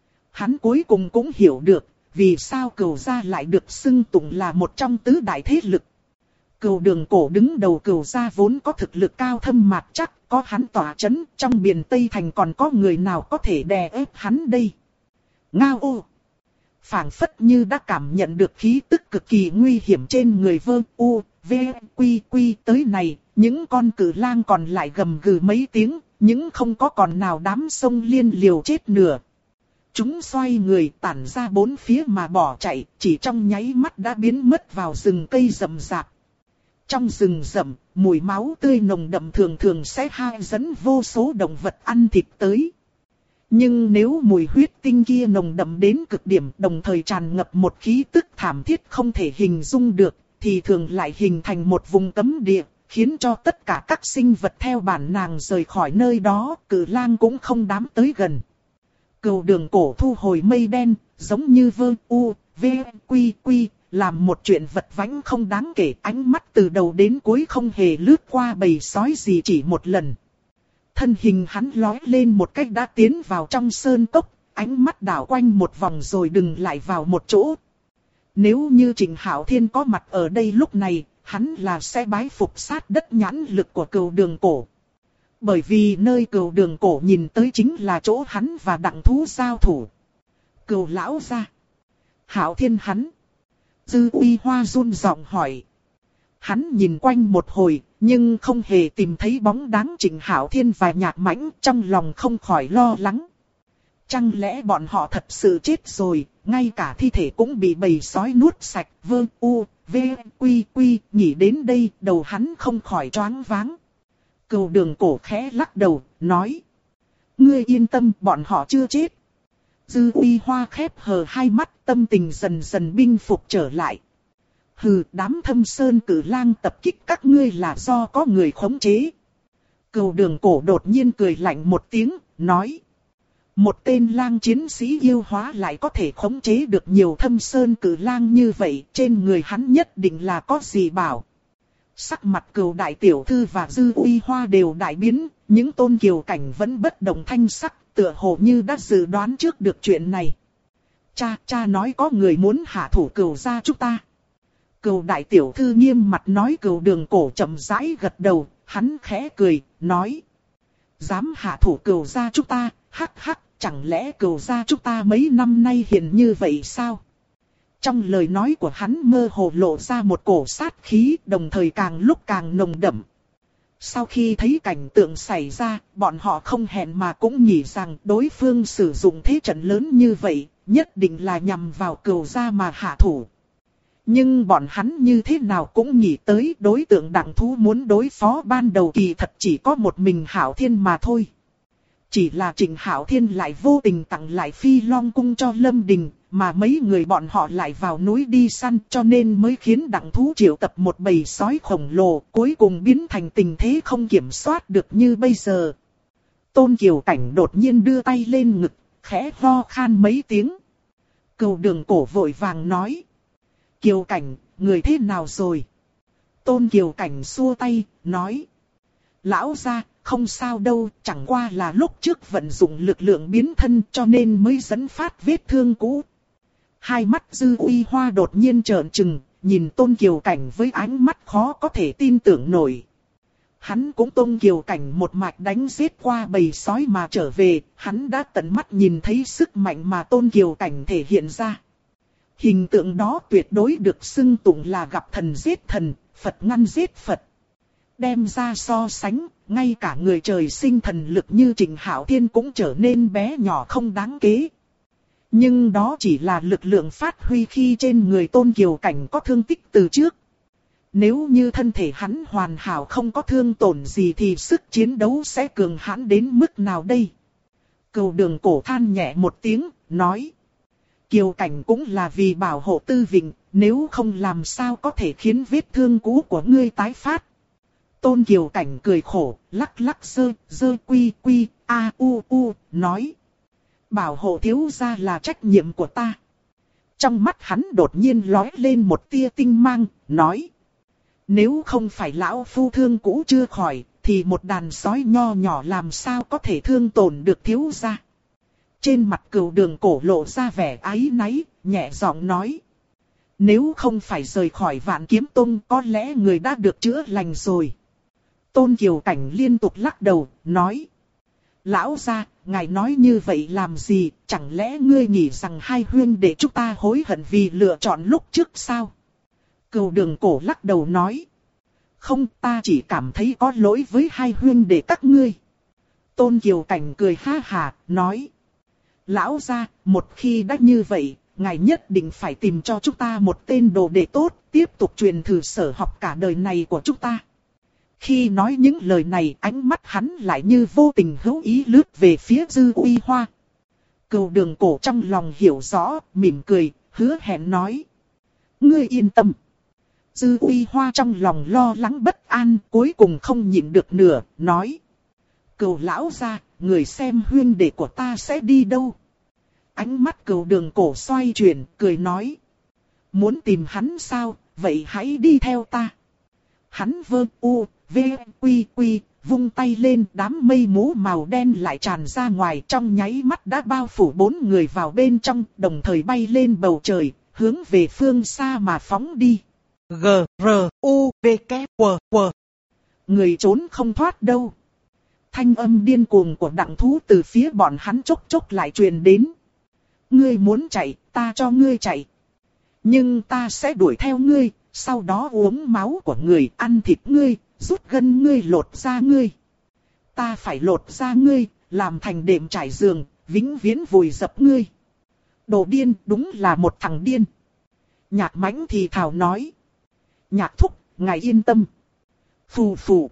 Hắn cuối cùng cũng hiểu được, vì sao Cừu gia lại được xưng tụng là một trong tứ đại thế lực. Cừu Đường Cổ đứng đầu Cừu gia vốn có thực lực cao thâm mạc chắc, có hắn tỏa chấn, trong biển Tây Thành còn có người nào có thể đè ép hắn đây. Ngao ô! Phảng phất như đã cảm nhận được khí tức cực kỳ nguy hiểm trên người Vương U, V, Quy Quy tới này, những con cự lang còn lại gầm gừ mấy tiếng, nhưng không có còn nào đám sông liên liều chết nửa. Chúng xoay người tản ra bốn phía mà bỏ chạy, chỉ trong nháy mắt đã biến mất vào rừng cây rậm rạp. Trong rừng rậm, mùi máu tươi nồng đậm thường thường sẽ hai dẫn vô số động vật ăn thịt tới. Nhưng nếu mùi huyết tinh kia nồng đậm đến cực điểm, đồng thời tràn ngập một khí tức thảm thiết không thể hình dung được, thì thường lại hình thành một vùng cấm địa, khiến cho tất cả các sinh vật theo bản năng rời khỏi nơi đó, cự lang cũng không dám tới gần. Cừu Đường Cổ thu hồi mây đen, giống như Vương U, V, Quy Quy, làm một chuyện vật vãnh không đáng kể, ánh mắt từ đầu đến cuối không hề lướt qua bầy sói gì chỉ một lần. Thân hình hắn lói lên một cách đã tiến vào trong sơn cốc, ánh mắt đảo quanh một vòng rồi dừng lại vào một chỗ. Nếu như Trịnh Hạo Thiên có mặt ở đây lúc này, hắn là sẽ bái phục sát đất nhãn lực của Cừu Đường Cổ. Bởi vì nơi Cừu Đường Cổ nhìn tới chính là chỗ hắn và Đặng Thú giao thủ. Cừu lão gia. Hạo Thiên hắn. Dư Uy Hoa run giọng hỏi. Hắn nhìn quanh một hồi, nhưng không hề tìm thấy bóng dáng Trịnh Hạo Thiên và Nhạc Mãnh, trong lòng không khỏi lo lắng. Chẳng lẽ bọn họ thật sự chết rồi, ngay cả thi thể cũng bị bầy sói nuốt sạch. Vương U, V, Quy Quy, nghĩ đến đây, đầu hắn không khỏi choáng váng. Cừu Đường Cổ khẽ lắc đầu, nói. Ngươi yên tâm, bọn họ chưa chết. Dư Uy Hoa khép hờ hai mắt, tâm tình dần dần bình phục trở lại. Hừ, đám Thâm Sơn cử lang tập kích các ngươi là do có người khống chế. Cừu Đường Cổ đột nhiên cười lạnh một tiếng, nói. Một tên lang chiến sĩ yêu hóa lại có thể khống chế được nhiều Thâm Sơn cử lang như vậy, trên người hắn nhất định là có gì bảo. Sắc mặt Cừu đại tiểu thư và Dư Uy Hoa đều đại biến, những Tôn Kiều Cảnh vẫn bất động thanh sắc, tựa hồ như đã dự đoán trước được chuyện này. Cha nói có người muốn hạ thủ Cừu gia chúng ta. Cừu đại tiểu thư nghiêm mặt nói. Cừu Đường Cổ chậm rãi gật đầu, hắn khẽ cười, nói. Dám hạ thủ Cừu gia chúng ta, hắc hắc, chẳng lẽ Cừu gia chúng ta mấy năm nay hiền như vậy sao? Trong lời nói của hắn mơ hồ lộ ra một cổ sát khí, đồng thời càng lúc càng nồng đậm. Sau khi thấy cảnh tượng xảy ra, bọn họ không hẹn mà cũng nghĩ rằng đối phương sử dụng thế trận lớn như vậy, nhất định là nhằm vào Cừu gia mà hạ thủ. Nhưng bọn hắn như thế nào cũng nghĩ tới đối tượng Đặng Thú muốn đối phó ban đầu kỳ thật chỉ có một mình Hạo Thiên mà thôi. Chỉ là Trịnh Hạo Thiên lại vô tình tặng lại Phi Long Cung cho Lâm Đình, mà mấy người bọn họ lại vào núi đi săn, cho nên mới khiến Đặng Thú triệu tập một bầy sói khổng lồ, cuối cùng biến thành tình thế không kiểm soát được như bây giờ. Tôn Kiều Cảnh đột nhiên đưa tay lên ngực, khẽ ho khan mấy tiếng. Cừu Đường Cổ vội vàng nói. Kiều Cảnh, người thế nào rồi? Tôn Kiều Cảnh xua tay, nói. Lão gia, không sao đâu, chẳng qua là lúc trước vận dụng lực lượng biến thân cho nên mới dẫn phát vết thương cũ. Hai mắt Dư Uy Hoa đột nhiên trợn trừng, nhìn Tôn Kiều Cảnh với ánh mắt khó có thể tin tưởng nổi. Hắn cũng Tôn Kiều Cảnh một mạch đánh giết qua bầy sói mà trở về, hắn đã tận mắt nhìn thấy sức mạnh mà Tôn Kiều Cảnh thể hiện ra. Hình tượng đó tuyệt đối được xưng tụng là gặp thần giết thần, Phật ngăn giết Phật. Đem ra so sánh, ngay cả người trời sinh thần lực như Trịnh Hạo Thiên cũng trở nên bé nhỏ không đáng kể. Nhưng đó chỉ là lực lượng phát huy khi trên người Tôn Kiều Cảnh có thương tích từ trước. Nếu như thân thể hắn hoàn hảo không có thương tổn gì thì sức chiến đấu sẽ cường hãn đến mức nào đây? Cừu Đường Cổ than nhẹ một tiếng, nói. Kiều Cảnh cũng là vì bảo hộ Tư Vịnh, nếu không làm sao có thể khiến vết thương cũ của ngươi tái phát. Tôn Kiều Cảnh cười khổ, lắc lắc giơ quy quy, a u u, nói. Bảo hộ thiếu gia là trách nhiệm của ta. Trong mắt hắn đột nhiên lóe lên một tia tinh mang, nói. Nếu không phải lão phu thương cũ chưa khỏi, thì một đàn sói nho nhỏ làm sao có thể thương tổn được thiếu gia. Trên mặt Cừu Đường Cổ lộ ra vẻ áy náy, nhẹ giọng nói. Nếu không phải rời khỏi Vạn Kiếm Tông có lẽ người đã được chữa lành rồi. Tôn Kiều Cảnh liên tục lắc đầu, nói. Lão gia, ngài nói như vậy làm gì, chẳng lẽ ngươi nghĩ rằng hai huynh đệ chúng ta hối hận vì lựa chọn lúc trước sao? Cừu Đường Cổ lắc đầu nói. Không, ta chỉ cảm thấy có lỗi với hai huynh đệ các ngươi. Tôn Kiều Cảnh cười ha hà, nói. Lão gia, một khi đã như vậy, ngài nhất định phải tìm cho chúng ta một tên đồ đệ tốt, tiếp tục truyền thụ sở học cả đời này của chúng ta. Khi nói những lời này, ánh mắt hắn lại như vô tình hữu ý lướt về phía Dư Uy Hoa. Cừu Đường Cổ trong lòng hiểu rõ, mỉm cười, hứa hẹn nói. Ngươi yên tâm. Dư Uy Hoa trong lòng lo lắng bất an, cuối cùng không nhịn được nữa, nói. Cừu lão gia, người xem huynh đệ của ta sẽ đi đâu? Ánh mắt Cừu Đường Cổ xoay chuyển, cười nói. Muốn tìm hắn sao, vậy hãy đi theo ta. Hắn vơ u, v, quy quy, vung tay lên, đám mây mù màu đen lại tràn ra ngoài, trong nháy mắt đã bao phủ 4 người vào bên trong, đồng thời bay lên bầu trời, hướng về phương xa mà phóng đi. G, R, U, V, K, W, W. Người trốn không thoát đâu. Thanh âm điên cuồng của Đặng Thú từ phía bọn hắn chốc chốc lại truyền đến. Ngươi muốn chạy, ta cho ngươi chạy. Nhưng ta sẽ đuổi theo ngươi, sau đó uống máu của người, ăn thịt ngươi, rút gân ngươi, lột da ngươi. Ta phải lột da ngươi, làm thành đệm trải giường, vĩnh viễn vùi dập ngươi. Đồ điên, đúng là một thằng điên. Nhạc Mãnh thì thào nói. Nhạc thúc, ngài yên tâm. Phù phù.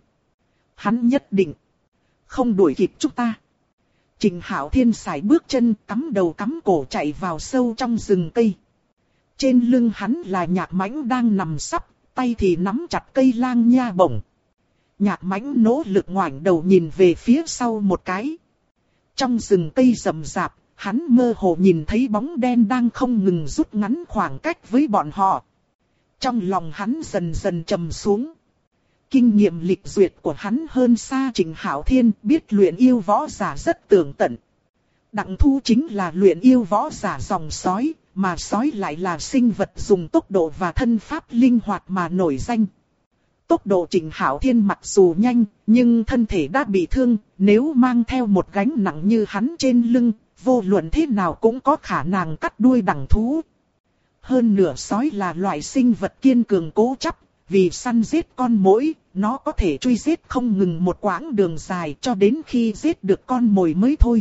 Hắn nhất định không đuổi kịp chúng ta. Trịnh Hạo Thiên sải bước chân, cắm đầu cắm cổ chạy vào sâu trong rừng cây. Trên lưng hắn là Nhạc Mãnh đang nằm sấp, tay thì nắm chặt cây lang nha bổng. Nhạc Mãnh nỗ lực ngoảnh đầu nhìn về phía sau một cái. Trong rừng cây rậm rạp, hắn mơ hồ nhìn thấy bóng đen đang không ngừng rút ngắn khoảng cách với bọn họ. Trong lòng hắn dần dần trầm xuống. Kinh nghiệm lịch duyệt của hắn hơn xa Trịnh Hạo Thiên, biết luyện yêu võ giả rất tường tận. Đặng Thu chính là luyện yêu võ giả dòng sói, mà sói lại là sinh vật dùng tốc độ và thân pháp linh hoạt mà nổi danh. Tốc độ Trịnh Hạo Thiên mặc dù nhanh, nhưng thân thể đã bị thương, nếu mang theo một gánh nặng như hắn trên lưng, vô luận thế nào cũng có khả năng cắt đuôi Đặng Thú. Hơn nửa sói là loại sinh vật kiên cường cố chấp, vì săn giết con mồi, nó có thể truy giết không ngừng một quãng đường dài cho đến khi giết được con mồi mới thôi.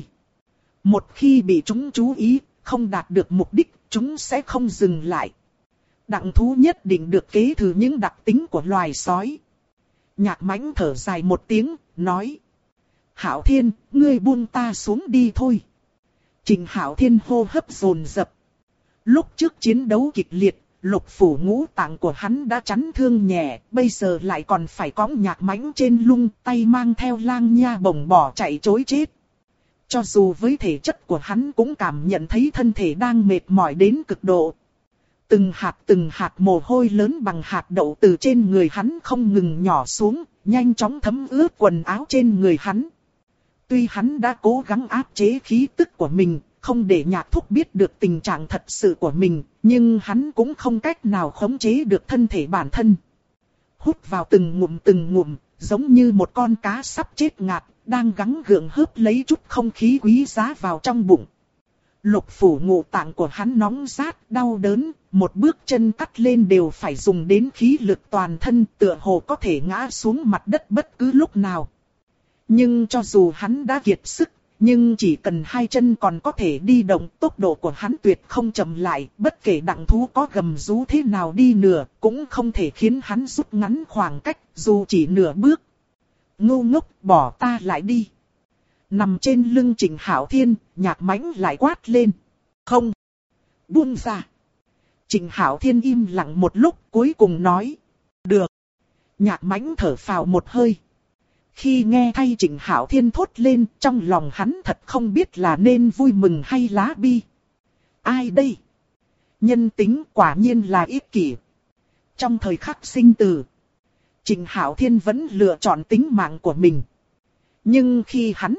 Một khi bị chúng chú ý, không đạt được mục đích, chúng sẽ không dừng lại. Đặng Thú nhất định được kế thừa những đặc tính của loài sói. Nhạc Mãnh thở dài một tiếng, nói. Hạo Thiên, ngươi buông ta xuống đi thôi. Trịnh Hạo Thiên hô hấp dồn dập. Lúc trước chiến đấu kịch liệt, lục phủ ngũ tạng của hắn đã chấn thương nhẹ, bây giờ lại còn phải cõng Nhạc Mãnh trên lưng, tay mang theo lang nha bổng bỏ chạy trối chết. Cho dù với thể chất của hắn cũng cảm nhận thấy thân thể đang mệt mỏi đến cực độ. Từng hạt mồ hôi lớn bằng hạt đậu từ trên người hắn không ngừng nhỏ xuống, nhanh chóng thấm ướt quần áo trên người hắn. Tuy hắn đã cố gắng áp chế khí tức của mình, không để Nhạc Thúc biết được tình trạng thật sự của mình, nhưng hắn cũng không cách nào khống chế được thân thể bản thân. Hút vào từng ngụm, giống như một con cá sắp chết ngạt, đang gắng gượng hớp lấy chút không khí quý giá vào trong bụng. Lục phủ ngũ tạng của hắn nóng rát, đau đớn, một bước chân cắt lên đều phải dùng đến khí lực toàn thân, tựa hồ có thể ngã xuống mặt đất bất cứ lúc nào. Nhưng cho dù hắn đã kiệt sức, nhưng chỉ cần hai chân còn có thể đi động, tốc độ của hắn tuyệt không chậm lại, bất kể đặng thú có gầm rú thế nào đi nữa, cũng không thể khiến hắn rút ngắn khoảng cách, dù chỉ nửa bước. Ngu ngốc, bỏ ta lại đi. Nằm trên lưng Trịnh Hạo Thiên, Nhạc Mãnh lại quát lên. Không. Buông ra. Trịnh Hạo Thiên im lặng một lúc, cuối cùng nói. Được. Nhạc Mãnh thở phào một hơi. Khi nghe thay Trịnh Hạo Thiên thốt lên, trong lòng hắn thật không biết là nên vui mừng hay lá bi. Ai đây? Nhân tính quả nhiên là ích kỷ. Trong thời khắc sinh tử, Trịnh Hạo Thiên vẫn lựa chọn tính mạng của mình. Nhưng khi hắn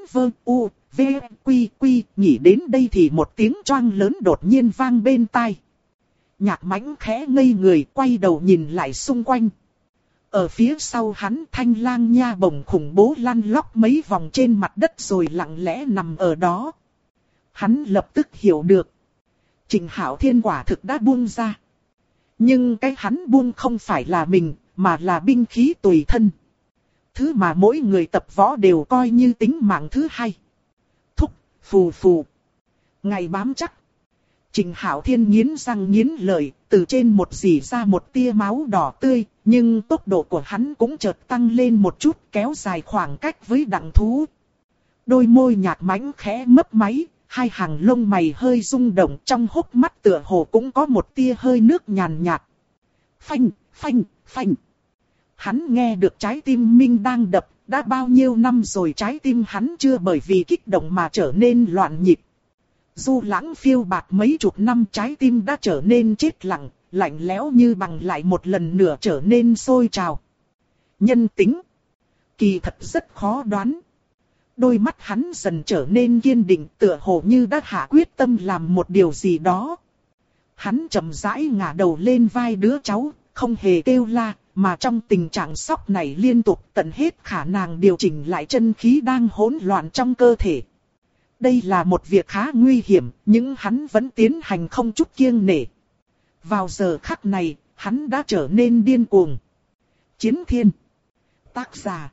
nghĩ đến đây thì một tiếng choang lớn đột nhiên vang bên tai. Nhạc Mãnh khẽ ngây người, quay đầu nhìn lại xung quanh. Ở phía sau hắn, Thanh Lang Nha bổng khủng bố lăn lóc mấy vòng trên mặt đất rồi lặng lẽ nằm ở đó. Hắn lập tức hiểu được. Trịnh Hạo Thiên quả thực đã buông ra. Nhưng cái hắn buông không phải là mình, mà là binh khí tùy thân. Thứ mà mỗi người tập võ đều coi như tính mạng thứ hai. Thúc, phù phù. Ngày bám chắc. Trịnh Hạo Thiên nghiến răng nghiến lợi, từ trên một rỉ ra một tia máu đỏ tươi, nhưng tốc độ của hắn cũng chợt tăng lên một chút, kéo dài khoảng cách với đặng thú. Đôi môi Nhạc Mãnh khẽ mấp máy, hai hàng lông mày hơi rung động, trong hốc mắt tựa hồ cũng có một tia hơi nước nhàn nhạt. Phanh, phanh, phanh. Hắn nghe được trái tim mình đang đập, đã bao nhiêu năm rồi trái tim hắn chưa bởi vì kích động mà trở nên loạn nhịp. Du lãng phiêu bạt mấy chục năm, trái tim đã trở nên chết lặng, lạnh lẽo như bằng lại một lần nữa trở nên sôi trào. Nhân tính kỳ thật rất khó đoán. Đôi mắt hắn dần trở nên kiên định, tựa hồ như đã hạ quyết tâm làm một điều gì đó. Hắn chậm rãi ngả đầu lên vai đứa cháu, không hề kêu la, mà trong tình trạng sốc này liên tục tận hết khả năng điều chỉnh lại chân khí đang hỗn loạn trong cơ thể. Đây là một việc khá nguy hiểm, nhưng hắn vẫn tiến hành không chút kiêng nể. Vào giờ khắc này, hắn đã trở nên điên cuồng. Chiến Thiên. Tác giả.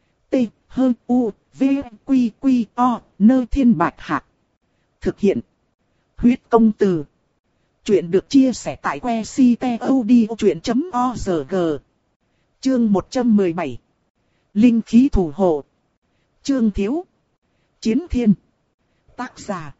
T-H-U-V-Q-Q-O, Nơi Thiên Bạch Hạc. Thực hiện. Huyết Công Từ. Chuyện được chia sẻ tại que ctod.org. Chương 117. Linh khí thủ hộ. Chương Thiếu. Chiến Thiên. Tác giả.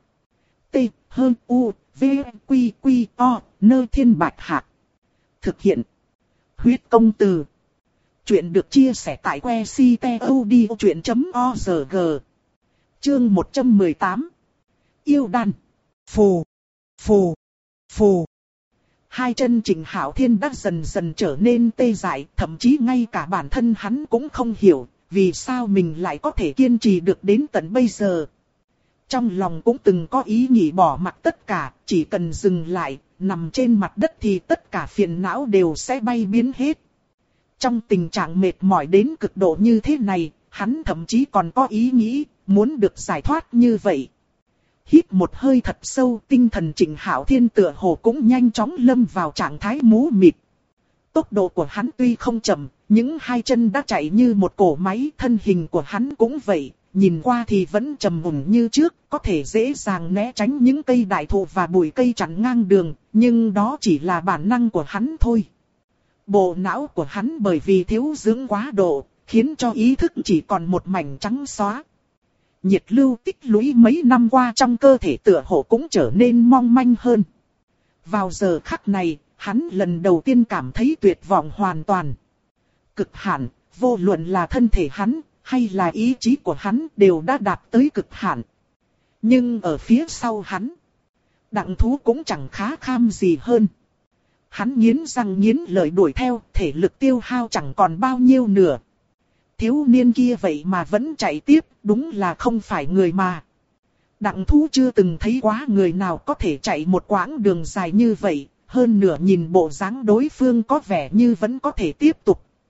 T-H-U-V-Q-Q-O, Nơi Thiên Bạch Hạc. Thực hiện. Huyết Công Từ. Chuyện được chia sẻ tại que ctod.org. Chương 118. Yêu đan. Phù. Phù. Phù. Hai chân Trịnh Hạo Thiên đã dần dần trở nên tê dại, thậm chí ngay cả bản thân hắn cũng không hiểu, vì sao mình lại có thể kiên trì được đến tận bây giờ. Trong lòng cũng từng có ý nghĩ bỏ mặc tất cả, chỉ cần dừng lại, nằm trên mặt đất thì tất cả phiền não đều sẽ bay biến hết. Trong tình trạng mệt mỏi đến cực độ như thế này, hắn thậm chí còn có ý nghĩ, muốn được giải thoát như vậy. Hít một hơi thật sâu, tinh thần Trịnh Hạo Thiên tựa hồ cũng nhanh chóng lâm vào trạng thái mù mịt. Tốc độ của hắn tuy không chậm, những hai chân đã chạy như một cỗ máy, thân hình của hắn cũng vậy, nhìn qua thì vẫn trầm ổn như trước, có thể dễ dàng né tránh những cây đại thụ và bụi cây chắn ngang đường, nhưng đó chỉ là bản năng của hắn thôi. Bộ não của hắn bởi vì thiếu dưỡng quá độ, khiến cho ý thức chỉ còn một mảnh trắng xóa. Nhiệt lưu tích lũy mấy năm qua trong cơ thể tựa hồ cũng trở nên mong manh hơn. Vào giờ khắc này, hắn lần đầu tiên cảm thấy tuyệt vọng hoàn toàn. Cực hạn, vô luận là thân thể hắn, hay là ý chí của hắn đều đã đạt tới cực hạn. Nhưng ở phía sau hắn, đặng thú cũng chẳng khá kham gì hơn. Hắn nghiến răng nghiến lợi đuổi theo, thể lực tiêu hao chẳng còn bao nhiêu nữa. Thiếu niên kia vậy mà vẫn chạy tiếp, đúng là không phải người mà. Đặng thú chưa từng thấy quá người nào có thể chạy một quãng đường dài như vậy, hơn nữa nhìn bộ dáng đối phương có vẻ như vẫn có thể tiếp tục.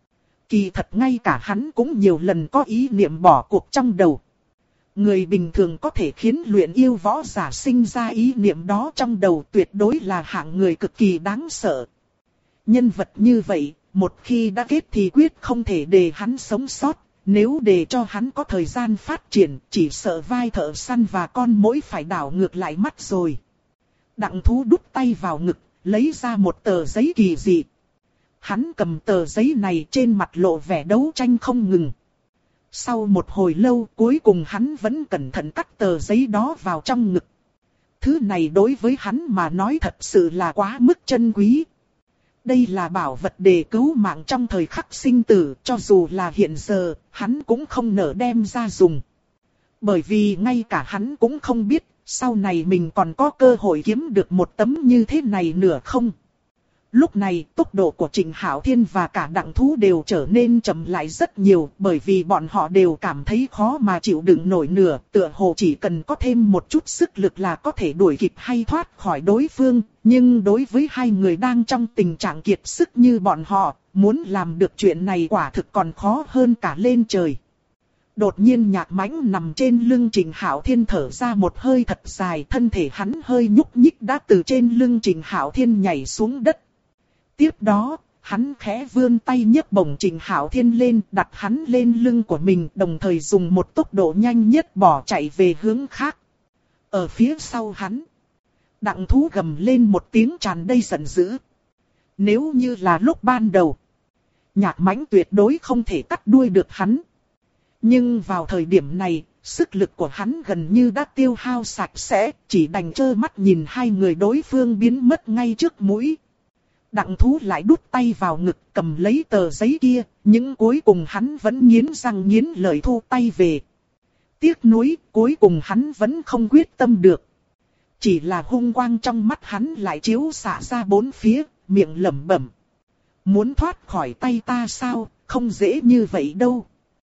Kỳ thật ngay cả hắn cũng nhiều lần có ý niệm bỏ cuộc trong đầu. Người bình thường có thể khiến luyện yêu võ giả sinh ra ý niệm đó trong đầu tuyệt đối là hạng người cực kỳ đáng sợ. Nhân vật như vậy, một khi đã kết thì quyết không thể để hắn sống sót. Nếu để cho hắn có thời gian phát triển, chỉ sợ vai thợ săn và con mối phải đảo ngược lại mắt rồi. Đặng Thú đút tay vào ngực, lấy ra một tờ giấy kỳ dị. Hắn cầm tờ giấy này trên mặt lộ vẻ đấu tranh không ngừng. Sau một hồi lâu cuối cùng hắn vẫn cẩn thận cắt tờ giấy đó vào trong ngực. Thứ này đối với hắn mà nói thật sự là quá mức chân quý. Đây là bảo vật để cứu mạng trong thời khắc sinh tử, cho dù là hiện giờ, hắn cũng không nỡ đem ra dùng. Bởi vì ngay cả hắn cũng không biết, sau này mình còn có cơ hội kiếm được một tấm như thế này nữa không. Lúc này, tốc độ của Trịnh Hạo Thiên và cả Đặng Thú đều trở nên chậm lại rất nhiều, bởi vì bọn họ đều cảm thấy khó mà chịu đựng nổi nữa, tựa hồ chỉ cần có thêm một chút sức lực là có thể đuổi kịp hay thoát khỏi đối phương, nhưng đối với hai người đang trong tình trạng kiệt sức như bọn họ, muốn làm được chuyện này quả thực còn khó hơn cả lên trời. Đột nhiên Nhạc Mãnh nằm trên lưng Trịnh Hạo Thiên thở ra một hơi thật dài, thân thể hắn hơi nhúc nhích đã từ trên lưng Trịnh Hạo Thiên nhảy xuống đất. Tiếp đó, hắn khẽ vươn tay nhấc bổng Trịnh Hạo Thiên lên, đặt hắn lên lưng của mình, đồng thời dùng một tốc độ nhanh nhất bỏ chạy về hướng khác. Ở phía sau hắn, Đặng Thú gầm lên một tiếng tràn đầy giận dữ. Nếu như là lúc ban đầu, Nhạc Mãnh tuyệt đối không thể cắt đuôi được hắn. Nhưng vào thời điểm này, sức lực của hắn gần như đã tiêu hao sạch sẽ, chỉ đành trơ mắt nhìn hai người đối phương biến mất ngay trước mũi. Đặng Thú lại đút tay vào ngực cầm lấy tờ giấy kia, nhưng cuối cùng hắn vẫn nghiến răng nghiến lợi thu tay về. Tiếc nuối, cuối cùng hắn vẫn không quyết tâm được. Chỉ là hung quang trong mắt hắn lại chiếu xạ ra bốn phía, miệng lẩm bẩm. Muốn thoát khỏi tay ta sao, không dễ như vậy đâu.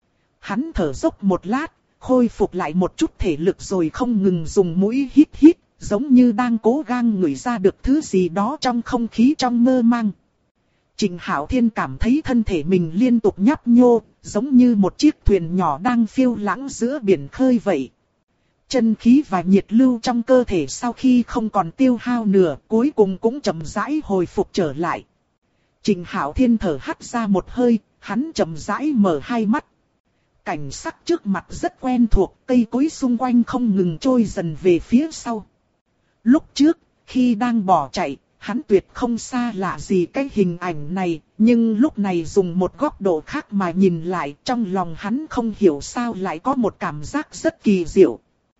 Hắn thở dốc một lát, khôi phục lại một chút thể lực rồi không ngừng dùng mũi hít hít. Giống như đang cố gắng ngửi ra được thứ gì đó trong không khí trong mơ màng. Trịnh Hạo Thiên cảm thấy thân thể mình liên tục nhấp nhô, giống như một chiếc thuyền nhỏ đang phiêu lãng giữa biển khơi vậy. Chân khí và nhiệt lưu trong cơ thể sau khi không còn tiêu hao nữa, cuối cùng cũng chậm rãi hồi phục trở lại. Trịnh Hạo Thiên thở hắt ra một hơi, hắn chậm rãi mở hai mắt. Cảnh sắc trước mặt rất quen thuộc, cây cối xung quanh không ngừng trôi dần về phía sau. Lúc trước, khi đang bỏ chạy, hắn tuyệt không xa lạ gì cái hình ảnh này, nhưng lúc này dùng một góc độ khác mà nhìn lại, trong lòng hắn không hiểu sao lại có một cảm giác rất kỳ diệu.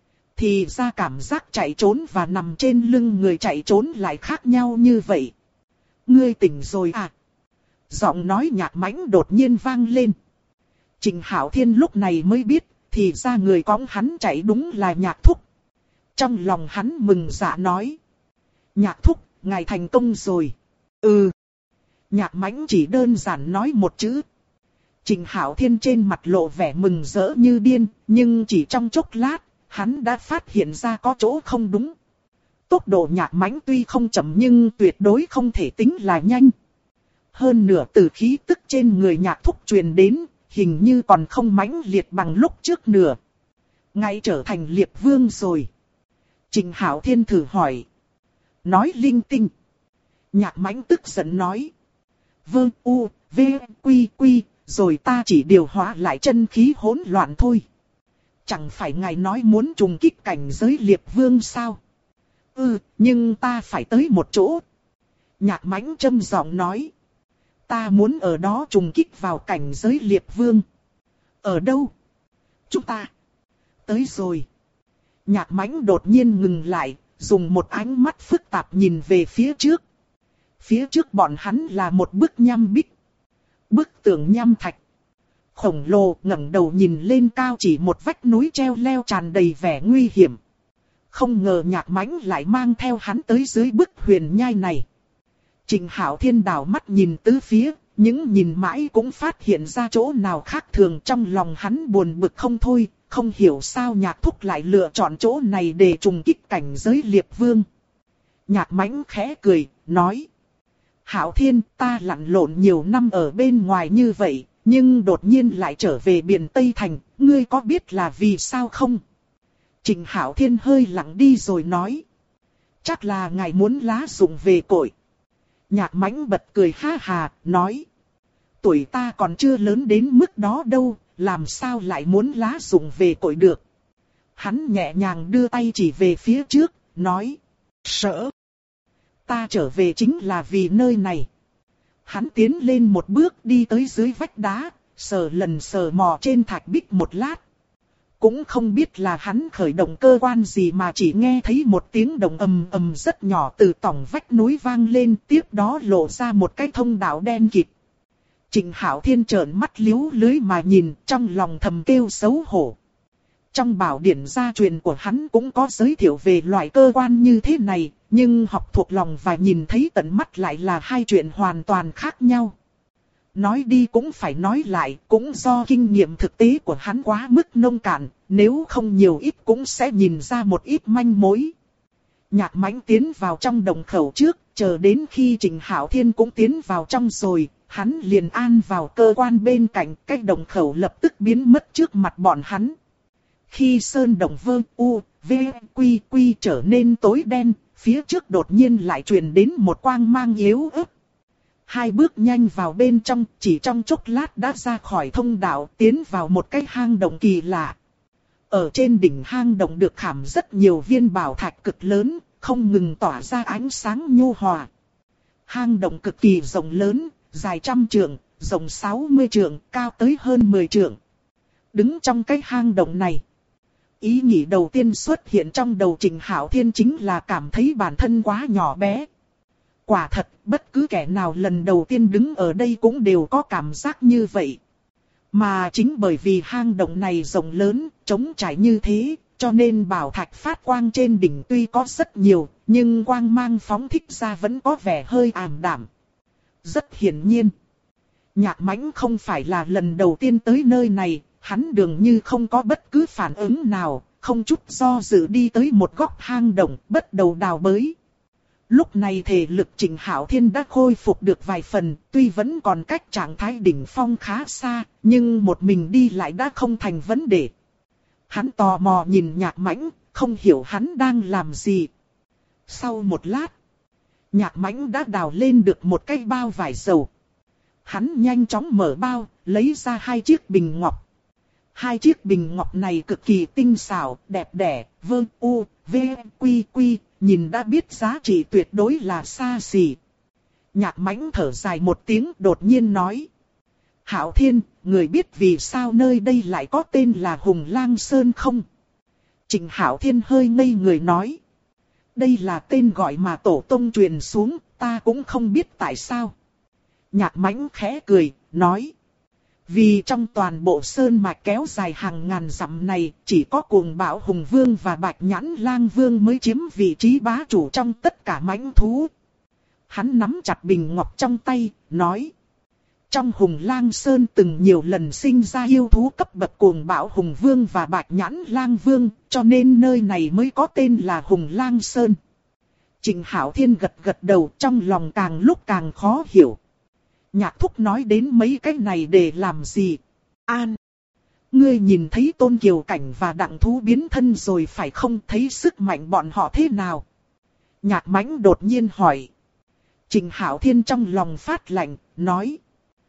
Thì ra cảm giác chạy trốn và nằm trên lưng người chạy trốn lại khác nhau như vậy. Ngươi tỉnh rồi à? Giọng nói Nhạc Mãnh đột nhiên vang lên. Trịnh Hạo Thiên lúc này mới biết, thì ra người cõng hắn chạy đúng là Nhạc Thúc. Trong lòng hắn mừng dạ nói. Nhạc Thúc, ngài thành công rồi. Ừ. Nhạc Mãnh chỉ đơn giản nói một chữ. Trịnh Hạo Thiên trên mặt lộ vẻ mừng rỡ như điên, nhưng chỉ trong chốc lát, hắn đã phát hiện ra có chỗ không đúng. Tốc độ Nhạc Mãnh tuy không chậm nhưng tuyệt đối không thể tính là nhanh. Hơn nửa từ khí tức trên người Nhạc Thúc truyền đến, hình như còn không mãnh liệt bằng lúc trước nữa. Ngài trở thành Liệp Vương rồi. Trịnh Hạo Thiên thử hỏi. Nói linh tinh. Nhạc Mãnh tức giận nói. Vâng u, v, quy quy, rồi ta chỉ điều hóa lại chân khí hỗn loạn thôi. Chẳng phải ngài nói muốn trùng kích cảnh giới Liệp Vương sao? Ừ, nhưng ta phải tới một chỗ. Nhạc Mãnh trầm giọng nói. Ta muốn ở đó trùng kích vào cảnh giới Liệp Vương. Ở đâu? Chúng ta. Tới rồi. Nhạc Mãnh đột nhiên ngừng lại, dùng một ánh mắt phức tạp nhìn về phía trước. Phía trước bọn hắn là một bức nham bích. Bức tường nham thạch. Khổng lồ ngẩng đầu nhìn lên cao chỉ một vách núi treo leo tràn đầy vẻ nguy hiểm. Không ngờ Nhạc Mãnh lại mang theo hắn tới dưới bức huyền nhai này. Trịnh Hạo Thiên đảo mắt nhìn tứ phía, nhưng nhìn mãi cũng phát hiện ra chỗ nào khác thường, trong lòng hắn buồn bực không thôi. Không hiểu sao Nhạc Thúc lại lựa chọn chỗ này để trùng kích cảnh giới Liệp Vương. Nhạc Mãnh khẽ cười, nói. Hạo Thiên, ta lặn lộn nhiều năm ở bên ngoài như vậy, Nhưng đột nhiên lại trở về biển Tây Thành, ngươi có biết là vì sao không? Trình Hạo Thiên hơi lặng đi rồi nói. Chắc là ngài muốn lá dụng về cội. Nhạc Mãnh bật cười ha hà, nói. Tuổi ta còn chưa lớn đến mức đó đâu, làm sao lại muốn lá dụng về cội được. Hắn nhẹ nhàng đưa tay chỉ về phía trước, nói. Sợ. Ta trở về chính là vì nơi này. Hắn tiến lên một bước đi tới dưới vách đá, sờ lần sờ mò trên thạch bích một lát. Cũng không biết là hắn khởi động cơ quan gì mà chỉ nghe thấy một tiếng động ầm ầm rất nhỏ từ tỏng vách núi vang lên, tiếp đó lộ ra một cái thông đạo đen kịt. Trình Hạo Thiên trợn mắt liếu lưới mà nhìn, trong lòng thầm kêu xấu hổ. Trong bảo điển gia truyền của hắn cũng có giới thiệu về loại cơ quan như thế này, nhưng học thuộc lòng và nhìn thấy tận mắt lại là hai chuyện hoàn toàn khác nhau. Nói đi cũng phải nói lại, cũng do kinh nghiệm thực tế của hắn quá mức nông cạn, nếu không nhiều ít cũng sẽ nhìn ra một ít manh mối. Nhạc Mãnh tiến vào trong đồng khẩu trước, chờ đến khi Trình Hạo Thiên cũng tiến vào trong rồi, hắn liền an vào cơ quan bên cạnh, cái đồng khẩu lập tức biến mất trước mặt bọn hắn. Khi sơn đồng vơ u, v, quy quy trở nên tối đen, phía trước đột nhiên lại truyền đến một quang mang yếu ớt. Hai bước nhanh vào bên trong, chỉ trong chốc lát đã ra khỏi thông đạo, tiến vào một cái hang động kỳ lạ. Ở trên đỉnh hang động được khảm rất nhiều viên bảo thạch cực lớn, không ngừng tỏa ra ánh sáng nhu hòa. Hang động cực kỳ rộng lớn, dài 100 trượng, rộng 60 trượng, cao tới hơn 10 trượng. Đứng trong cái hang động này, ý nghĩ đầu tiên xuất hiện trong đầu Trình Hạo Thiên chính là cảm thấy bản thân quá nhỏ bé. Quả thật, bất cứ kẻ nào lần đầu tiên đứng ở đây cũng đều có cảm giác như vậy. Mà chính bởi vì hang động này rộng lớn, trống trải như thế, cho nên bảo thạch phát quang trên đỉnh tuy có rất nhiều, nhưng quang mang phóng thích ra vẫn có vẻ hơi ảm đạm. Rất hiển nhiên, Nhạc Mãnh không phải là lần đầu tiên tới nơi này, hắn dường như không có bất cứ phản ứng nào, không chút do dự đi tới một góc hang động, bắt đầu đào bới. Lúc này thể lực Trình Hạo Thiên đã khôi phục được vài phần, tuy vẫn còn cách trạng thái đỉnh phong khá xa, nhưng một mình đi lại đã không thành vấn đề. Hắn tò mò nhìn Nhạc Mãnh, không hiểu hắn đang làm gì. Sau một lát, Nhạc Mãnh đã đào lên được một cái bao vải dầu. Hắn nhanh chóng mở bao, lấy ra hai chiếc bình ngọc. Hai chiếc bình ngọc này cực kỳ tinh xảo, đẹp đẽ, vơ u, v, quy quy, nhìn đã biết giá trị tuyệt đối là xa xỉ. Nhạc Mãnh thở dài một tiếng đột nhiên nói. Hạo Thiên, người biết vì sao nơi đây lại có tên là Hùng Lang Sơn không? Trình Hạo Thiên hơi ngây người nói. Đây là tên gọi mà tổ tông truyền xuống, ta cũng không biết tại sao. Nhạc Mãnh khẽ cười, nói. Vì trong toàn bộ sơn mạch kéo dài hàng ngàn dặm này, chỉ có Cuồng Bạo Hùng Vương và Bạch Nhãn Lang Vương mới chiếm vị trí bá chủ trong tất cả mãnh thú. Hắn nắm chặt bình ngọc trong tay, nói. Trong Hùng Lang Sơn từng nhiều lần sinh ra yêu thú cấp bậc Cuồng Bạo Hùng Vương và Bạch Nhãn Lang Vương, cho nên nơi này mới có tên là Hùng Lang Sơn. Trình Hạo Thiên gật gật đầu, trong lòng càng lúc càng khó hiểu. Nhạc Thúc nói đến mấy cái này để làm gì? An! Ngươi nhìn thấy Tôn Kiều Cảnh và Đặng Thú biến thân rồi phải không, thấy sức mạnh bọn họ thế nào? Nhạc Mãnh đột nhiên hỏi. Trình Hạo Thiên trong lòng phát lạnh, nói.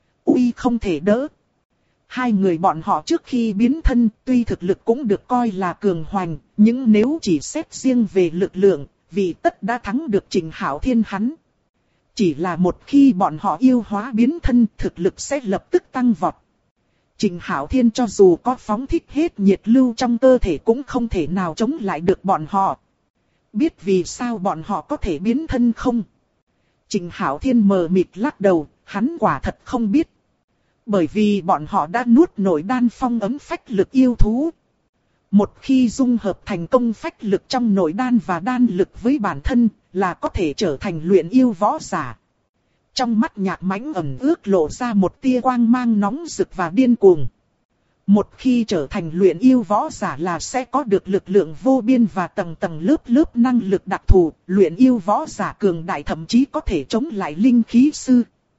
Uy không thể đỡ. Hai người bọn họ trước khi biến thân tuy thực lực cũng được coi là cường hoành, nhưng nếu chỉ xét riêng về lực lượng, vì tất đã thắng được Trình Hạo Thiên hắn. Chỉ là một khi bọn họ yêu hóa biến thân, thực lực sẽ lập tức tăng vọt. Trình Hạo Thiên cho dù có phóng thích hết nhiệt lưu trong cơ thể cũng không thể nào chống lại được bọn họ. Biết vì sao bọn họ có thể biến thân không? Trình Hạo Thiên mờ mịt lắc đầu, hắn quả thật không biết. Bởi vì bọn họ đã nuốt nội đan phong ấm phách lực yêu thú. Một khi dung hợp thành công phách lực trong nội đan và đan lực với bản thân, là có thể trở thành luyện yêu võ giả. Trong mắt Nhạc Mãnh ẩn ước lộ ra một tia quang mang nóng rực và điên cuồng. Một khi trở thành luyện yêu võ giả là sẽ có được lực lượng vô biên và tầng tầng lớp lớp năng lực đặc thù, luyện yêu võ giả cường đại thậm chí có thể chống lại linh khí sư.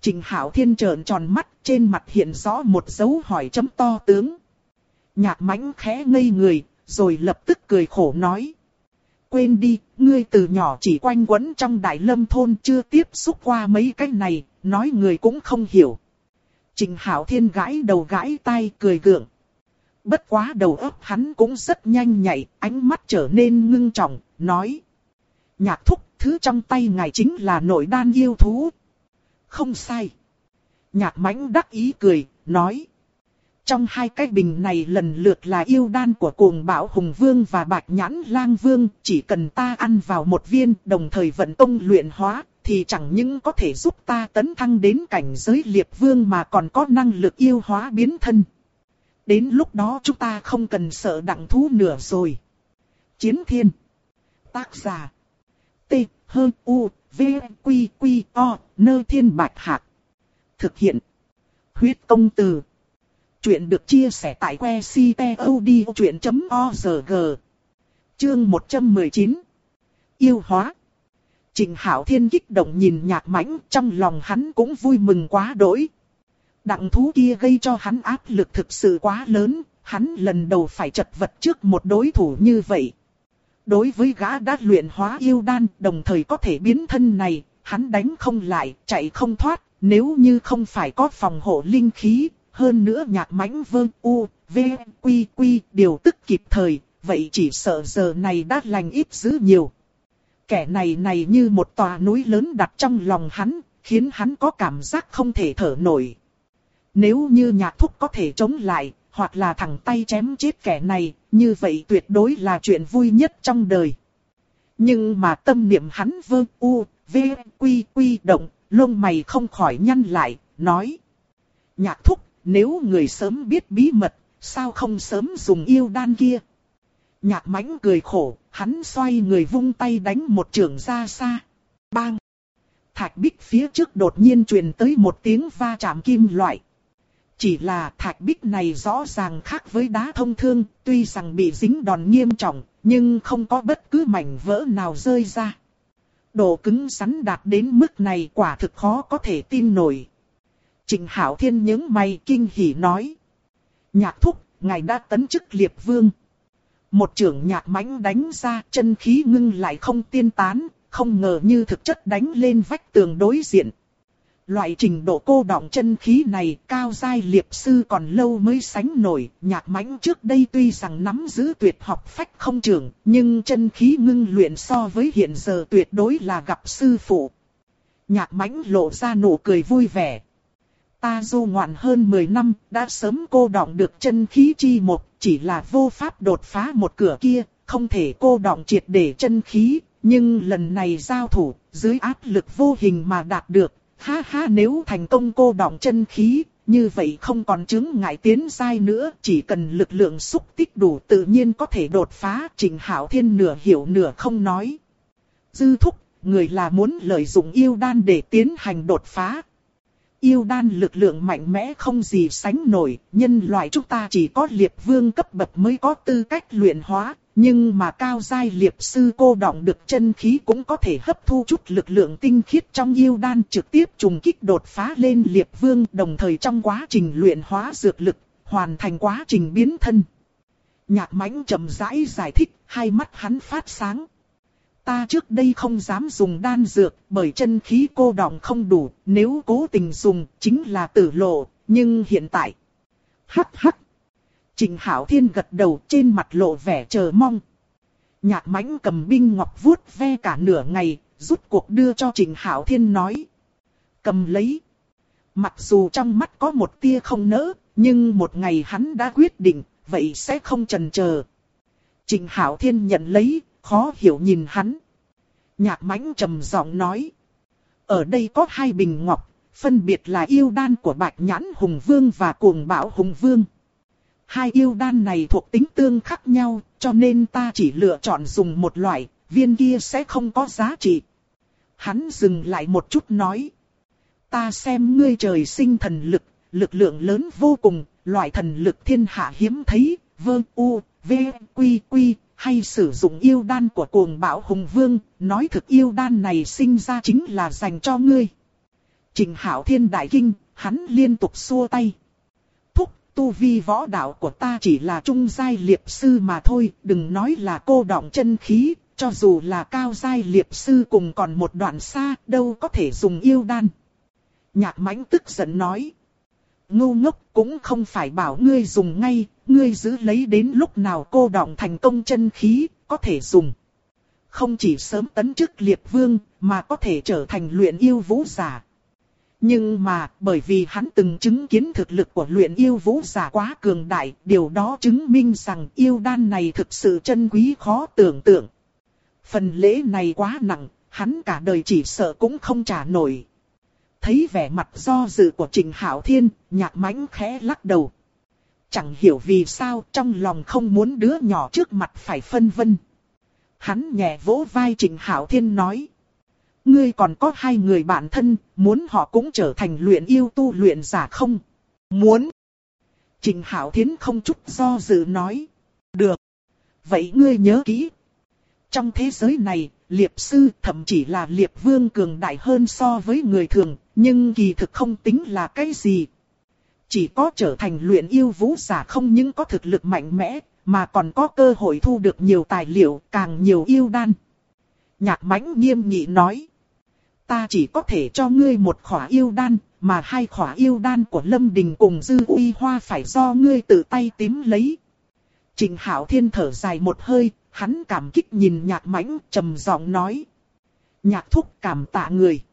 Trịnh Hạo Thiên trợn tròn mắt, trên mặt hiện rõ một dấu hỏi chấm to tướng. Nhạc Mãnh khẽ ngây người, rồi lập tức cười khổ nói. Quên đi, ngươi từ nhỏ chỉ quanh quẩn trong Đại Lâm thôn, chưa tiếp xúc qua mấy cái này, nói người cũng không hiểu. Trịnh Hạo Thiên gãi đầu gãi tai cười gượng. Bất quá đầu óc hắn cũng rất nhanh nhạy, ánh mắt trở nên ngưng trọng, nói. Nhạc thúc, thứ trong tay ngài chính là nội đan yêu thú. Không sai. Nhạc Mãnh đắc ý cười, nói. Trong hai cái bình này lần lượt là yêu đan của Cuồng Bạo Hùng Vương và Bạch Nhãn Lang Vương. Chỉ cần ta ăn vào một viên, đồng thời vận công luyện hóa, thì chẳng những có thể giúp ta tấn thăng đến cảnh giới Liệp Vương mà còn có năng lực yêu hóa biến thân. Đến lúc đó chúng ta không cần sợ đặng thú nữa rồi. Chiến Thiên. Tác giả. T, H, U, V, Quy, Quy, O, Nơ Thiên Bạch Hạc. Thực hiện. Huyết Công Từ. Chuyện được chia sẻ tại website.odchuyện.org. Chương 119. Yêu hóa. Trịnh Hạo Thiên kích động nhìn Nhạc Mãnh, trong lòng hắn cũng vui mừng quá đỗi. Đặng thú kia gây cho hắn áp lực thực sự quá lớn, hắn lần đầu phải chật vật trước một đối thủ như vậy. Đối với gã đã luyện hóa yêu đan, đồng thời có thể biến thân này, hắn đánh không lại, chạy không thoát, nếu như không phải có phòng hộ linh khí, hơn nữa Nhạc Mãnh Vương U, V, Quy, Quy điều tức kịp thời, vậy chỉ sợ giờ này đã lành ít dữ nhiều. Kẻ này như một tòa núi lớn đặt trong lòng hắn, khiến hắn có cảm giác không thể thở nổi. Nếu như Nhạc thúc có thể chống lại, hoặc là thẳng tay chém chết kẻ này, như vậy tuyệt đối là chuyện vui nhất trong đời. Nhưng mà tâm niệm hắn Vương U, V, Quy, Quy động, lông mày không khỏi nhăn lại, nói. Nhạc thúc, nếu người sớm biết bí mật, sao không sớm dùng yêu đan kia? Nhạc Mãnh cười khổ, hắn xoay người vung tay đánh một chưởng ra xa. Bang! Thạch bích phía trước đột nhiên truyền tới một tiếng va chạm kim loại. Chỉ là thạch bích này rõ ràng khác với đá thông thường, tuy rằng bị dính đòn nghiêm trọng, nhưng không có bất cứ mảnh vỡ nào rơi ra. Độ cứng rắn đạt đến mức này quả thực khó có thể tin nổi. Trịnh Hạo Thiên nhướng mày kinh hỉ nói. Nhạc thúc, ngài đã tấn chức Liệp Vương. Một chưởng Nhạc Mãnh đánh ra, chân khí ngưng lại không tiên tán, không ngờ như thực chất đánh lên vách tường đối diện. Loại trình độ cô đọng chân khí này, cao giai Liệp sư còn lâu mới sánh nổi. Nhạc Mãnh trước đây tuy rằng nắm giữ tuyệt học phách không trưởng, nhưng chân khí ngưng luyện so với hiện giờ tuyệt đối là gặp sư phụ. Nhạc Mãnh lộ ra nụ cười vui vẻ. Ta du ngoạn hơn 10 năm, đã sớm cô đọng được chân khí chi một, chỉ là vô pháp đột phá một cửa kia, không thể cô đọng triệt để chân khí, nhưng lần này giao thủ, dưới áp lực vô hình mà đạt được, ha ha, nếu thành công cô đọng chân khí, như vậy không còn chướng ngại tiến giai nữa, chỉ cần lực lượng xúc tích đủ tự nhiên có thể đột phá. Trịnh Hạo Thiên nửa hiểu nửa không nói. Dư thúc, người là muốn lợi dụng yêu đan để tiến hành đột phá. Yêu đan lực lượng mạnh mẽ không gì sánh nổi, nhân loại chúng ta chỉ có Liệp Vương cấp bậc mới có tư cách luyện hóa, nhưng mà cao giai Liệp sư cô đọng được chân khí cũng có thể hấp thu chút lực lượng tinh khiết trong yêu đan, trực tiếp trùng kích đột phá lên Liệp Vương, đồng thời trong quá trình luyện hóa dược lực, hoàn thành quá trình biến thân. Nhạc Mãnh chậm rãi giải thích, hai mắt hắn phát sáng. Ta trước đây không dám dùng đan dược, bởi chân khí cô đọng không đủ, nếu cố tình dùng, chính là tử lộ, nhưng hiện tại... Hắc hắc! Trịnh Hạo Thiên gật đầu, trên mặt lộ vẻ chờ mong. Nhạc Mãnh cầm binh ngọc vuốt ve cả nửa ngày, rút cuộc đưa cho Trịnh Hạo Thiên nói. Cầm lấy. Mặc dù trong mắt có một tia không nỡ, nhưng một ngày hắn đã quyết định, vậy sẽ không chần chờ. Trịnh Hạo Thiên nhận lấy, khó hiểu nhìn hắn. Nhạc Mãnh trầm giọng nói. Ở đây có hai bình ngọc, phân biệt là yêu đan của Bạch Nhãn Hùng Vương và Cuồng Bạo Hùng Vương. Hai yêu đan này thuộc tính tương khác nhau, cho nên ta chỉ lựa chọn dùng một loại, viên kia sẽ không có giá trị. Hắn dừng lại một chút nói. Ta xem ngươi trời sinh thần lực, lực lượng lớn vô cùng, loại thần lực thiên hạ hiếm thấy, Vương U, V, Quy, Quy, hay sử dụng yêu đan của Cuồng Bạo Hùng Vương, nói thực yêu đan này sinh ra chính là dành cho ngươi. Trịnh Hạo Thiên đại kinh, hắn liên tục xua tay. Thúc, tu vi võ đạo của ta chỉ là trung giai liệp sư mà thôi, đừng nói là cô đọng chân khí, cho dù là cao giai liệp sư cùng còn một đoạn xa, đâu có thể dùng yêu đan. Nhạc Mãnh tức giận nói. Ngu ngốc, cũng không phải bảo ngươi dùng ngay, ngươi giữ lấy đến lúc nào cô đọng thành công chân khí, có thể dùng. Không chỉ sớm tấn chức liệp vương, mà có thể trở thành luyện yêu vũ giả. Nhưng mà, bởi vì hắn từng chứng kiến thực lực của luyện yêu vũ giả quá cường đại, điều đó chứng minh rằng yêu đan này thực sự chân quý khó tưởng tượng. Phần lễ này quá nặng, hắn cả đời chỉ sợ cũng không trả nổi. Thấy vẻ mặt do dự của Trịnh Hạo Thiên, Nhạc Mãnh khẽ lắc đầu. Chẳng hiểu vì sao trong lòng không muốn đứa nhỏ trước mặt phải phân vân. Hắn nhẹ vỗ vai Trịnh Hạo Thiên nói. Ngươi còn có 2 người bạn thân, muốn họ cũng trở thành luyện yêu tu luyện giả không? Muốn. Trịnh Hạo Thiên không chút do dự nói. Được. Vậy ngươi nhớ kỹ. Trong thế giới này, liệp sư thậm chí là liệp vương cường đại hơn so với người thường, nhưng kỳ thực không tính là cái gì. Chỉ có trở thành luyện yêu vũ giả không những có thực lực mạnh mẽ, mà còn có cơ hội thu được nhiều tài liệu, càng nhiều yêu đan. Nhạc Mãnh nghiêm nghị nói. Ta chỉ có thể cho ngươi 1 khỏa yêu đan, mà 2 khỏa yêu đan của Lâm Đình cùng Dư Uy Hoa phải do ngươi tự tay tím lấy. Trịnh Hạo Thiên thở dài một hơi, hắn cảm kích nhìn Nhạc Mãnh, trầm giọng nói. Nhạc thúc cảm tạ người.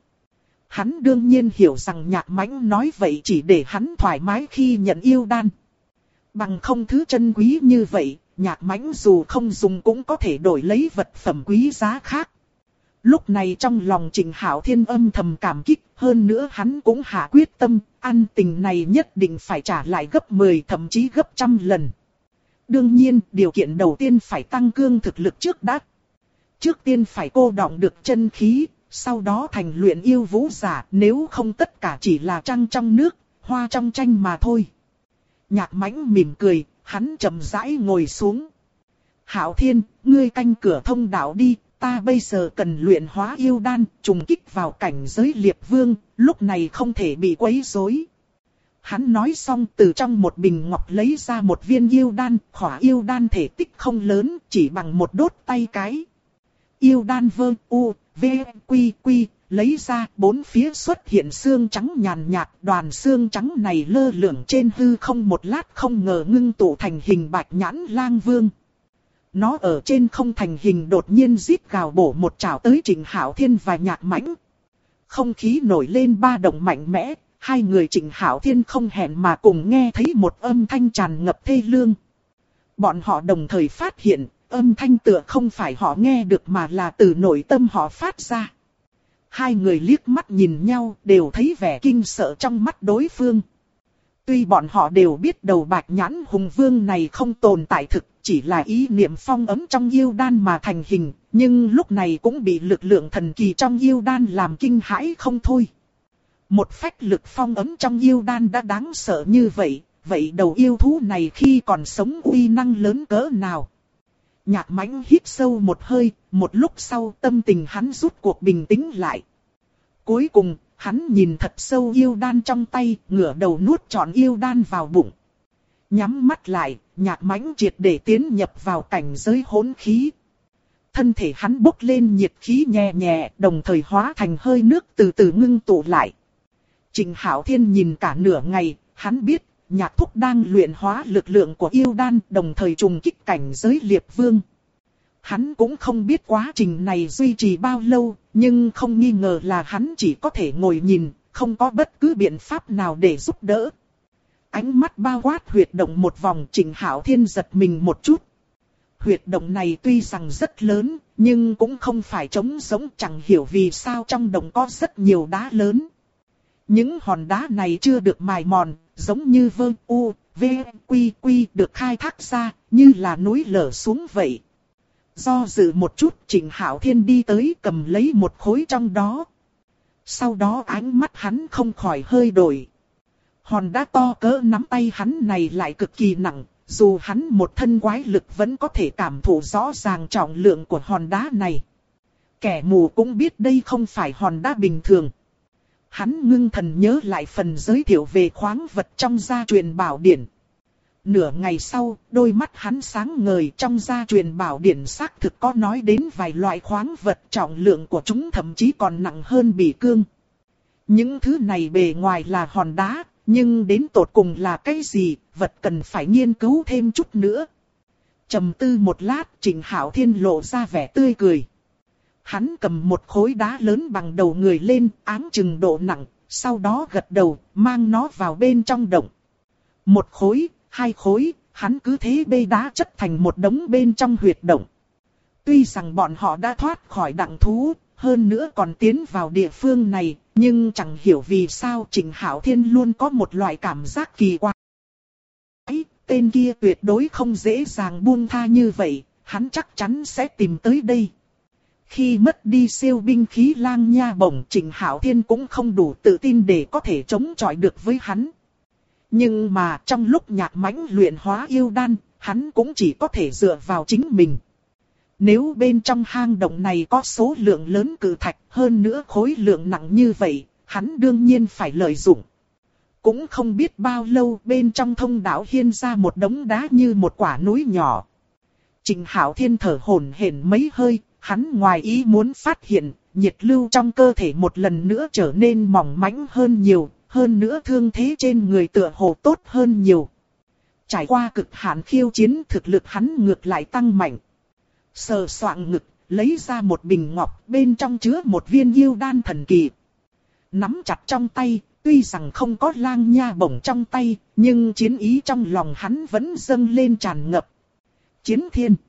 Hắn đương nhiên hiểu rằng Nhạc Mãnh nói vậy chỉ để hắn thoải mái khi nhận yêu đan. Bằng không thứ chân quý như vậy, Nhạc Mãnh dù không dùng cũng có thể đổi lấy vật phẩm quý giá khác. Lúc này trong lòng Trịnh Hạo Thiên âm thầm cảm kích, hơn nữa hắn cũng hạ quyết tâm, ân tình này nhất định phải trả lại gấp 10 thậm chí gấp 100 lần. Đương nhiên, điều kiện đầu tiên phải tăng cường thực lực trước đã. Trước tiên phải cô đọng được chân khí, sau đó thành luyện yêu vũ giả, nếu không tất cả chỉ là trăng trong nước, hoa trong tranh mà thôi. Nhạc Mãnh mỉm cười, hắn chậm rãi ngồi xuống. Hạo Thiên, ngươi canh cửa thông đạo đi, ta bây giờ cần luyện hóa yêu đan, trùng kích vào cảnh giới liệp vương, lúc này không thể bị quấy rối. Hắn nói xong từ trong một bình ngọc lấy ra một viên yêu đan, khỏa yêu đan thể tích không lớn, chỉ bằng một đốt tay cái. Yêu đan vơ u, v, quy quy, lấy ra, 4 phía xuất hiện xương trắng nhàn nhạt, đoàn xương trắng này lơ lửng trên hư không một lát không ngờ ngưng tụ thành hình bạch nhãn lang vương. Nó ở trên không thành hình đột nhiên rít gào bổ một chảo tới Trịnh Hạo Thiên và Nhạc Mãnh. Không khí nổi lên ba động mạnh mẽ, 2 người Trịnh Hạo Thiên không hẹn mà cùng nghe thấy một âm thanh tràn ngập thê lương. Bọn họ đồng thời phát hiện, âm thanh tựa không phải họ nghe được mà là từ nội tâm họ phát ra. 2 người liếc mắt nhìn nhau đều thấy vẻ kinh sợ trong mắt đối phương. Tuy bọn họ đều biết đầu bạch nhãn hùng vương này không tồn tại thực, chỉ là ý niệm phong ấm trong yêu đan mà thành hình, nhưng lúc này cũng bị lực lượng thần kỳ trong yêu đan làm kinh hãi không thôi. Một phách lực phong ấm trong yêu đan đã đáng sợ như vậy, vậy đầu yêu thú này khi còn sống uy năng lớn cỡ nào? Nhạc Mãnh hít sâu một hơi, một lúc sau tâm tình hắn rút cuộc bình tĩnh lại. Cuối cùng, hắn nhìn thật sâu yêu đan trong tay, ngửa đầu nuốt trọn yêu đan vào bụng. Nhắm mắt lại, Nhạc Mãnh triệt để tiến nhập vào cảnh giới hỗn khí. Thân thể hắn bốc lên nhiệt khí nhẹ nhẹ, đồng thời hóa thành hơi nước từ từ ngưng tụ lại. Trịnh Hạo Thiên nhìn cả nửa ngày, hắn biết, Nhạc thúc đang luyện hóa lực lượng của yêu đan, đồng thời trùng kích cảnh giới liệp vương. Hắn cũng không biết quá trình này duy trì bao lâu, nhưng không nghi ngờ là hắn chỉ có thể ngồi nhìn, không có bất cứ biện pháp nào để giúp đỡ. Ánh mắt bao quát huyệt động một vòng, Trịnh Hạo Thiên giật mình một chút. Huyệt động này tuy rằng rất lớn, nhưng cũng không phải trống rỗng, chẳng hiểu vì sao trong động có rất nhiều đá lớn. Những hòn đá này chưa được mài mòn, giống như vơ u, v, quy quy được khai thác ra, như là núi lở xuống vậy. Do dự một chút, Trịnh Hạo Thiên đi tới cầm lấy một khối trong đó. Sau đó ánh mắt hắn không khỏi hơi đổi. Hòn đá to cỡ nắm tay hắn này lại cực kỳ nặng, dù hắn một thân quái lực vẫn có thể cảm thụ rõ ràng trọng lượng của hòn đá này. Kẻ mù cũng biết đây không phải hòn đá bình thường. Hắn ngưng thần nhớ lại phần giới thiệu về khoáng vật trong gia truyền bảo điển. Nửa ngày sau, đôi mắt hắn sáng ngời, trong gia truyền bảo điển xác thực có nói đến vài loại khoáng vật, trọng lượng của chúng thậm chí còn nặng hơn bỉ cương. Những thứ này bề ngoài là hòn đá, nhưng đến tột cùng là cái gì, vật cần phải nghiên cứu thêm chút nữa. Trầm tư một lát, Trịnh Hạo Thiên lộ ra vẻ tươi cười. Hắn cầm một khối đá lớn bằng đầu người lên, áng chừng độ nặng, sau đó gật đầu, mang nó vào bên trong động. Một khối, hai khối, hắn cứ thế bê đá chất thành một đống bên trong huyệt động. Tuy rằng bọn họ đã thoát khỏi đặng thú, hơn nữa còn tiến vào địa phương này, nhưng chẳng hiểu vì sao Trịnh Hạo Thiên luôn có một loại cảm giác kỳ quái. Tên kia tuyệt đối không dễ dàng buông tha như vậy, hắn chắc chắn sẽ tìm tới đây. Khi mất đi siêu binh khí lang nha bổng, Trịnh Hạo Thiên cũng không đủ tự tin để có thể chống chọi được với hắn. Nhưng mà trong lúc Nhạc Mãnh luyện hóa yêu đan, hắn cũng chỉ có thể dựa vào chính mình. Nếu bên trong hang động này có số lượng lớn cự thạch, hơn nữa khối lượng nặng như vậy, hắn đương nhiên phải lợi dụng. Cũng không biết bao lâu bên trong thông đạo hiên ra một đống đá như một quả núi nhỏ. Trịnh Hạo Thiên thở hổn hển mấy hơi, hắn ngoài ý muốn phát hiện, nhiệt lưu trong cơ thể một lần nữa trở nên mỏng mãnh hơn nhiều, hơn nữa thương thế trên người tựa hồ tốt hơn nhiều. Trải qua cực hạn khiêu chiến, thực lực hắn ngược lại tăng mạnh. Sờ soạng ngực, lấy ra một bình ngọc, bên trong chứa một viên yêu đan thần kỳ. Nắm chặt trong tay, tuy rằng không có lang nha bổng trong tay, nhưng chiến ý trong lòng hắn vẫn dâng lên tràn ngập. Chiến thiên.